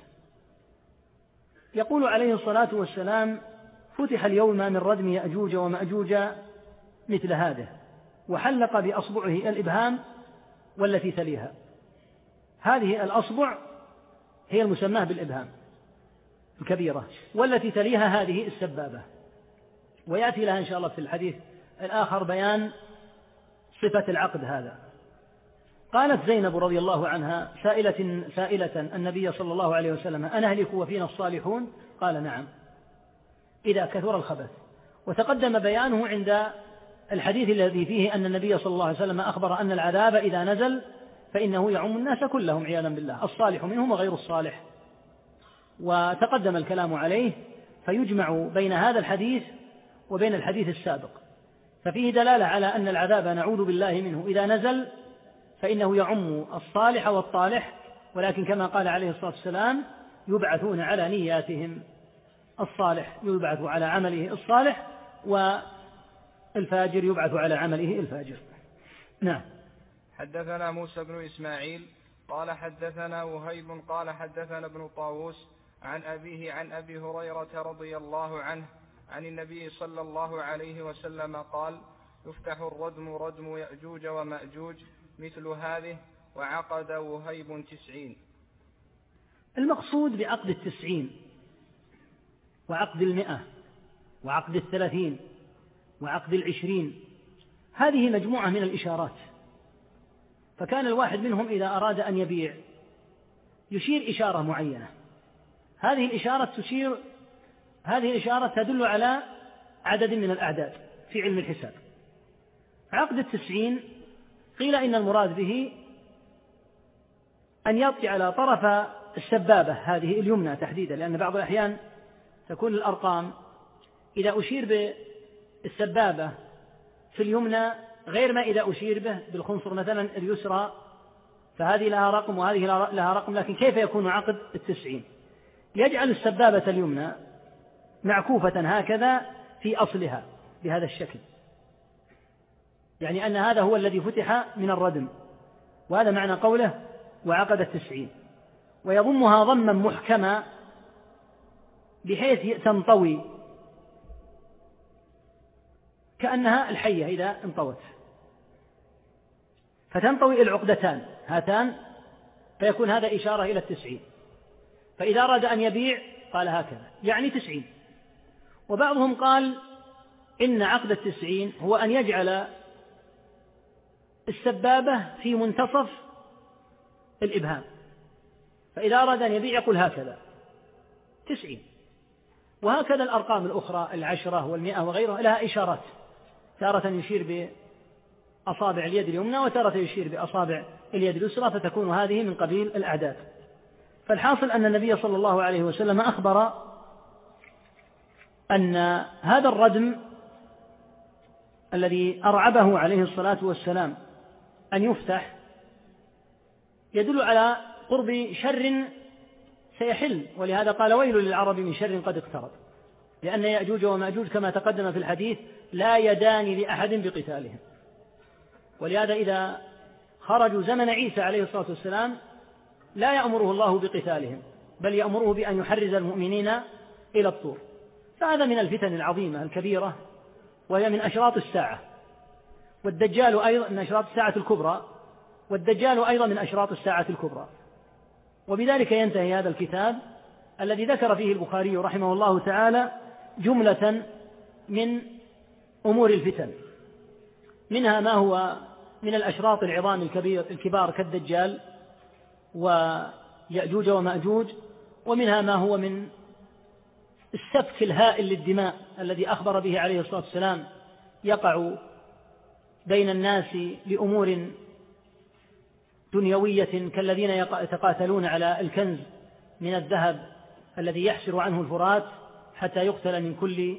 يقول عليه الصلاة والسلام فتح اليوم من ردم يأجوج ومأجوج مثل هذا، وحلق بأصبعه الإبهام والتي تليها. هذه الأصبع هي المسماة بالإبهام الكبيرة، والتي تليها هذه السبابة، ويأتي لها إن شاء الله في الحديث الآخر بيان صفة العقد هذا. قالت زينب رضي الله عنها سائلة النبي صلى الله عليه وسلم أنهلك وفينا الصالحون؟ قال نعم إذا كثر الخبث. وتقدم بيانه عند الحديث الذي فيه أن النبي صلى الله عليه وسلم أخبر أن العذاب إذا نزل فإنه يعم الناس كلهم عياذا بالله، الصالح منهم وغير الصالح، وتقدم الكلام عليه، فيجمع بين هذا الحديث وبين الحديث السابق، ففيه دلالة على أن العذاب نعوذ بالله منه إذا نزل فإنه يعم الصالح والطالح، ولكن كما قال عليه الصلاة والسلام يبعثون على نياتهم، الصالح يبعث على عمله الصالح والفاجر يبعث على عمله الفاجر. نعم. حدثنا موسى بن إسماعيل قال حدثنا وهيب قال حدثنا ابن طاووس عن أبيه عن أبي هريرة رضي الله عنه عن النبي صلى الله عليه وسلم قال يفتح الردم ردم يأجوج ومأجوج مثل هذه وعقد وهيب 90. المقصود بعقد 90 وعقد 100 وعقد 30 وعقد 20 هذه مجموعة من الإشارات، فكان الواحد منهم إذا أراد أن يبيع يشير إشارة معينة، هذه الإشارة تدل على عدد من الأعداد في علم الحساب. عقد 90 قيل إن المراد به أن يطلع على طرف السبابة هذه اليمنى تحديدا، لأن بعض الأحيان تكون الأرقام إذا أشير بالسبابة في اليمنى غير ما إذا أشير به بالخنصر مثلا اليسرى، فهذه لها رقم وهذه لها رقم، لكن كيف يكون عقد 90؟ يجعل السبابة اليمنى معكوفة هكذا في أصلها بهذا الشكل، يعني أن هذا هو الذي فتح من الردم، وهذا معنى قوله وعقد 90، ويضمها ضما محكما بحيث تنطوي كأنها الحية إذا انطوت، فتنطوي العقدتان هاتان، فيكون هذا إشارة إلى 90. فإذا أراد أن يبيع قال هكذا يعني 90. وبعضهم قال إن عقد 90 هو أن يجعل السبابة في منتصف الإبهام، فإذا أراد أن يبيع يقول هكذا 90. وهكذا الأرقام الأخرى 10 و100 وغيرها لها إشارات، تارة يشير بأصابع اليد اليمنى وتارة يشير بأصابع اليد اليسرى، فتكون هذه من قبيل الأعداد. فالحاصل أن النبي صلى الله عليه وسلم أخبر أن هذا الردم الذي أرعبه عليه الصلاة والسلام أن يفتح يدل على قرب شر سيحل، ولهذا قال ويل للعرب من شر قد اقترب، لأن يأجوج ومأجوج كما تقدم في الحديث لا يدان لأحد بقتالهم. ولهذا إذا خرجوا زمن عيسى عليه الصلاة والسلام لا يأمره الله بقتالهم، بل يأمره بأن يحرز المؤمنين إلى الطور. فهذا من الفتن العظيمة الكبيرة، وهي من أشراط الساعة، والدجال أيضا من أشراط الساعة الكبرى، والدجال أيضا من أشراط الساعة الكبرى. وبذلك ينتهي هذا الكتاب الذي ذكر فيه البخاري رحمه الله تعالى جملة من أمور الفتن، منها ما هو من الأشراط العظام الكبار كالدجال ويأجوج ومأجوج، ومنها ما هو من السفك الهائل للدماء الذي أخبر به عليه الصلاة والسلام يقع بين الناس لأمور دنيوية كالذين يتقاتلون على الكنز من الذهب الذي يحسر عنه الفرات حتى يقتل من كل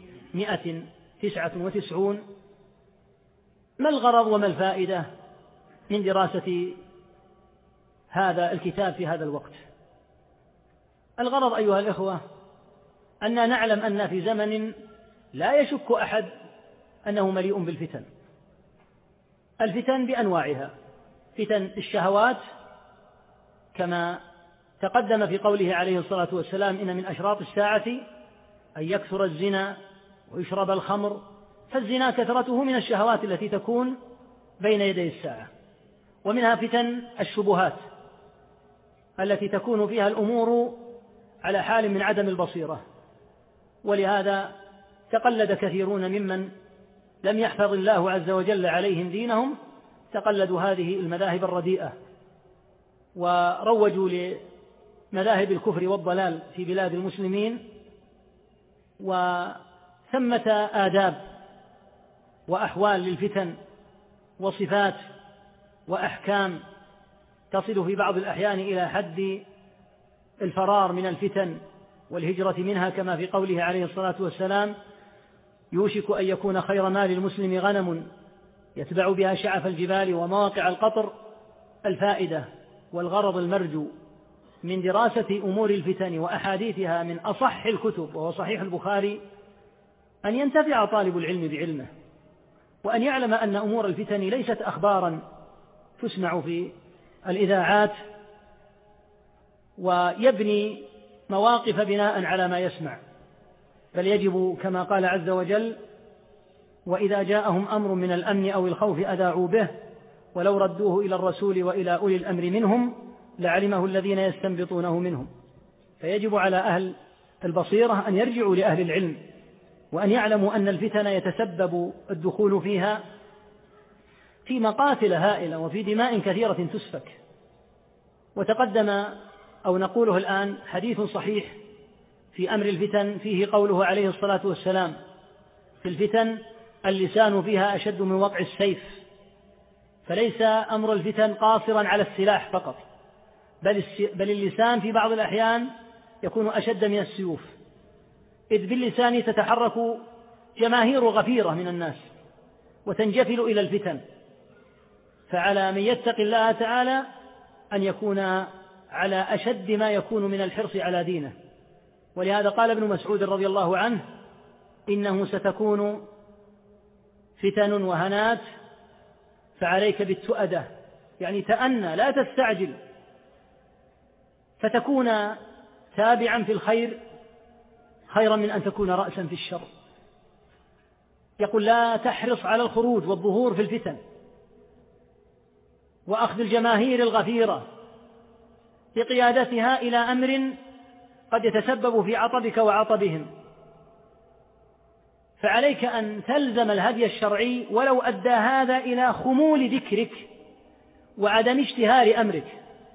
199. ما الغرض وما الفائدة من دراسة هذا الكتاب في هذا الوقت؟ الغرض أيها الإخوة أننا نعلم أن في زمن لا يشك أحد أنه مليء بالفتن، الفتن بأنواعها، فتن الشهوات كما تقدم في قوله عليه الصلاة والسلام إن من أشراط الساعة أن يكثر الزنا ويشرب الخمر، فالزنا كثرته من الشهوات التي تكون بين يدي الساعة. ومنها فتن الشبهات التي تكون فيها الأمور على حال من عدم البصيرة، ولهذا تقلد كثيرون ممن لم يحفظ الله عز وجل عليهم دينهم، تقلدوا هذه المذاهب الرديئة وروجوا لمذاهب الكفر والضلال في بلاد المسلمين. وثمة آداب وأحوال للفتن وصفات وأحكام تصل في بعض الأحيان إلى حد الفرار من الفتن والهجرة منها، كما في قوله عليه الصلاة والسلام يوشك أن يكون خير مال المسلم غنم يتبع بها شعف الجبال ومواقع القطر. الفائدة والغرض المرجو من دراسة أمور الفتن وأحاديثها من أصح الكتب وهو صحيح البخاري أن ينتفع طالب العلم بعلمه، وأن يعلم أن أمور الفتن ليست أخبارا تسمع في الإذاعات ويبني مواقف بناء على ما يسمع، بل يجب كما قال عز وجل وإذا جاءهم أمر من الأمن أو الخوف أذاعوا به ولو ردوه إلى الرسول وإلى أولي الأمر منهم لعلمه الذين يستنبطونه منهم. فيجب على أهل البصيرة أن يرجعوا لأهل العلم وأن يعلموا أن الفتن يتسبب الدخول فيها في مقاتل هائلة وفي دماء كثيرة تسفك. وتقدم أو نقوله الآن حديث صحيح في أمر الفتن فيه قوله عليه الصلاة والسلام في الفتن اللسان فيها أشد من وقع السيف، فليس أمر الفتن قاصرا على السلاح فقط، بل اللسان في بعض الأحيان يكون أشد من السيوف، إذ باللسان تتحرك جماهير غفيرة من الناس وتنجفل إلى الفتن. فعلى من يتقي الله تعالى أن يكون على أشد ما يكون من الحرص على دينه. ولهذا قال ابن مسعود رضي الله عنه إنه ستكون فتن وهنات فعليك بالتؤدة، يعني تأنى لا تستعجل، فتكون تابعا في الخير خيرا من أن تكون رأسا في الشر. يقول لا تحرص على الخروج والظهور في الفتن وأخذ الجماهير الغفيرة بقيادتها إلى أمر قد يتسبب في عطبك وعطبهم، فعليك أن تلزم الهدي الشرعي ولو أدى هذا إلى خمول ذكرك وعدم اشتهار أمرك،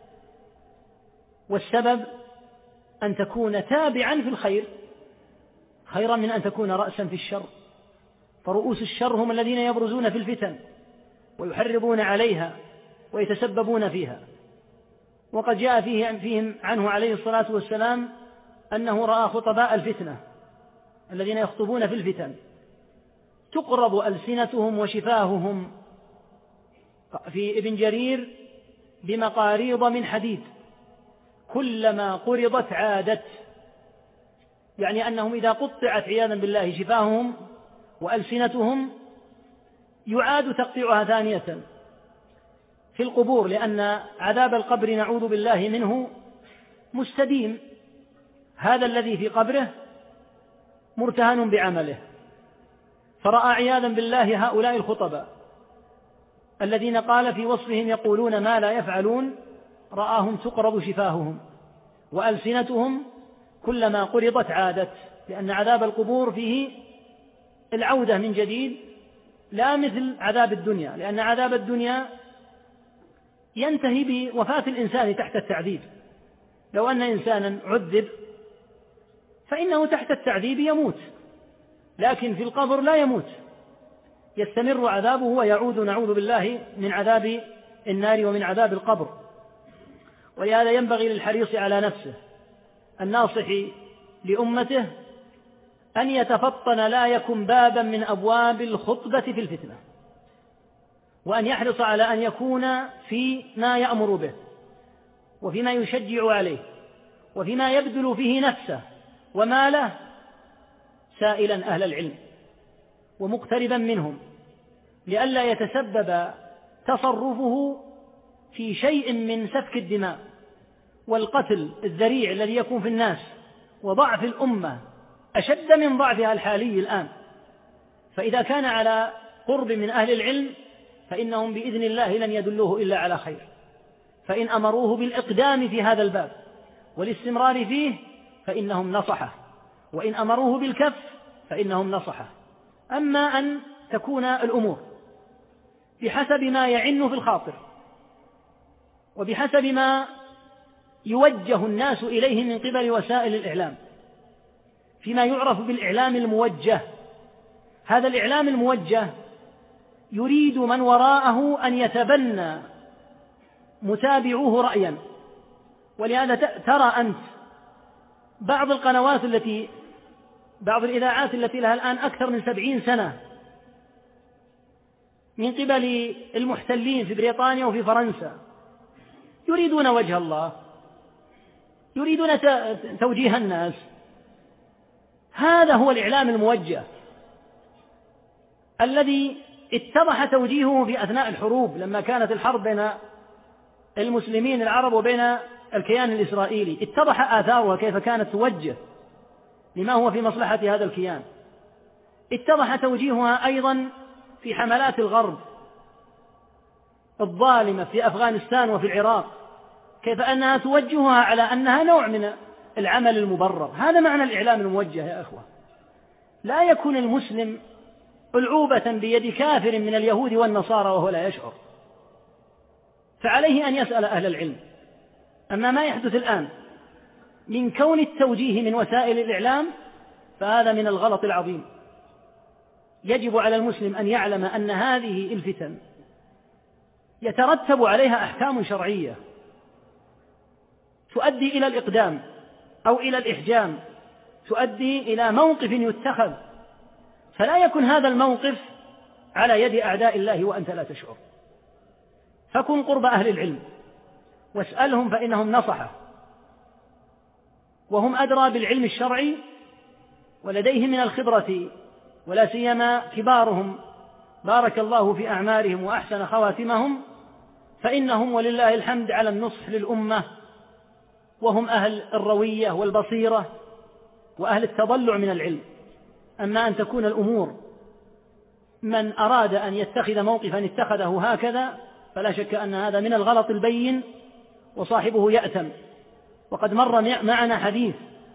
والسبب أن تكون تابعا في الخير خيرا من أن تكون رأسا في الشر، فرؤوس الشر هم الذين يبرزون في الفتن ويحرضون عليها ويتسببون فيها. وقد جاء فيهم عنه عليه الصلاة والسلام أنه رأى خطباء الفتنة الذين يخطبون في الفتن تقرض ألسنتهم وشفاههم في ابن جرير بمقاريض من حديد كلما قرضت عادت، يعني أنهم إذا قطعت عياذا بالله شفاههم وألسنتهم يعاد تقطيعها ثانية في القبور، لأن عذاب القبر نعوذ بالله منه مستديم، هذا الذي في قبره مرتهن بعمله. فرأى عياذا بالله هؤلاء الخطباء الذين قال في وصفهم يقولون ما لا يفعلون، رآهم تقرض شفاههم وألسنتهم كلما قرضت عادت، لأن عذاب القبور فيه العودة من جديد لا مثل عذاب الدنيا، لأن عذاب الدنيا ينتهي بوفاة الإنسان تحت التعذيب. لو أن إنسانا عذب فإنه تحت التعذيب يموت، لكن في القبر لا يموت، يستمر عذابه ويعود نعوذ بالله من عذاب النار ومن عذاب القبر. ولهذا ينبغي للحريص على نفسه الناصح لأمته أن يتفطن لا يكن بابا من أبواب الخطبة في الفتنة، وأن يحرص على أن يكون فيما يأمر به وفيما يشجع عليه وفيما يبذل فيه نفسه وماله سائلا أهل العلم ومقتربا منهم، لئلا يتسبب تصرفه في شيء من سفك الدماء والقتل الذريع الذي يكون في الناس وضعف الأمة أشد من ضعفها الحالي الآن. فإذا كان على قرب من أهل العلم فإنهم بإذن الله لن يدلوه إلا على خير، فإن أمروه بالإقدام في هذا الباب والاستمرار فيه فإنهم نصحه، وإن أمروه بالكف فإنهم نصحه. أما أن تكون الأمور بحسب ما يعن في الخاطر وبحسب ما يوجه الناس إليه من قبل وسائل الإعلام فيما يعرف بالإعلام الموجه، هذا الإعلام الموجه يريد من وراءه أن يتبنى متابعوه رأيا. ولهذا ترى أنت بعض القنوات بعض الإذاعات التي لها الآن أكثر من 70 سنة من قبل المحتلين في بريطانيا وفي فرنسا يريدون وجه الله، يريدون توجيه الناس. هذا هو الإعلام الموجه الذي اتضح توجيهه في أثناء الحروب، لما كانت الحرب بين المسلمين العرب وبين الكيان الإسرائيلي اتضح آثارها كيف كانت توجه لما هو في مصلحة هذا الكيان. اتضح توجيهها أيضا في حملات الغرب الظالمة في أفغانستان وفي العراق، كيف أنها توجهها على أنها نوع من العمل المبرر. هذا معنى الإعلام الموجه يا أخوة. لا يكون المسلم ألعوبة بيد كافر من اليهود والنصارى وهو لا يشعر، فعليه أن يسأل أهل العلم. أما ما يحدث الآن من كون التوجيه من وسائل الإعلام فهذا من الغلط العظيم. يجب على المسلم أن يعلم أن هذه الفتن يترتب عليها أحكام شرعية تؤدي إلى الإقدام أو إلى الإحجام، تؤدي إلى موقف يتخذ، فلا يكن هذا الموقف على يد أعداء الله وأنت لا تشعر. فكن قرب أهل العلم واسألهم فإنهم نصحة وهم أدرى بالعلم الشرعي ولديهم من الخبرة، ولا سيما كبارهم بارك الله في أعمارهم وأحسن خواتمهم، فإنهم ولله الحمد على النصح للأمة، وهم أهل الروية والبصيرة وأهل التضلع من العلم. أما أن تكون الأمور من أراد أن يتخذ موقفا اتخذه هكذا فلا شك أن هذا من الغلط البين وصاحبه يأثم. وقد مر معنا حديث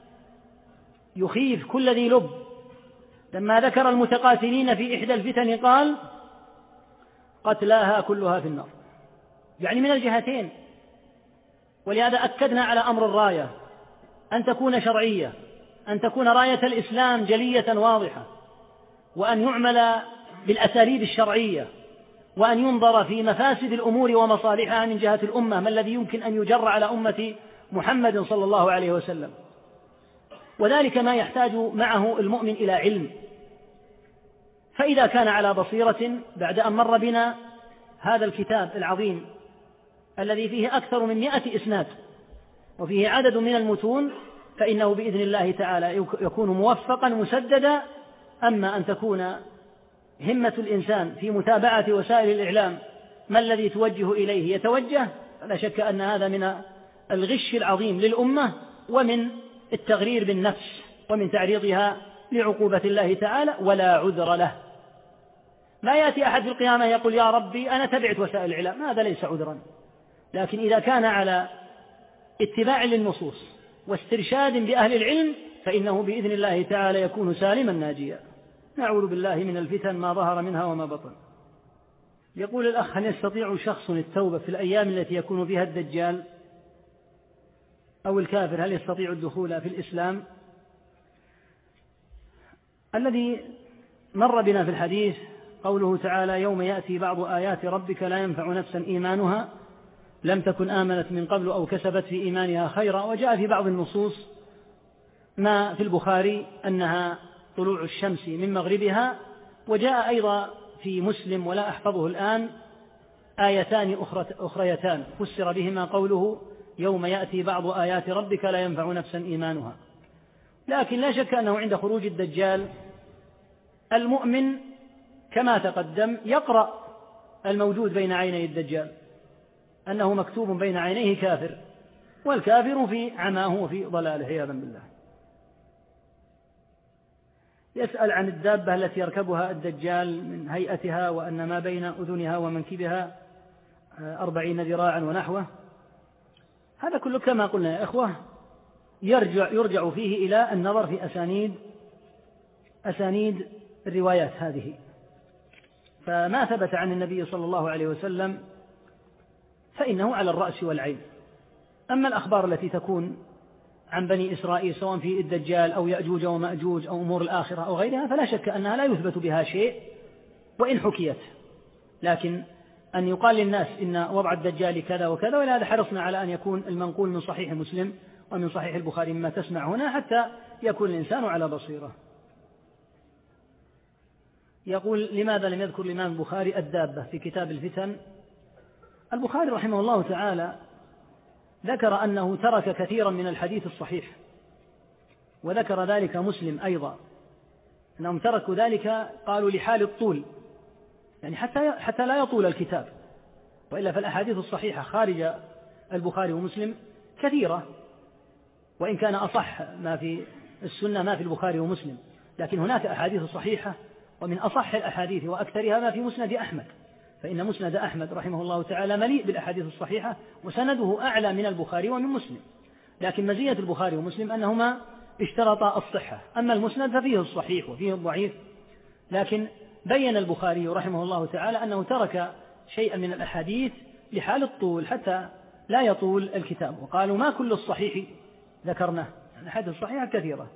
يخيف كل ذي لب لما ذكر المتقاتلين في إحدى الفتن قال قتلاها كلها في النار. يعني من الجهتين. ولهذا أكدنا على أمر الراية أن تكون شرعية، أن تكون راية الإسلام جلية واضحة، وأن يعمل بالأساليب الشرعية، وأن ينظر في مفاسد الأمور ومصالحها من جهة الأمة، ما الذي يمكن أن يجر على أمة محمد صلى الله عليه وسلم. وذلك ما يحتاج معه المؤمن إلى علم. فإذا كان على بصيرة بعد أن مر بنا هذا الكتاب العظيم الذي فيه أكثر من 100 إسناد وفيه عدد من المتون، فإنه بإذن الله تعالى يكون موفقا مسددا. أما أن تكون همة الإنسان في متابعة وسائل الإعلام ما الذي توجه إليه يتوجه، فلا شك أن هذا من الغش العظيم للأمة، ومن التغرير بالنفس، ومن تعريضها لعقوبة الله تعالى، ولا عذر له. لا يأتي أحد في القيامة يقول يا ربي أنا تبعت وسائل الإعلام، هذا ليس عذرا. لكن إذا كان على اتباع للنصوص واسترشاد بأهل العلم فإنه بإذن الله تعالى يكون سالما ناجيا. نعوذ بالله من الفتن ما ظهر منها وما بطن. يقول الأخ: هل يستطيع شخص التوبة في الأيام التي يكون فيها الدجال أو الكافر؟ هل يستطيع الدخول في الإسلام؟ الذي مر بنا في الحديث قوله تعالى: يوم يأتي بعض آيات ربك لا ينفع نفسا إيمانها لم تكن آمنت من قبل أو كسبت في إيمانها خيرا. وجاء في بعض النصوص ما في البخاري أنها طلوع الشمس من مغربها. وجاء أيضا في مسلم ولا أحفظه الآن آيتان أخريتان فسر بهما قوله: يوم يأتي بعض آيات ربك لا ينفع نفسا إيمانها. لكن لا شك أنه عند خروج الدجال المؤمن كما تقدم يقرأ الموجود بين عيني الدجال أنه مكتوب بين عينيه كافر، والكافر في عماه وفي ضلاله عياذا بالله. يسأل عن الدابة التي يركبها الدجال من هيئتها، وأن ما بين أذنها ومنكبها 40 ذراعا ونحوه. هذا كله كما قلنا يا إخوة يرجع فيه إلى النظر في أسانيد الروايات هذه. فما ثبت عن النبي صلى الله عليه وسلم فإنه على الرأس والعين. أما الأخبار التي تكون عن بني إسرائيل سواء في الدجال أو يأجوج ومأجوج أو أمور الآخرة أو غيرها فلا شك أنها لا يثبت بها شيء وإن حكيت. لكن أن يقال للناس إن وضع الدجال كذا وكذا، ولهذا حرصنا على أن يكون المنقول من صحيح مسلم ومن صحيح البخاري مما تسمع هنا حتى يكون الإنسان على بصيرة. يقول: لماذا لم يذكر الإمام البخاري الدابة في كتاب الفتن؟ البخاري رحمه الله تعالى ذكر أنه ترك كثيرا من الحديث الصحيح، وذكر ذلك مسلم أيضا أنهم تركوا ذلك قالوا لحال الطول، يعني حتى لا يطول الكتاب، وإلا فالأحاديث الصحيحة خارج البخاري ومسلم كثيرة، وإن كان أصح ما في السنة ما في البخاري ومسلم، لكن هناك أحاديث صحيحة، ومن أصح الأحاديث وأكثرها ما في مسند أحمد، فإن مسند أحمد رحمه الله تعالى مليء بالأحاديث الصحيحة وسنده أعلى من البخاري ومن مسلم. لكن مزية البخاري ومسلم أنهما اشترطا الصحة، أما المسند ففيه الصحيح وفيه الضعيف. لكن بين البخاري رحمه الله تعالى أنه ترك شيئا من الأحاديث لحال الطول حتى لا يطول الكتاب، وقالوا ما كل الصحيح ذكرناه، الأحاديث الصحيحة كثيرة.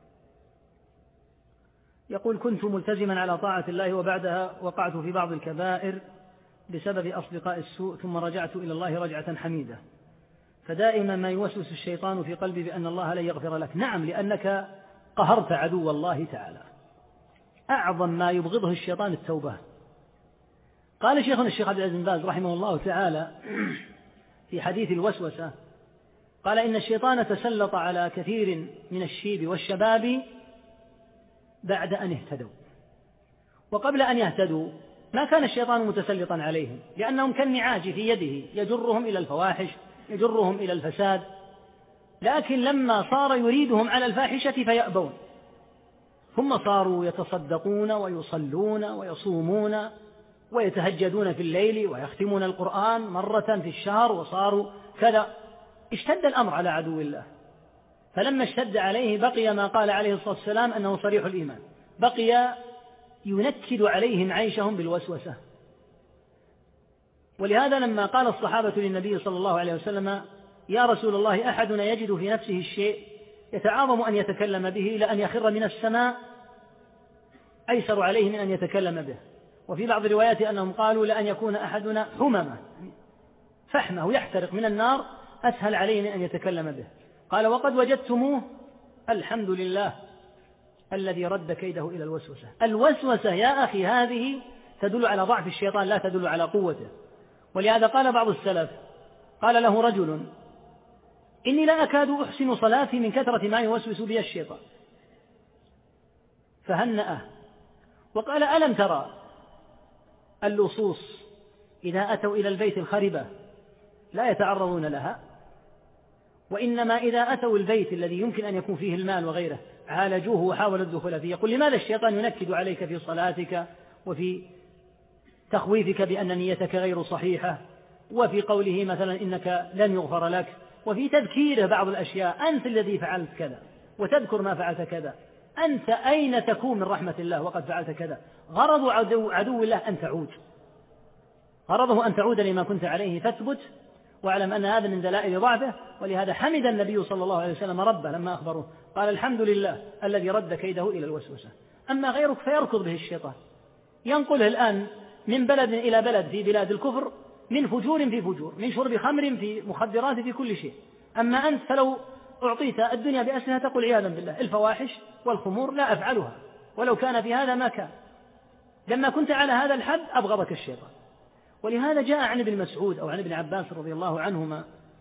يقول: كنت ملتزما على طاعة الله وبعدها وقعت في بعض الكبائر بسبب أصدقاء السوء، ثم رجعت إلى الله رجعة حميدة، فدائما ما يوسوس الشيطان في قلبي بأن الله لن يغفر لك. نعم، لأنك قهرت عدو الله تعالى. أعظم ما يبغضه الشيطان التوبة. قال شيخنا الشيخ عبد العزيز بن باز رحمه الله تعالى في حديث الوسوسة، قال: إن الشيطان تسلط على كثير من الشيب والشباب بعد أن اهتدوا، وقبل أن يهتدوا ما كان الشيطان متسلطا عليهم، لأنهم كالنعاج في يده يجرهم إلى الفواحش يجرهم إلى الفساد، لكن لما صار يريدهم على الفاحشة فيأبون، ثم صاروا يتصدقون ويصلون ويصومون ويتهجدون في الليل ويختمون القرآن مرة في الشهر، وصاروا كذا. اشتد الأمر على عدو الله، فلما اشتد عليه بقي ما قال عليه الصلاة والسلام أنه صريح الإيمان، بقي ينكد عليهم عيشهم بالوسوسة، ولهذا لما قال الصحابة للنبي صلى الله عليه وسلم: يا رسول الله، أحدنا يجد في نفسه الشيء يتعاظم أن يتكلم به إلى أن يخر من السماء، أيسر عليه من أن يتكلم به. وفي بعض الروايات أنهم قالوا: لأن يكون أحدنا حممة، فحمه يحترق من النار، أسهل عليه من أن يتكلم به. قال: وقد وجدتموه، الحمد لله الذي رد كيده إلى الوسوسة. الوسوسة يا أخي هذه تدل على ضعف الشيطان، لا تدل على قوته. ولهذا قال بعض السلف، قال له رجل: إني لا أكاد أحسن صلاتي من كثرة ما يوسوس بي الشيطان. فهنأه وقال: ألم ترى اللصوص إذا أتوا إلى البيت الخربة لا يتعرضون لها، وإنما إذا أتوا البيت الذي يمكن أن يكون فيه المال وغيره عالجوه وحاولوا الدخول فيه. يقول: لماذا الشيطان ينكد عليك في صلاتك وفي تخويفك بأن نيتك غير صحيحة، وفي قوله مثلا إنك لن يغفر لك، وفي تذكيره بعض الأشياء: أنت الذي فعلت كذا وتذكر ما فعلت كذا، أنت أين تكون من رحمة الله وقد فعلت كذا. غرض عدو الله أن تعود، غرضه أن تعود لما كنت عليه، فاثبت واعلم أن هذا من دلائل ضعفه. ولهذا حمد النبي صلى الله عليه وسلم ربه لما أخبره، قال: الحمد لله الذي رد كيده إلى الوسوسة. أما غيرك فيركض به الشيطان، ينقله الآن من بلد إلى بلد في بلاد الكفر، من فجور في فجور، من شرب خمر في مخدرات في كل شيء. أما أنت فلو أعطيت الدنيا بأسرها تقول عياذا بالله: الفواحش والخمور لا أفعلها، ولو كان في هذا ما كان. لما كنت على هذا الحد أبغضك الشيطان. ولهذا جاء عن ابن مسعود أو عن ابن عباس رضي الله عنهما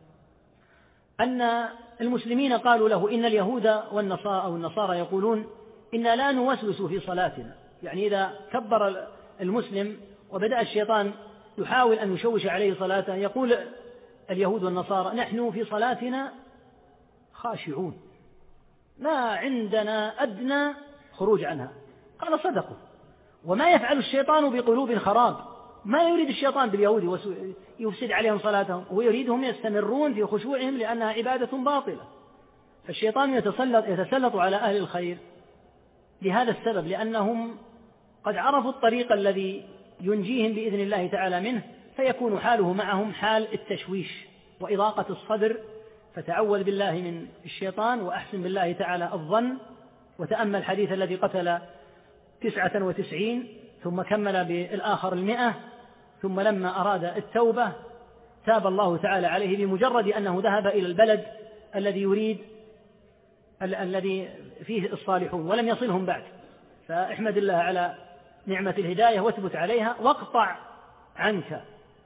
أن المسلمين قالوا له: إن اليهود والنصارى يقولون إنا لا نوسوس في صلاتنا. يعني إذا كبر المسلم وبدأ الشيطان يحاول أن يشوش عليه صلاته، يقول اليهود والنصارى: نحن في صلاتنا خاشعون، لا عندنا أدنى خروج عنها. قال: صدقوا. وما يفعل الشيطان بقلوب خراب، ما يريد الشيطان باليهود يفسد عليهم صلاتهم، ويريدهم يستمرون في خشوعهم لأنها عبادة باطلة. فالشيطان يتسلط على أهل الخير لهذا السبب، لأنهم قد عرفوا الطريق الذي ينجيهم بإذن الله تعالى منه، فيكون حاله معهم حال التشويش وإضاقة الصدر. فتعوذ بالله من الشيطان وأحسن بالله تعالى الظن، وتأمل الحديث الذي قتل 99 ثم كمل بالآخر 100، ثم لما أراد التوبة تاب الله تعالى عليه بمجرد أنه ذهب إلى البلد الذي فيه الصالحون ولم يصلهم بعد. فاحمد الله على نعمة الهداية واثبت عليها، واقطع عنك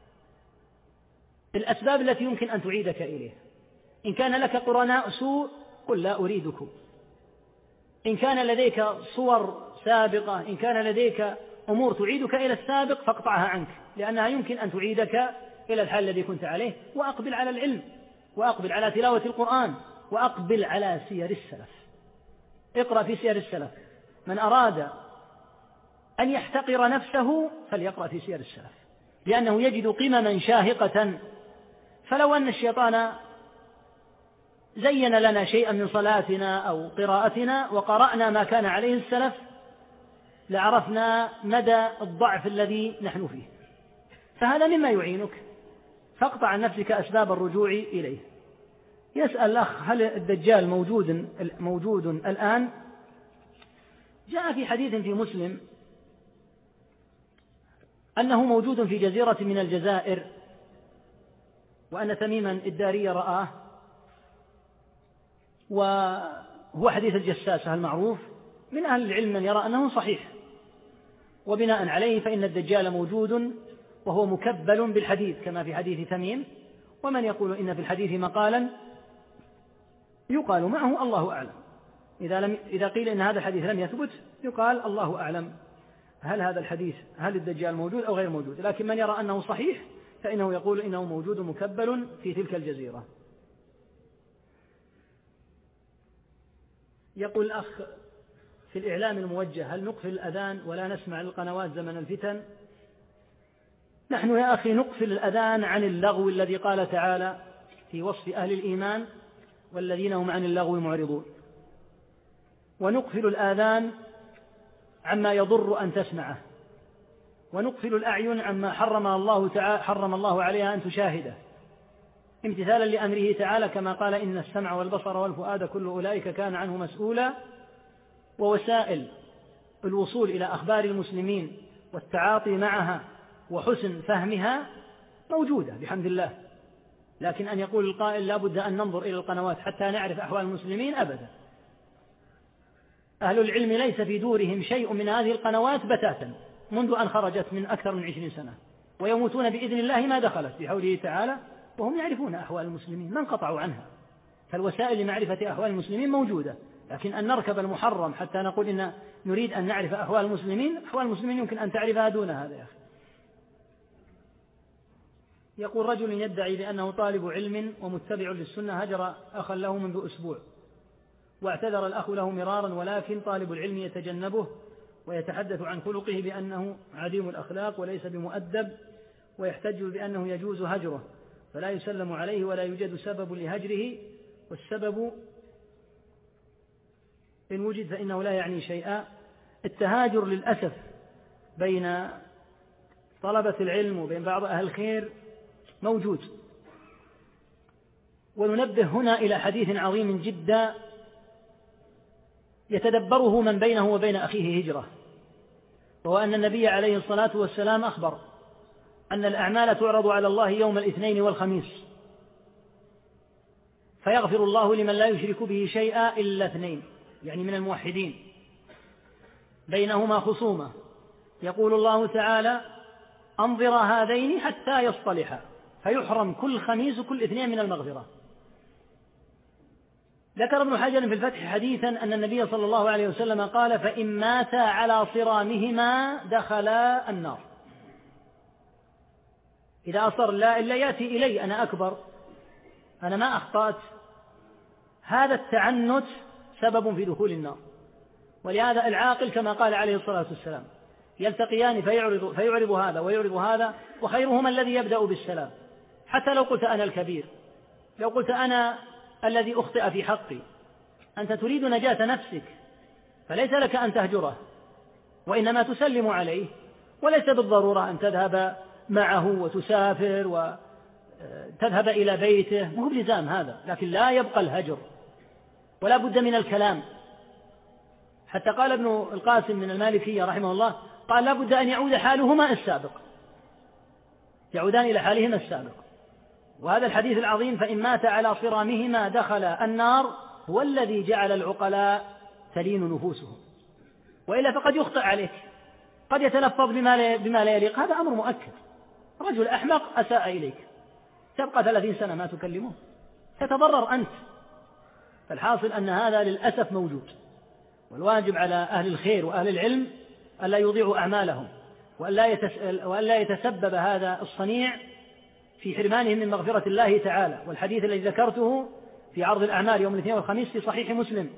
الأسباب التي يمكن أن تعيدك إليه. إن كان لك قرناء سوء قل: لا أريدكم. إن كان لديك صور سابقة، إن كان لديك أمور تعيدك إلى السابق فاقطعها عنك، لأنها يمكن أن تعيدك إلى الحال الذي كنت عليه. وأقبل على العلم، وأقبل على تلاوة القرآن، وأقبل على سير السلف. اقرأ في سير السلف. من أراد أن يحتقر نفسه فليقرأ في سير السلف، لأنه يجد قمما شاهقة. فلو أن الشيطان زين لنا شيئا من صلاتنا أو قراءتنا وقرأنا ما كان عليه السلف لعرفنا مدى الضعف الذي نحن فيه. فهذا مما يعينك، فاقطع عن نفسك أسباب الرجوع إليه. يسأل الأخ: هل الدجال موجود الآن؟ جاء في حديث في مسلم أنه موجود في جزيرة من الجزائر، وأن تميما الداري رآه، وهو حديث الجساسة المعروف. من أهل العلم من يرى أنه صحيح، وبناء عليه فإن الدجال موجود وهو مكبل بالحديث كما في حديث تميم. ومن يقول إن في الحديث مقالا يقال معه الله أعلم. إذا قيل إن هذا الحديث لم يثبت يقال الله أعلم هل هذا الحديث هل الدجال موجود أو غير موجود. لكن من يرى أنه صحيح فإنه يقول إنه موجود مكبل في تلك الجزيرة. يقول الأخ: في الإعلام الموجه هل نقفل الأذان ولا نسمع القنوات زمن الفتن؟ نحن يا أخي نقفل الأذان عن اللغو الذي قال تعالى في وصف أهل الإيمان: والذين هم عن اللغو معرضون. ونقفل الآذان عما يضر أن تسمعه، ونقفل الأعين عما حرم الله عليها أن تشاهده امتثالا لأمره تعالى كما قال إن السمع والبصر والفؤاد كل أولئك كان عنه مسؤولا. ووسائل الوصول إلى أخبار المسلمين والتعاطي معها وحسن فهمها موجودة بحمد الله، لكن أن يقول القائل لا بد أن ننظر إلى القنوات حتى نعرف أحوال المسلمين أبدا. أهل العلم ليس في دورهم شيء من هذه القنوات بتاتا منذ أن خرجت من أكثر من 20 سنة، ويموتون بإذن الله ما دخلت بحوله تعالى وهم يعرفون أحوال المسلمين ما انقطعوا عنها. فالوسائل لمعرفة أحوال المسلمين موجودة، لكن أن نركب المحرم حتى نقول إن نريد أن نعرف أحوال المسلمين، أحوال المسلمين يمكن أن تعرفها دون هذا يا أخي. يقول رجل يدعي بأنه طالب علم ومتبع للسنة هجر أخا له منذ أسبوع، واعتذر الأخ له مرارا، ولكن طالب العلم يتجنبه ويتحدث عن خلقه بأنه عديم الأخلاق وليس بمؤدب، ويحتج بأنه يجوز هجره فلا يسلم عليه ولا يوجد سبب لهجره، والسبب إن وجد فإنه لا يعني شيئا. التهاجر للأسف بين طلبة العلم وبين بعض أهل الخير موجود، وننبه هنا إلى حديث عظيم جدا يتدبره من بينه وبين أخيه هجرة، وهو أن النبي عليه الصلاة والسلام أخبر أن الأعمال تعرض على الله يوم الاثنين والخميس، فيغفر الله لمن لا يشرك به شيئا إلا اثنين، يعني من الموحدين بينهما خصومة، يقول الله تعالى أنظر هذين حتى يصطلحا، فيحرم كل خميس وكل اثنين من المغفرة. ذكر ابن حجر في الفتح حديثا أن النبي صلى الله عليه وسلم قال فإن ماتا على صرامهما دخلا النار. إذا أصر لا إلا يأتي إلي أنا أكبر، أنا ما أخطأت، هذا التعنت سبب في دخول النار. ولهذا العاقل كما قال عليه الصلاة والسلام يلتقيان فيعرض هذا ويعرض هذا، وخيرهما الذي يبدأ بالسلام. حتى لو قلت أنا الكبير، لو قلت أنا الذي أخطئ في حقي، أنت تريد نجاة نفسك، فليس لك أن تهجره، وإنما تسلم عليه، وليس بالضرورة أن تذهب معه وتسافر وتذهب إلى بيته، مو بلزام هذا، لكن لا يبقى الهجر ولا بد من الكلام. حتى قال ابن القاسم من المالكية رحمه الله قال لا بد أن يعود حالهما السابق، يعودان إلى حالهما السابق. وهذا الحديث العظيم فإن مات على صرامهما دخل النار هو الذي جعل العقلاء تلين نفوسهم، وإلا فقد يخطئ عليك، قد يتلفظ بما لا يليق، هذا أمر مؤكد. رجل أحمق أساء إليك، تبقى 30 سنة ما تكلمه، تتضرر أنت. فالحاصل أن هذا للأسف موجود، والواجب على أهل الخير وأهل العلم ألا يضيعوا أعمالهم، وألا يتسبب هذا الصنيع في حرمانهم من مغفرة الله تعالى. والحديث الذي ذكرته في عرض الأعمال يوم الاثنين والخميس في صحيح مسلم.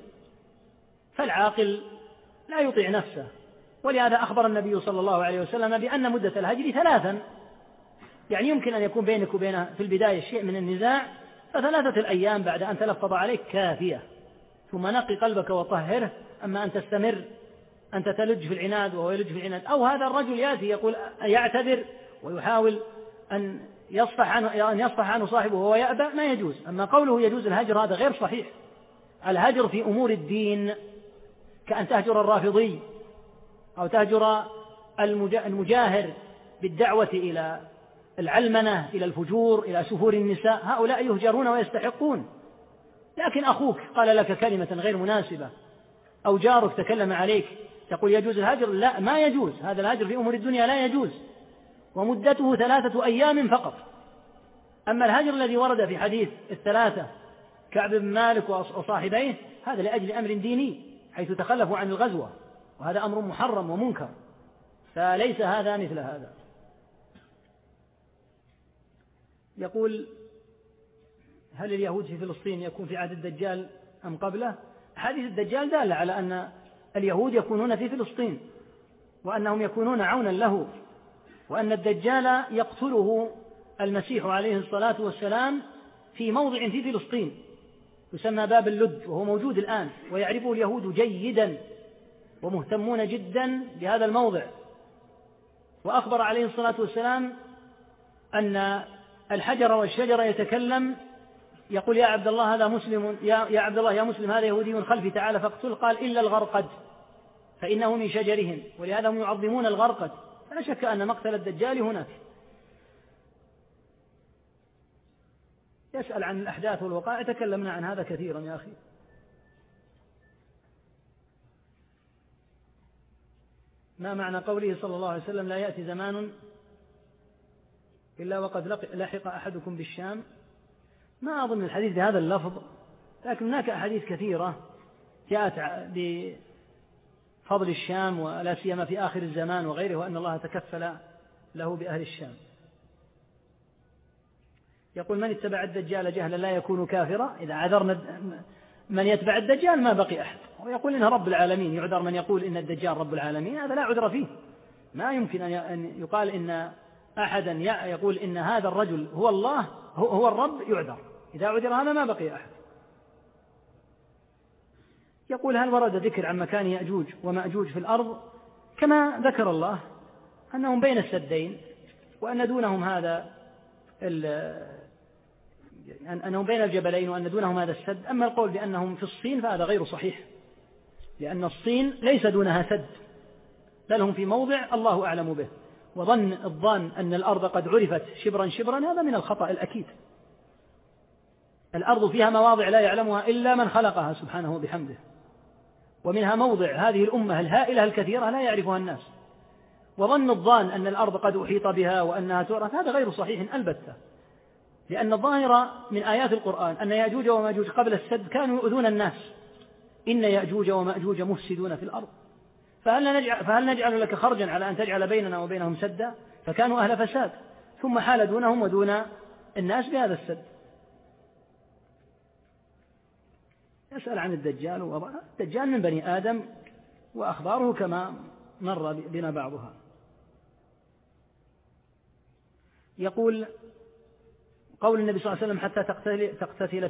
فالعاقل لا يطيع نفسه، ولهذا أخبر النبي صلى الله عليه وسلم بأن مدة الهجر 3، يعني يمكن أن يكون بينك وبينه في البداية شيء من النزاع، ف3 الأيام بعد أن تلفظ عليك كافية، ثم نقي قلبك وطهره. أما أن تستمر أنت تلج في العناد وهو يلج في العناد، أو هذا الرجل يأتي يقول يعتذر ويحاول أن يصفح عنه صاحبه وهو يأبى، ما يجوز. أما قوله يجوز الهجر هذا غير صحيح. الهجر في أمور الدين كأن تهجر الرافضي أو تهجر المجاهر بالدعوة إلى العلمنة، إلى الفجور، إلى سفور النساء، هؤلاء يهجرون ويستحقون. لكن أخوك قال لك كلمة غير مناسبة، أو جارك تكلم عليك تقول يجوز الهجر، لا، ما يجوز. هذا الهجر في أمور الدنيا لا يجوز، ومدته 3 أيام فقط. أما الهجر الذي ورد في حديث 3 كعب بن مالك وصاحبيه، هذا لأجل أمر ديني حيث تخلفوا عن الغزوة، وهذا أمر محرم ومنكر، فليس هذا مثل هذا. يقول هل اليهود في فلسطين يكون في عهد الدجال أم قبله؟ حديث الدجال دال على أن اليهود يكونون في فلسطين، وأنهم يكونون عونا له، وأن الدجال يقتله المسيح عليه الصلاة والسلام في موضع في فلسطين يسمى باب اللد، وهو موجود الآن، ويعرفه اليهود جيدا ومهتمون جدا بهذا الموضع. وأخبر عليه الصلاة والسلام أن الحجر والشجر يتكلم، يقول يا عبد الله هذا مسلم، يا عبد الله يا مسلم هذا يهودي خلفي تعالى فاقتل، قال إلا الغرقد فإنه من شجرهم، ولهذا هم يعظمون الغرقد. فلا شك أن مقتل الدجال هناك. يسأل عن الأحداث والوقائع، تكلمنا عن هذا كثيرا يا أخي. ما معنى قوله صلى الله عليه وسلم لا يأتي زمان إلا وقد لحق أحدكم بالشام؟ ما أظن الحديث بهذا اللفظ، لكن هناك أحاديث كثيرة جاءت بفضل الشام ولا سيما في آخر الزمان وغيره، وأن الله تكفل له بأهل الشام. يقول من اتبع الدجال جهلا لا يكون كافرا؟ إذا عذرنا من يتبع الدجال ما بقي أحد. ويقول إنه رب العالمين، يعذر من يقول إن الدجال رب العالمين، هذا لا عذر فيه. ما يمكن أن يقال إن أحدا يقول إن هذا الرجل هو الله هو الرب، يعذر. إذا عذر هذا ما بقي أحد. يقول هل ورد ذكر عن مكان يأجوج ومأجوج في الأرض كما ذكر الله أنهم بين السدين، وأن دونهم هذا أنهم بين الجبلين وأن دونهم هذا السد. أما القول بأنهم في الصين فهذا غير صحيح، لأن الصين ليس دونها سد، بل هم في موضع الله أعلم به. وظن الظان أن الأرض قد عرفت شبرا شبرا هذا من الخطأ الأكيد. الأرض فيها مواضع لا يعلمها إلا من خلقها سبحانه وبحمده، ومنها موضع هذه الأمة الهائلة الكثيرة لا يعرفها الناس. وظن الظان أن الأرض قد أحيط بها وأنها تورث هذا غير صحيح البتة، لأن الظاهر من آيات القرآن أن يأجوج ومأجوج قبل السد كانوا يؤذون الناس، إن يأجوج ومأجوج مفسدون في الأرض، فهل نجعل لك خرجا على أن تجعل بيننا وبينهم سدا؟ فكانوا أهل فساد، ثم حال دونهم ودون الناس بهذا السد. يسأل عن الدجال، الدجال من بني آدم وأخباره كما مر بنا بعضها. يقول قول النبي صلى الله عليه وسلم حتى تقتتل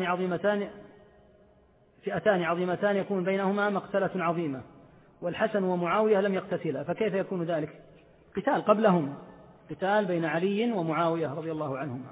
فئتان عظيمتان يكون بينهما مقتلة عظيمة، والحسن ومعاوية لم يقتتلا، فكيف يكون ذلك؟ قتال قبلهم، قتال بين علي ومعاوية رضي الله عنهما.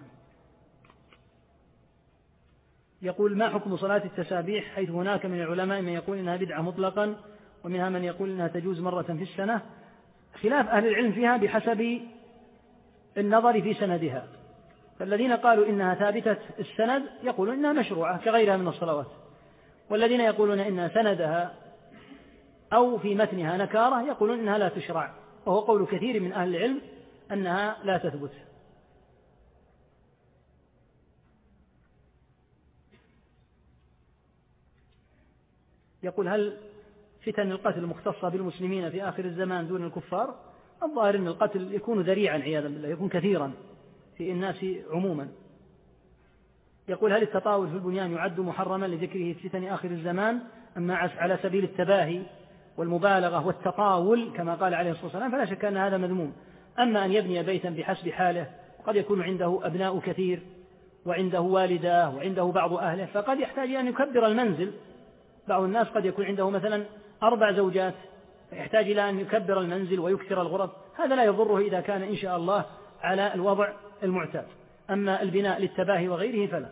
يقول ما حكم صلاة التسابيح، حيث هناك من العلماء من يقول إنها بدعة مطلقا، ومنها من يقول إنها تجوز مرة في السنة، خلاف أهل العلم فيها بحسب النظر في سندها. فالذين قالوا إنها ثابتة السند يقولون إنها مشروعة كغيرها من الصلوات، والذين يقولون إنها سندها أو في متنها نكارة يقولون إنها لا تشرع، وهو قول كثير من أهل العلم أنها لا تثبت. يقول هل فتن القتل مختصة بالمسلمين في آخر الزمان دون الكفار؟ الظاهر أن القتل يكون ذريعا عياذا بالله، يكون كثيرا في الناس عموما. يقول هل التطاول في البنيان يعد محرما لذكره في فتن آخر الزمان، أما على سبيل التباهي والمبالغة والتطاول كما قال عليه الصلاة والسلام فلا شك أن هذا مذموم. أما أن يبني بيتا بحسب حاله، وقد يكون عنده أبناء كثير وعنده والداه وعنده بعض أهله، فقد يحتاج أن يكبر المنزل. بعض الناس قد يكون عنده مثلا 4 زوجات، فيحتاج إلى أن يكبر المنزل ويكثر الغرف، هذا لا يضره إذا كان إن شاء الله على الوضع المعتاد. أما البناء للتباهي وغيره فلا.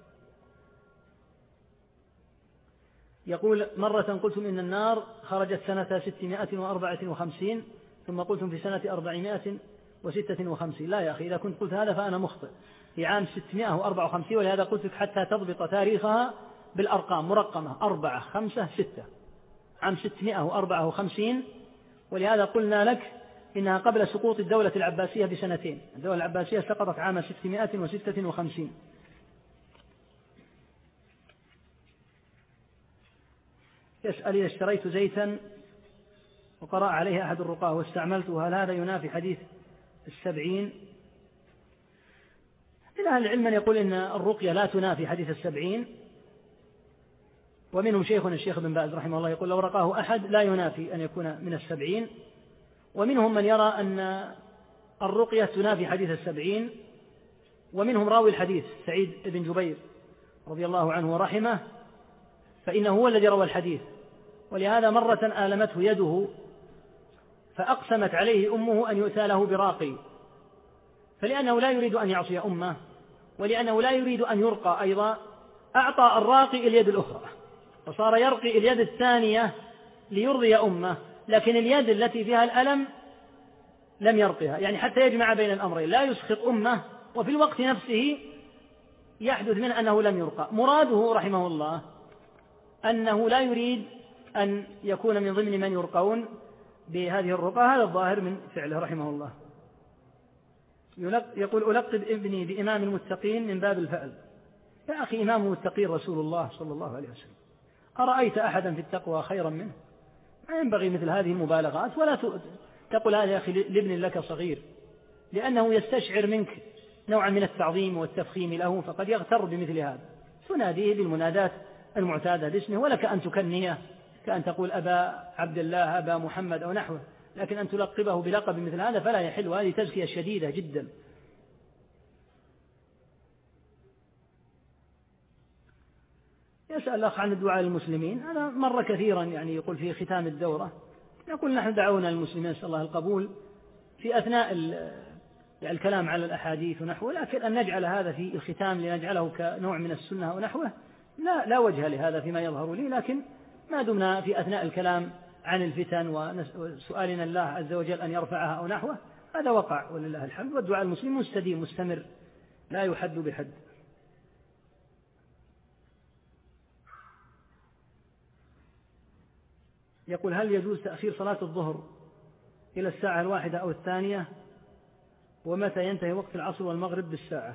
يقول مرة قلتم إن النار خرجت سنة 654، ثم قلتم في سنة 456. لا يا أخي، إذا كنت قلت هذا فأنا مخطئ، في عام 654، ولهذا قلت لك حتى تضبط تاريخها بالأرقام مرقمة 4 5 6، عام 654، ولهذا قلنا لك إنها قبل سقوط الدولة العباسية بسنتين. الدولة العباسية سقطت عام 656. يسأل إذا اشتريت زيتا وقرأ عليه أحد الرقاة واستعملته هل هذا ينافي حديث 70؟ إلى أهل العلم من يقول إن الرقية لا تنافي حديث 70، ومنهم شيخنا الشيخ ابن باز رحمه الله يقول لو رقاه أحد لا ينافي أن يكون من 70، ومنهم من يرى أن الرقية تنافي حديث 70، ومنهم راوي الحديث سعيد بن جبير رضي الله عنه ورحمه، فإنه هو الذي روى الحديث، ولهذا مرة آلمته يده فأقسمت عليه أمه أن يؤتى له براقي، فلأنه لا يريد أن يعصي أمه ولأنه لا يريد أن يرقى أيضا أعطى الراقي اليد الأخرى، فصار يرقي اليد الثانية ليرضي أمه، لكن اليد التي فيها الألم لم يرقها، يعني حتى يجمع بين الأمرين، لا يسخط أمه وفي الوقت نفسه يحدث منه أنه لم يرقى. مراده رحمه الله أنه لا يريد أن يكون من ضمن من يرقون بهذه الرقى، هذا الظاهر من فعله رحمه الله. يقول: ألقب ابني بإمام المتقين من باب الفأل. يا أخي، إمام المتقين رسول الله صلى الله عليه وسلم، أرأيت أحدا في التقوى خيرا منه؟ ما ينبغي مثل هذه المبالغات، ولا تقول هذا يا أخي لابن لك صغير، لأنه يستشعر منك نوعا من التعظيم والتفخيم له، فقد يغتر بمثل هذا. تناديه بالمنادات المعتادة باسمه، ولك أن تكنيه كأن تقول أبا عبد الله، أبا محمد أو نحوه، لكن أن تلقبه بلقب مثل هذا فلا يحل، وهذه تزكية شديدة جدا. يسأل الأخ عن الدعاء للمسلمين. أنا مر كثيرا يعني يقول في ختام الدورة يقول: نحن دعونا المسلمين نسأل الله القبول في أثناء الكلام على الأحاديث ونحوه، لكن أن نجعل هذا في الختام لنجعله كنوع من السنة ونحوه لا وجه لهذا فيما يظهر لي، لكن ما دمنا في أثناء الكلام عن الفتن وسؤالنا الله عز وجل أن يرفعها أو نحوه، هذا وقع ولله الحمد، والدعاء المسلم مستديم مستمر لا يحد بحد. يقول: هل يجوز تأخير صلاة الظهر إلى الساعة 1 أو 2؟ ومتى ينتهي وقت العصر والمغرب بالساعة؟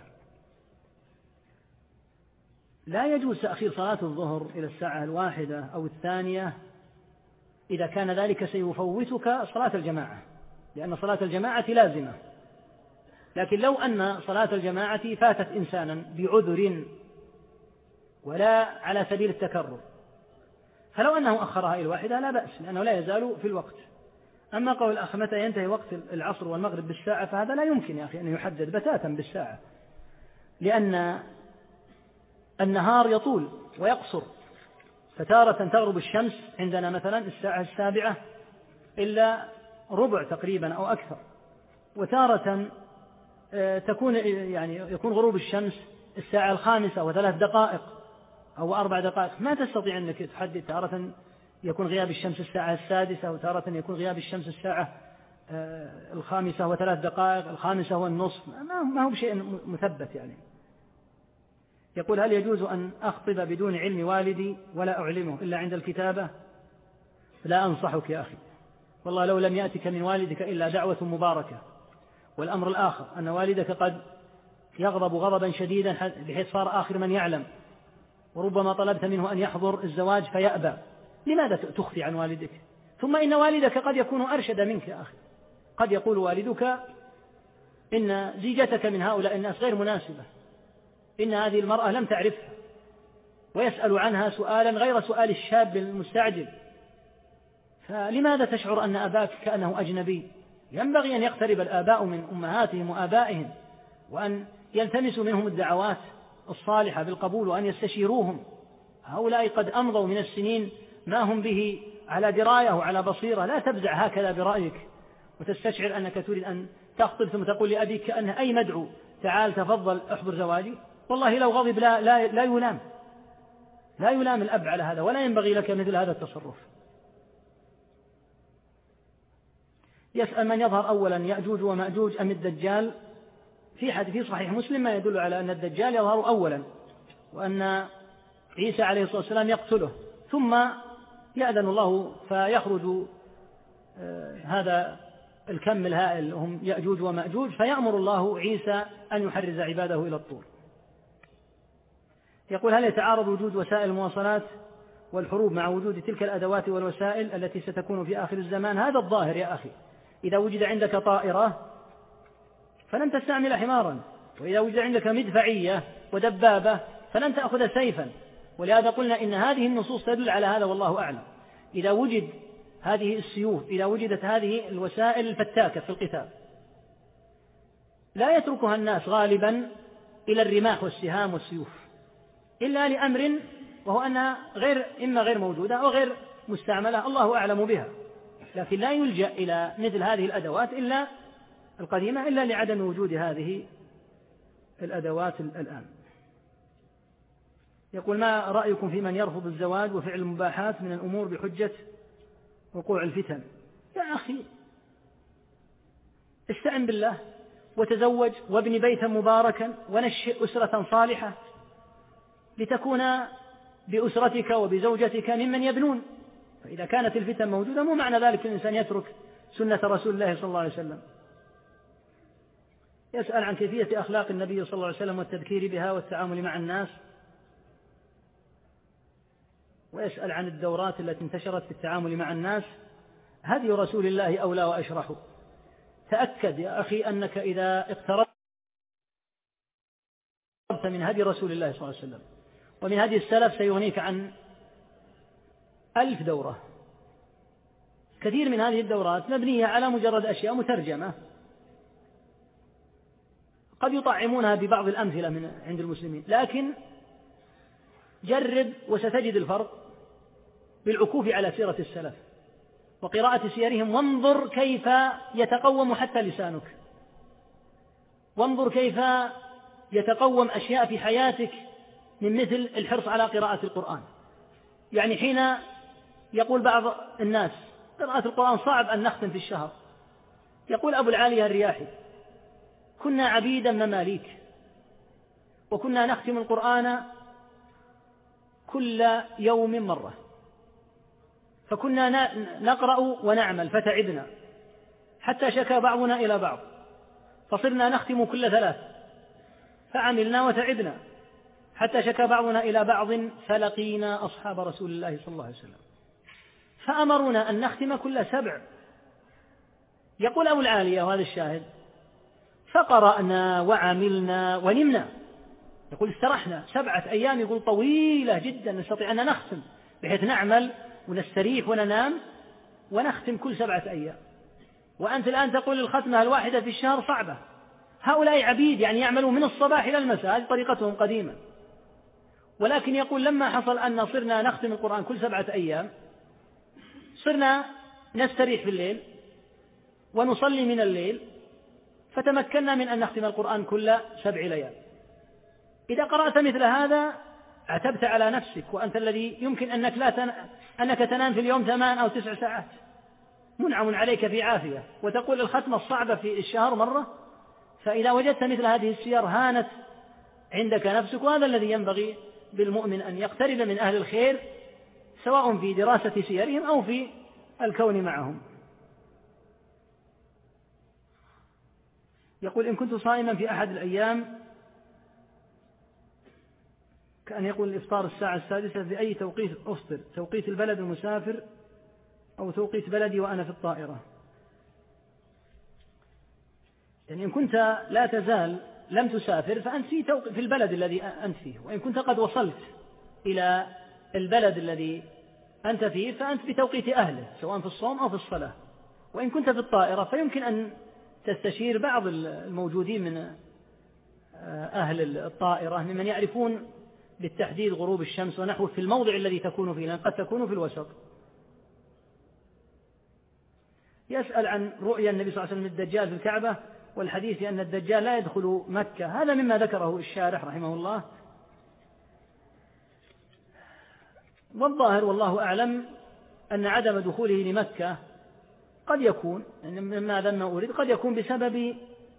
لا يجوز تأخير صلاة الظهر إلى الساعة 1 أو 2 إذا كان ذلك سيفوتك صلاة الجماعة، لأن صلاة الجماعة لازمة. لكن لو أن صلاة الجماعة فاتت إنسانا بعذر ولا على سبيل التكرر، فلو أنه أخرها إلى 1 لا بأس، لأنه لا يزال في الوقت. أما قول الأخ متى ينتهي وقت العصر والمغرب بالساعة، فهذا لا يمكن يا أخي أن يحدد بتاتا بالساعة، لأن النهار يطول ويقصر، فتارة تغرب الشمس عندنا مثلا الساعة 7 إلا ربع تقريبا أو أكثر، وتارة يكون غروب الشمس الساعة 5 و3 دقائق أو 4 دقائق. ما تستطيع أنك تحدد، تارة يكون غياب الشمس الساعة 6، وتارة يكون غياب الشمس الساعة 5 و3 دقائق، 5 والنصف، ما هو بشيء مثبت يعني. يقول: هل يجوز أن أخطب بدون علم والدي ولا أعلمه إلا عند الكتابة؟ لا أنصحك يا أخي، والله لو لم يأتك من والدك إلا دعوة مباركة. والأمر الآخر أن والدك قد يغضب غضبا شديدا بحيث صار آخر من يعلم، وربما طلبت منه أن يحضر الزواج فيأبى. لماذا تخفي عن والدك؟ ثم إن والدك قد يكون أرشد منك يا أخي، قد يقول والدك إن زيجتك من هؤلاء الناس غير مناسبة، إن هذه المرأة لم تعرفها، ويسأل عنها سؤالا غير سؤال الشاب المستعجل. فلماذا تشعر أن أباك كأنه أجنبي؟ ينبغي أن يقترب الآباء من أمهاتهم وآبائهم، وأن يلتمسوا منهم الدعوات الصالحة بالقبول، وأن يستشيروهم. هؤلاء قد أمضوا من السنين ما هم به على دراية وعلى بصيرة. لا تبزع هكذا برأيك وتستشعر أنك تريد أن تخطب ثم تقول لأبيك كأنه أي مدعو: تعال تفضل احضر زواجي. والله لو غضب لا يلام الأب على هذا، ولا ينبغي لك مثل هذا التصرف. يسأل: من يظهر أولا، يأجوج ومأجوج أم الدجال؟ في حديث صحيح مسلم ما يدل على أن الدجال يظهر أولا، وأن عيسى عليه الصلاة والسلام يقتله، ثم يأذن الله فيخرج هذا الكم الهائل هم يأجوج ومأجوج، فيأمر الله عيسى أن يحرز عباده إلى الطور. يقول: هل يتعارض وجود وسائل المواصلات والحروب مع وجود تلك الأدوات والوسائل التي ستكون في آخر الزمان؟ هذا الظاهر يا أخي. إذا وجد عندك طائرة فلن تستعمل حمارا، وإذا وجد عندك مدفعية ودبابة فلن تأخذ سيفا، ولهذا قلنا إن هذه النصوص تدل على هذا والله أعلم. إذا وجد هذه السيوف، إذا وجدت هذه الوسائل الفتاكة في القتال، لا يتركها الناس غالبا إلى الرماح والسهام والسيوف إلا لأمر، وهو أنها إما غير موجودة أو غير مستعملة، الله أعلم بها. لكن لا يلجأ إلى مثل هذه الأدوات إلا القديمة إلا لعدم وجود هذه الأدوات الآن. يقول: ما رأيكم في من يرفض الزواج وفعل المباحات من الأمور بحجة وقوع الفتن؟ يا أخي، استعن بالله وتزوج وابن بيتا مباركا ونشئ أسرة صالحة لتكون بأسرتك وبزوجتك ممن يبنون. فإذا كانت الفتن موجودة مو معنى ذلك الإنسان يترك سنة رسول الله صلى الله عليه وسلم. يسأل عن كيفية أخلاق النبي صلى الله عليه وسلم والتذكير بها والتعامل مع الناس، ويسأل عن الدورات التي انتشرت في التعامل مع الناس. هدي رسول الله أولى وأشرح. تأكد يا أخي أنك إذا اقتربت من هدي رسول الله صلى الله عليه وسلم ومن هدي السلف سيغنيك عن 1000 دورة. كثير من هذه الدورات مبنية على مجرد أشياء مترجمة قد يطعمونها ببعض الأمثلة من عند المسلمين، لكن جرب وستجد الفرق بالعكوف على سيرة السلف وقراءة سيرهم، وانظر كيف يتقوم حتى لسانك، وانظر كيف يتقوم أشياء في حياتك من مثل الحرص على قراءة القرآن. يعني حين يقول بعض الناس قراءة القرآن صعب أن نختم في الشهر، يقول أبو العالية الرياحي: كنا عبيدا مماليك وكنا نختم القرآن كل يوم مرة، فكنا نقرأ ونعمل فتعبنا حتى شكى بعضنا إلى بعض، فصرنا نختم كل 3، فعملنا وتعبنا حتى شكى بعضنا إلى بعض، فلقينا أصحاب رسول الله صلى الله عليه وسلم فأمرونا أن نختم كل 7. يقول أبو العالية وهذا الشاهد: فقرأنا وعملنا ونمنا. يقول استرحنا 7 أيام، يقول طويلة جدا نستطيع أن نختم بحيث نعمل ونستريح وننام ونختم كل 7 أيام. وأنت الآن تقول الختمة الواحدة في الشهر صعبة. هؤلاء عبيد، يعني يعملوا من الصباح إلى المساء، هذه طريقتهم قديما. ولكن يقول لما حصل أن صرنا نختم القرآن كل 7 أيام صرنا نستريح في الليل ونصلي من الليل، فتمكنا من أن نختم القرآن كل 7 ليال. إذا قرأت مثل هذا عتبت على نفسك، وأنت الذي يمكن أنك تنام في اليوم 8 أو 9 ساعات، منعم عليك في عافية، وتقول الختمة الصعبة في الشهر مرة. فإذا وجدت مثل هذه السير هانت عندك نفسك، وهذا الذي ينبغي بالمؤمن أن يقترب من أهل الخير سواء في دراسة سيرهم أو في الكون معهم. يقول: إن كنت صائما في أحد الأيام، كأن يقول الإفطار الساعة 6، في أي توقيت أفطر؟ توقيت البلد المسافر أو توقيت بلدي وأنا في الطائرة؟ يعني إن كنت لا تزال لم تسافر فأنت في البلد الذي أنت فيه، وإن كنت قد وصلت إلى البلد الذي أنت فيه فأنت بتوقيت أهله سواء في الصوم أو في الصلاة. وإن كنت في الطائرة فيمكن أن تستشير بعض الموجودين من أهل الطائرة ممن يعرفون بالتحديد غروب الشمس ونحوه في الموضع الذي تكون فيه، لأن قد تكون في الوسط. يسأل عن رؤيا النبي صلى الله عليه وسلم الدجال في الكعبة والحديث أن الدجال لا يدخل مكة. هذا مما ذكره الشارح رحمه الله، والظاهر والله أعلم أن عدم دخوله لمكة قد يكون مما لما أورد، قد يكون بسبب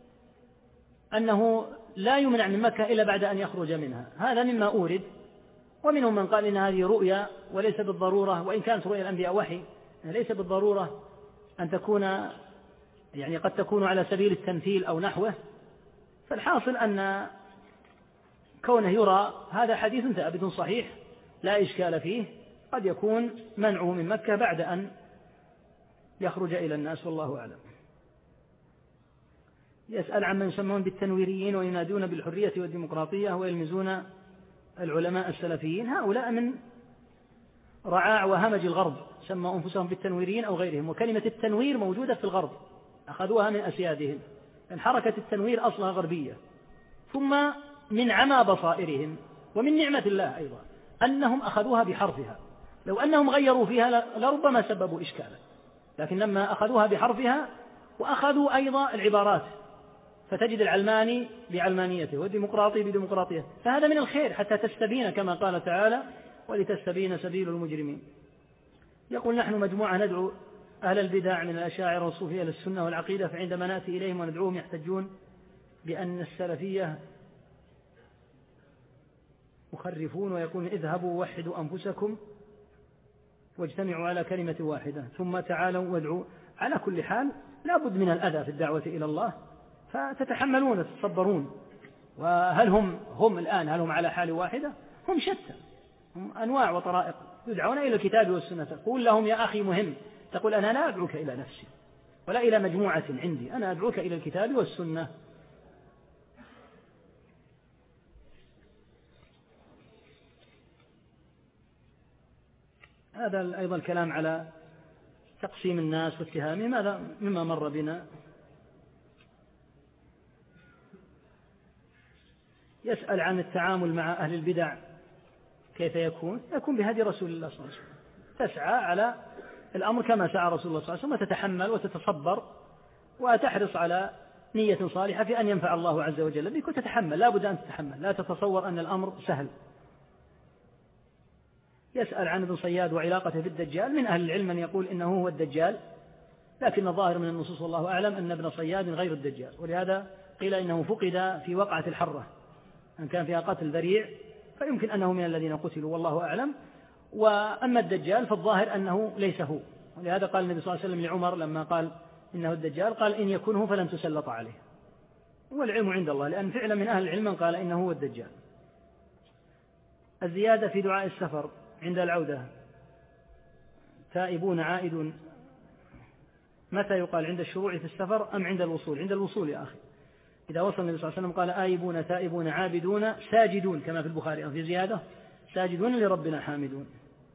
أنه لا يمنع من مكة إلا بعد أن يخرج منها. هذا مما أورد. ومنهم من قال إن هذه رؤيا وليس بالضرورة، وإن كانت رؤيا الأنبياء وحي ليس بالضرورة أن تكون، يعني قد تكون على سبيل التمثيل أو نحوه. فالحاصل أن كونه يرى هذا حديث ثابت صحيح لا إشكال فيه، قد يكون منعه من مكة بعد أن يخرج إلى الناس، والله أعلم. يسأل عن من يسمون بالتنويريين وينادون بالحرية والديمقراطية ويلمزون العلماء السلفيين. هؤلاء من رعاع وهمج الغرب، سموا أنفسهم بالتنويريين أو غيرهم، وكلمة التنوير موجودة في الغرب، أخذوها من أسيادهم، لأن حركة التنوير أصلها غربية. ثم من عمى بصائرهم ومن نعمة الله أيضا أنهم أخذوها بحرفها، لو أنهم غيروا فيها لربما سببوا إشكالا. لكن لما أخذوها بحرفها وأخذوا أيضا العبارات، فتجد العلماني بعلمانيته والديمقراطي بديمقراطيته، فهذا من الخير حتى تستبين كما قال تعالى ولتستبين سبيل المجرمين. يقول نحن مجموعة ندعو أهل البدع من الأشاعرة والصوفية للسنة والعقيدة، فعندما نأتي إليهم وندعوهم يحتجون بأن السلفية مخرفون، ويقول اذهبوا وحدوا أنفسكم واجتمعوا على كلمة واحدة ثم تعالوا وادعوا. على كل حال لا بد من الأذى في الدعوة إلى الله، فتتحملون وتتصبرون. وهل هم الآن هل هم على حال واحدة؟ هم شتى، هم أنواع وطرائق يدعون إلى الكتاب والسنة. تقول لهم يا أخي مهم، تقول أنا لا أدعوك إلى نفسي ولا إلى مجموعة عندي، أنا أدعوك إلى الكتاب والسنة. هذا أيضا الكلام على تقسيم الناس واتهامهم، هذا مما مر بنا. يسأل عن التعامل مع أهل البدع كيف يكون بهدي رسول الله صلى الله عليه وسلم، تسعى على الأمر كما سعى رسول الله صلى الله عليه وسلم، وتتحمل وتتصبر وتحرص على نية صالحة في أن ينفع الله عز وجل بك، وتتحمل، لا بد أن تتحمل، لا تتصور أن الأمر سهل. يسأل عن ابن صياد وعلاقته بالدجال، من أهل العلم من يقول إنه هو الدجال، لكن الظاهر من النصوص والله أعلم أن ابن صياد غير الدجال، ولهذا قيل إنه فقد في وقعة الحرة، أن كان فيها قتل ذريع فيمكن أنه من الذين قتلوا والله أعلم. وأما الدجال فالظاهر أنه ليس هو، ولهذا قال النبي صلى الله عليه وسلم لعمر لما قال إنه الدجال، قال إن يكنه فلن تسلط عليه، والعلم عند الله، لأن فعلا من أهل العلم من قال إنه هو الدجال. الزيادة في دعاء السفر عند العودة، تائبون عائدون، متى يقال؟ عند الشروع في السفر أم عند الوصول؟ عند الوصول يا أخي. إذا وصل النبي صلى الله عليه وسلم قال آيبون تائبون عابدون ساجدون، كما في البخاري في زيادة ساجدون لربنا حامدون.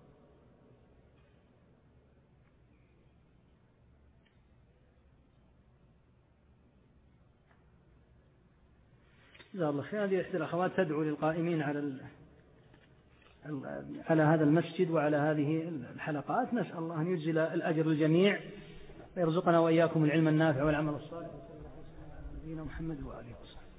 جزاه الله خير. هذه إحدى الأخوات تدعو للقائمين على هذا المسجد وعلى هذه الحلقات، نسأل الله أن يجزل الأجر الجميع ويرزقنا وإياكم العلم النافع والعمل الصالح. وصلى الله على نبينا محمد وآله وصحبه.